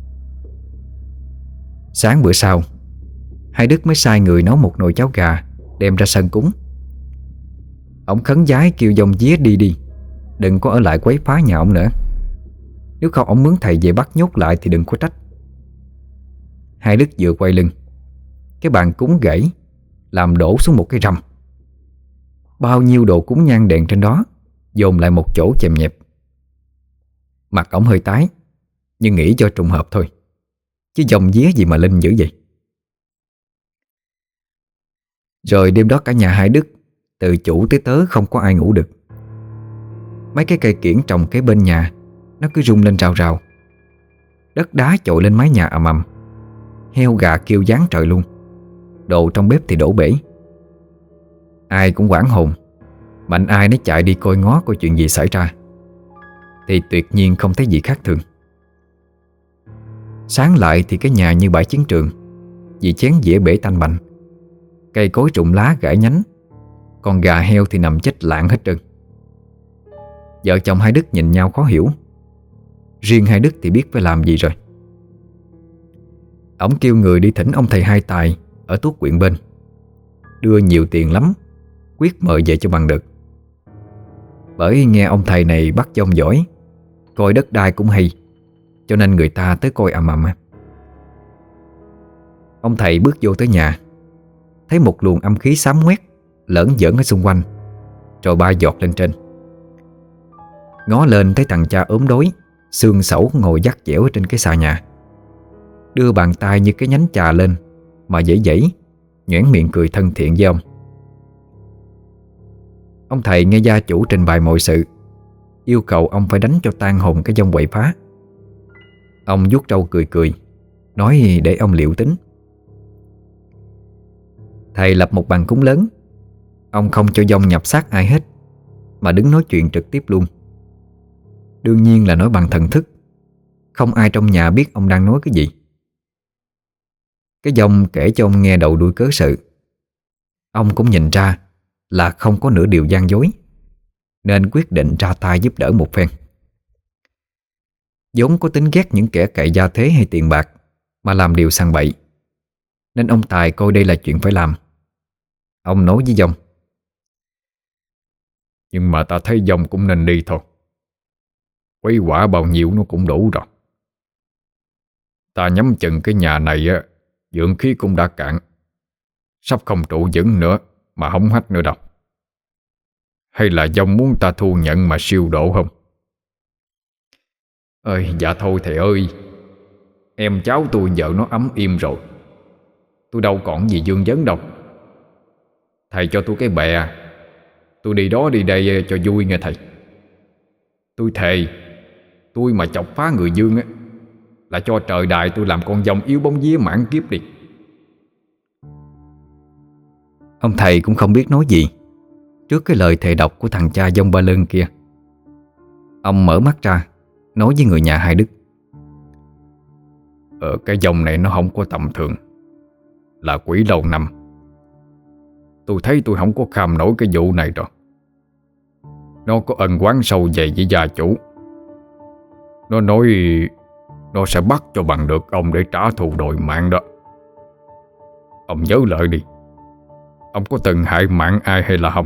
Speaker 1: Sáng bữa sau, Hai Đức mới sai người nấu một nồi cháo gà đem ra sân cúng. Ông khấn vái kêu dòng día đi, đừng có ở lại quấy phá nhà ông nữa. Nếu không ông mướn thầy về bắt nhốt lại thì đừng có trách. Hai Đức vừa quay lưng, cái bàn cúng gãy, làm đổ xuống một cái râm. Bao nhiêu đồ cúng nhang đèn trên đó dồn lại một chỗ chèm nhẹp. Mặt ổng hơi tái, nhưng nghĩ do trùng hợp thôi, chứ dòng día gì mà linh dữ vậy. Rồi đêm đó cả nhà Hai Đức, từ chủ tới tớ không có ai ngủ được. Mấy cái cây kiểng trồng kế bên nhà nó cứ rung lên rào rào. Đất đá chội lên mái nhà ầm ầm. Heo gà kêu giáng trời luôn. Đồ trong bếp thì đổ bể. Ai cũng hoảng hồn, mạnh ai nấy chạy đi coi ngó coi chuyện gì xảy ra. Thì tuyệt nhiên không thấy gì khác thường. Sáng lại thì cái nhà như bãi chiến trường, vì chén dĩa bể tanh bành, cây cối rụng lá gãy nhánh, còn gà heo thì nằm chết lạng hết trơn. Vợ chồng Hai Đức nhìn nhau khó hiểu. Riêng Hai Đức thì biết phải làm gì rồi. Ông kêu người đi thỉnh ông thầy Hai Tài ở Tuốt Quyện bên, đưa nhiều tiền lắm, quyết mời về cho bằng được. Bởi nghe ông thầy này bắt dông giỏi, coi đất đai cũng hay, cho nên người ta tới coi ầm ầm. Ông thầy bước vô tới nhà, thấy một luồng âm khí xám ngoét lởn giởn ở xung quanh, rồi bay giọt lên trên. Ngó lên thấy thằng cha ốm đói, xương xẩu ngồi vắt dẻo ở trên cái xà nhà, đưa bàn tay như cái nhánh chà lên mà dãy dãy, nhoẻn miệng cười thân thiện với ông. Ông thầy nghe gia chủ trình bày mọi sự, yêu cầu ông phải đánh cho tan hồn cái vong quậy phá. Ông vuốt râu cười cười, nói để ông liệu tính. Thầy lập một bàn cúng lớn. Ông không cho vong nhập xác ai hết, mà đứng nói chuyện trực tiếp luôn. Đương nhiên là nói bằng thần thức, không ai trong nhà biết ông đang nói cái gì. Cái vong kể cho ông nghe đầu đuôi cớ sự. Ông cũng nhìn ra là không có nửa điều gian dối, nên quyết định ra tay giúp đỡ một phen. vốn có tính ghét những kẻ cậy gia thế hay tiền bạc mà làm điều sang bậy, nên ông Tài coi đây là chuyện phải làm. Ông nói với dông:
Speaker 2: Nhưng mà ta thấy dông cũng nên đi thôi. Quấy quả bao nhiêu nó cũng đủ rồi. Ta nhắm chừng cái nhà này á, dưỡng khí cũng đã cạn, sắp không trụ vững nữa mà hỏng hách nữa đâu. Hay là dông muốn ta thu nhận mà siêu độ không? Ơi dạ thôi thầy ơi, em cháu tôi vợ nó ấm im rồi, tôi đâu còn gì dương vấn đâu. Thầy cho tôi cái bè, tôi đi đó đi đây cho vui nghe thầy. Tôi thề, tôi mà chọc phá người dương á, là cho trời đài tôi làm con dông yếu bóng vía mãn kiếp đi.
Speaker 1: Ông thầy cũng không biết nói gì trước cái lời thề độc của thằng cha dông ba lơn kia. Ông mở mắt ra nói với người nhà Hai Đức:
Speaker 2: Cái dòng này nó không có tầm thường, là quỷ lâu năm. Tôi thấy tôi không có kham nổi cái vụ này rồi. Nó có ân oán sâu dày với gia chủ. Nó nói nó sẽ bắt cho bằng được ông để trả thù đòi mạng đó. Ông nhớ lại đi, ông có từng hại mạng ai hay là không?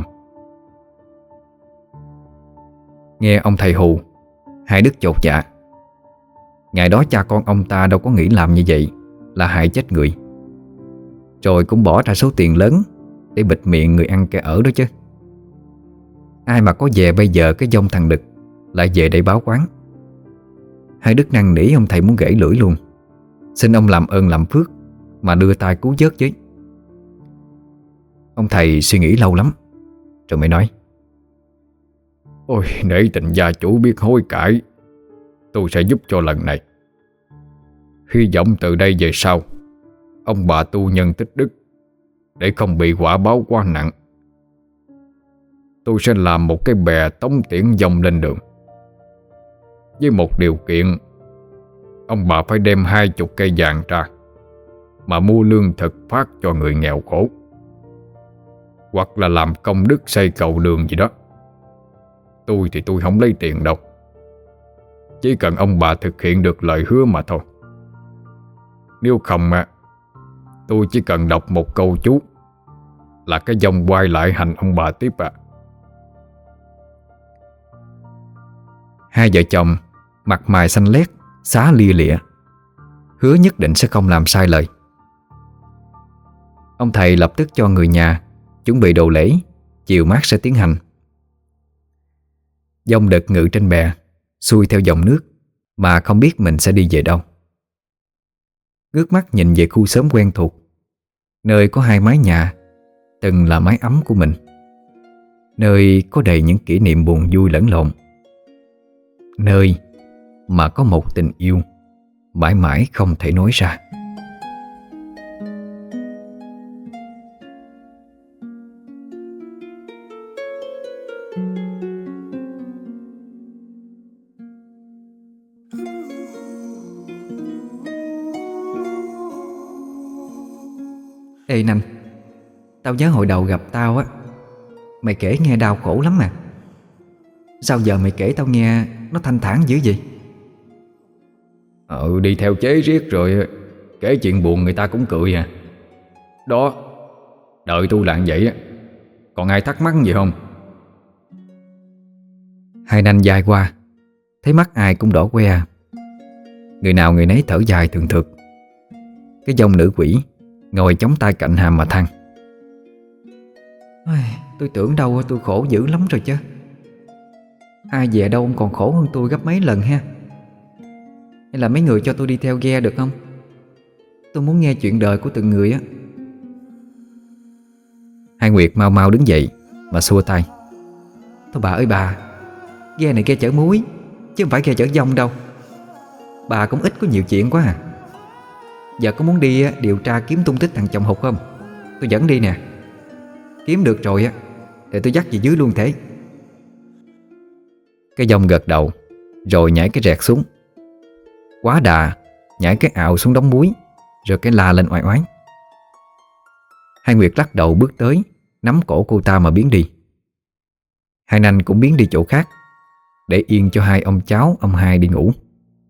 Speaker 1: Nghe ông thầy hù, hai Đức chột dạ. Ngày đó cha con ông ta đâu có nghĩ làm như vậy là hại chết người, rồi cũng bỏ ra số tiền lớn để bịt miệng người ăn kẻ ở đó chứ. Ai mà có về bây giờ cái dông thằng Đực lại về để báo quán. Hai Đức năn nỉ ông thầy muốn gãy lưỡi luôn, xin ông làm ơn làm phước mà đưa tay cứu vớt chứ. Ông thầy suy nghĩ lâu lắm rồi mới nói:
Speaker 2: Ôi, để tình gia chủ biết hối cải, tôi sẽ giúp cho lần này. Hy vọng từ đây về sau ông bà tu nhân tích đức, để không bị quả báo quá nặng. Tôi sẽ làm một cái bè tống tiễn dòng lên đường, với một điều kiện: ông bà phải đem 20 cây vàng ra mà mua lương thực phát cho người nghèo khổ, hoặc là làm công đức xây cầu đường gì đó. Tôi thì tôi không lấy tiền đâu, chỉ cần ông bà thực hiện được lời hứa mà thôi. Nếu không tôi chỉ cần đọc một câu chú là cái dòng quay lại hành ông bà tiếp ạ.
Speaker 1: Hai vợ chồng mặt mày xanh lét, xá lia lịa, hứa nhất định sẽ không làm sai lời. Ông thầy lập tức cho người nhà chuẩn bị đồ lễ, chiều mát sẽ tiến hành. Dông Đực ngự trên bè, xuôi theo dòng nước mà không biết mình sẽ đi về đâu. Ngước mắt nhìn về khu xóm quen thuộc, nơi có hai mái nhà từng là mái ấm của mình, nơi có đầy những kỷ niệm buồn vui lẫn lộn, nơi mà có một tình yêu mãi mãi không thể nói ra. Ê Nanh, tao nhớ hồi đầu gặp tao á, mày kể nghe đau khổ lắm mà. Sao giờ mày kể tao nghe nó thanh thản dữ vậy?
Speaker 2: Đi theo chế riết rồi kể chuyện buồn người ta cũng cười à. Đó, đợi tôi là vậy á. Còn ai thắc mắc gì không?
Speaker 1: Hai Nanh dài qua, thấy mắt ai cũng đỏ que. Người nào người nấy thở dài thường thượt. Cái dòng nữ quỷ ngồi chống tay cạnh hàm mà than: Tôi tưởng đâu tôi khổ dữ lắm rồi chứ. Ai về đâu ông còn khổ hơn tôi gấp mấy lần ha. Hay là mấy người cho tôi đi theo ghe được không? Tôi muốn nghe chuyện đời của từng người á. Hai Nguyệt mau mau đứng dậy mà xua tay: Thôi bà ơi bà, ghe này ghe chở muối chứ không phải ghe chở dông đâu. Bà cũng ít có nhiều chuyện quá à. Giờ có muốn đi điều tra kiếm tung tích thằng chồng Hụt không? Tôi dẫn đi nè. Kiếm được rồi á thì tôi dắt về dưới luôn thế. Cái dông gật đầu rồi nhảy cái rẹt xuống. Quá đà, nhảy cái ạo xuống đống muối, rồi cái la lên oai oái. Hai Nguyệt lắc đầu bước tới, nắm cổ cô ta mà biến đi. Hai Nanh cũng biến đi chỗ khác, để yên cho hai ông cháu ông hai đi ngủ.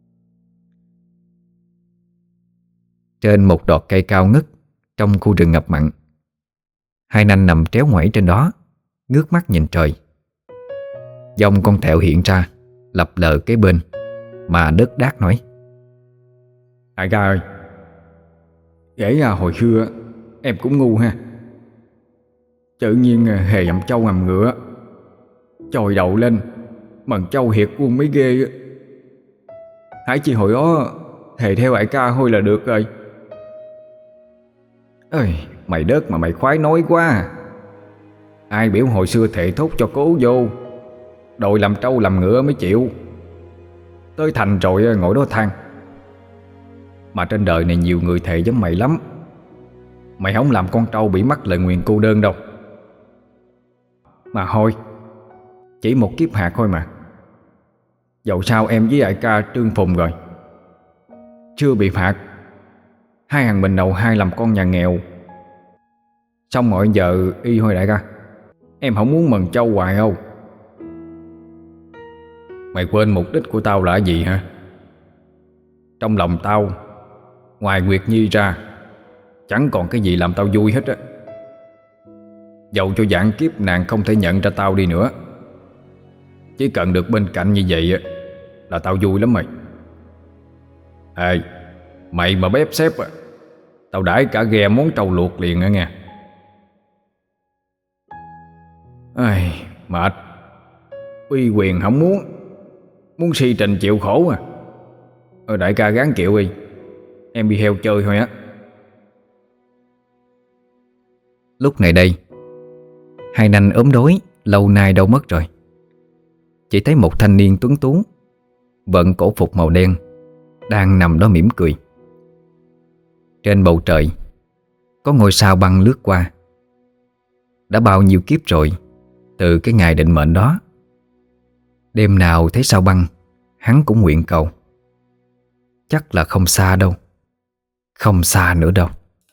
Speaker 1: Trên một đọt cây cao ngất trong khu rừng ngập mặn, hai Nanh nằm tréo ngoảy trên đó, ngước mắt nhìn trời. Dòng con thẹo hiện ra, lập lờ kế bên mà đớt đát nói:
Speaker 2: Đại ca ơi, kể hồi xưa em cũng ngu ha. Tự nhiên hề dặm trâu ngầm ngựa, chồi đầu lên mần trâu hiệt quân mới ghê. Hãy chi hồi đó thề theo đại ca thôi là được rồi. Ơi, mày đớt mà mày khoái nói quá à. Ai biểu hồi xưa thề thốt cho cố vô, đòi làm trâu làm ngựa mới chịu. Tới thành rồi ngồi đó than. Mà trên đời này nhiều người thề giống mày lắm. Mày không làm con trâu bị mắc lời nguyền cô đơn đâu. Mà thôi, chỉ một kiếp hạt thôi mà. Dẫu sao em với đại ca trương phùng rồi, chưa bị phạt Hai thằng mình đầu hai làm con nhà nghèo. Xong rồi giờ y thôi đại ca, em không muốn mần trâu hoài không? Mày quên mục đích của tao là gì hả? Trong lòng tao, ngoài Nguyệt Nhi ra, chẳng còn cái gì làm tao vui hết á. Dẫu cho vạn kiếp nàng không thể nhận ra tao đi nữa, chỉ cần được bên cạnh như vậy á là tao vui lắm mày. Ê, mày mà bếp xếp á, tao đãi cả ghe món trâu luộc liền á nghe. Ai, mệt. Uy quyền không muốn si trình chịu khổ à. Đại ca gán chịu đi, em đi heo chơi thôi á.
Speaker 1: Lúc này đây, hai nanh ốm đói lâu nay đâu mất rồi. Chỉ thấy một thanh niên tuấn tú, vận cổ phục màu đen, đang nằm đó mỉm cười. Trên bầu trời có ngôi sao băng lướt qua. Đã bao nhiêu kiếp rồi, từ cái ngày định mệnh đó, đêm nào thấy sao băng, hắn cũng nguyện cầu. Chắc là không xa đâu, không xa nữa đâu.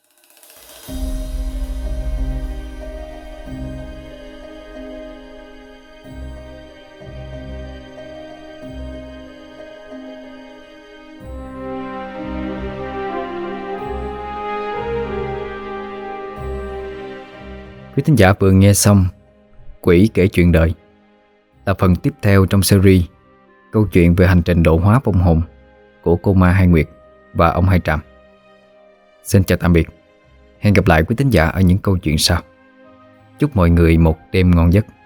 Speaker 1: Quý thính giả vừa nghe xong Quỷ kể chuyện đời, là phần tiếp theo trong series câu chuyện về hành trình độ hóa vong hồn của cô ma Hai Nguyệt và ông Hai Trạm. Xin chào tạm biệt. Hẹn gặp lại quý thính giả ở những câu chuyện sau. Chúc mọi người một đêm ngon giấc.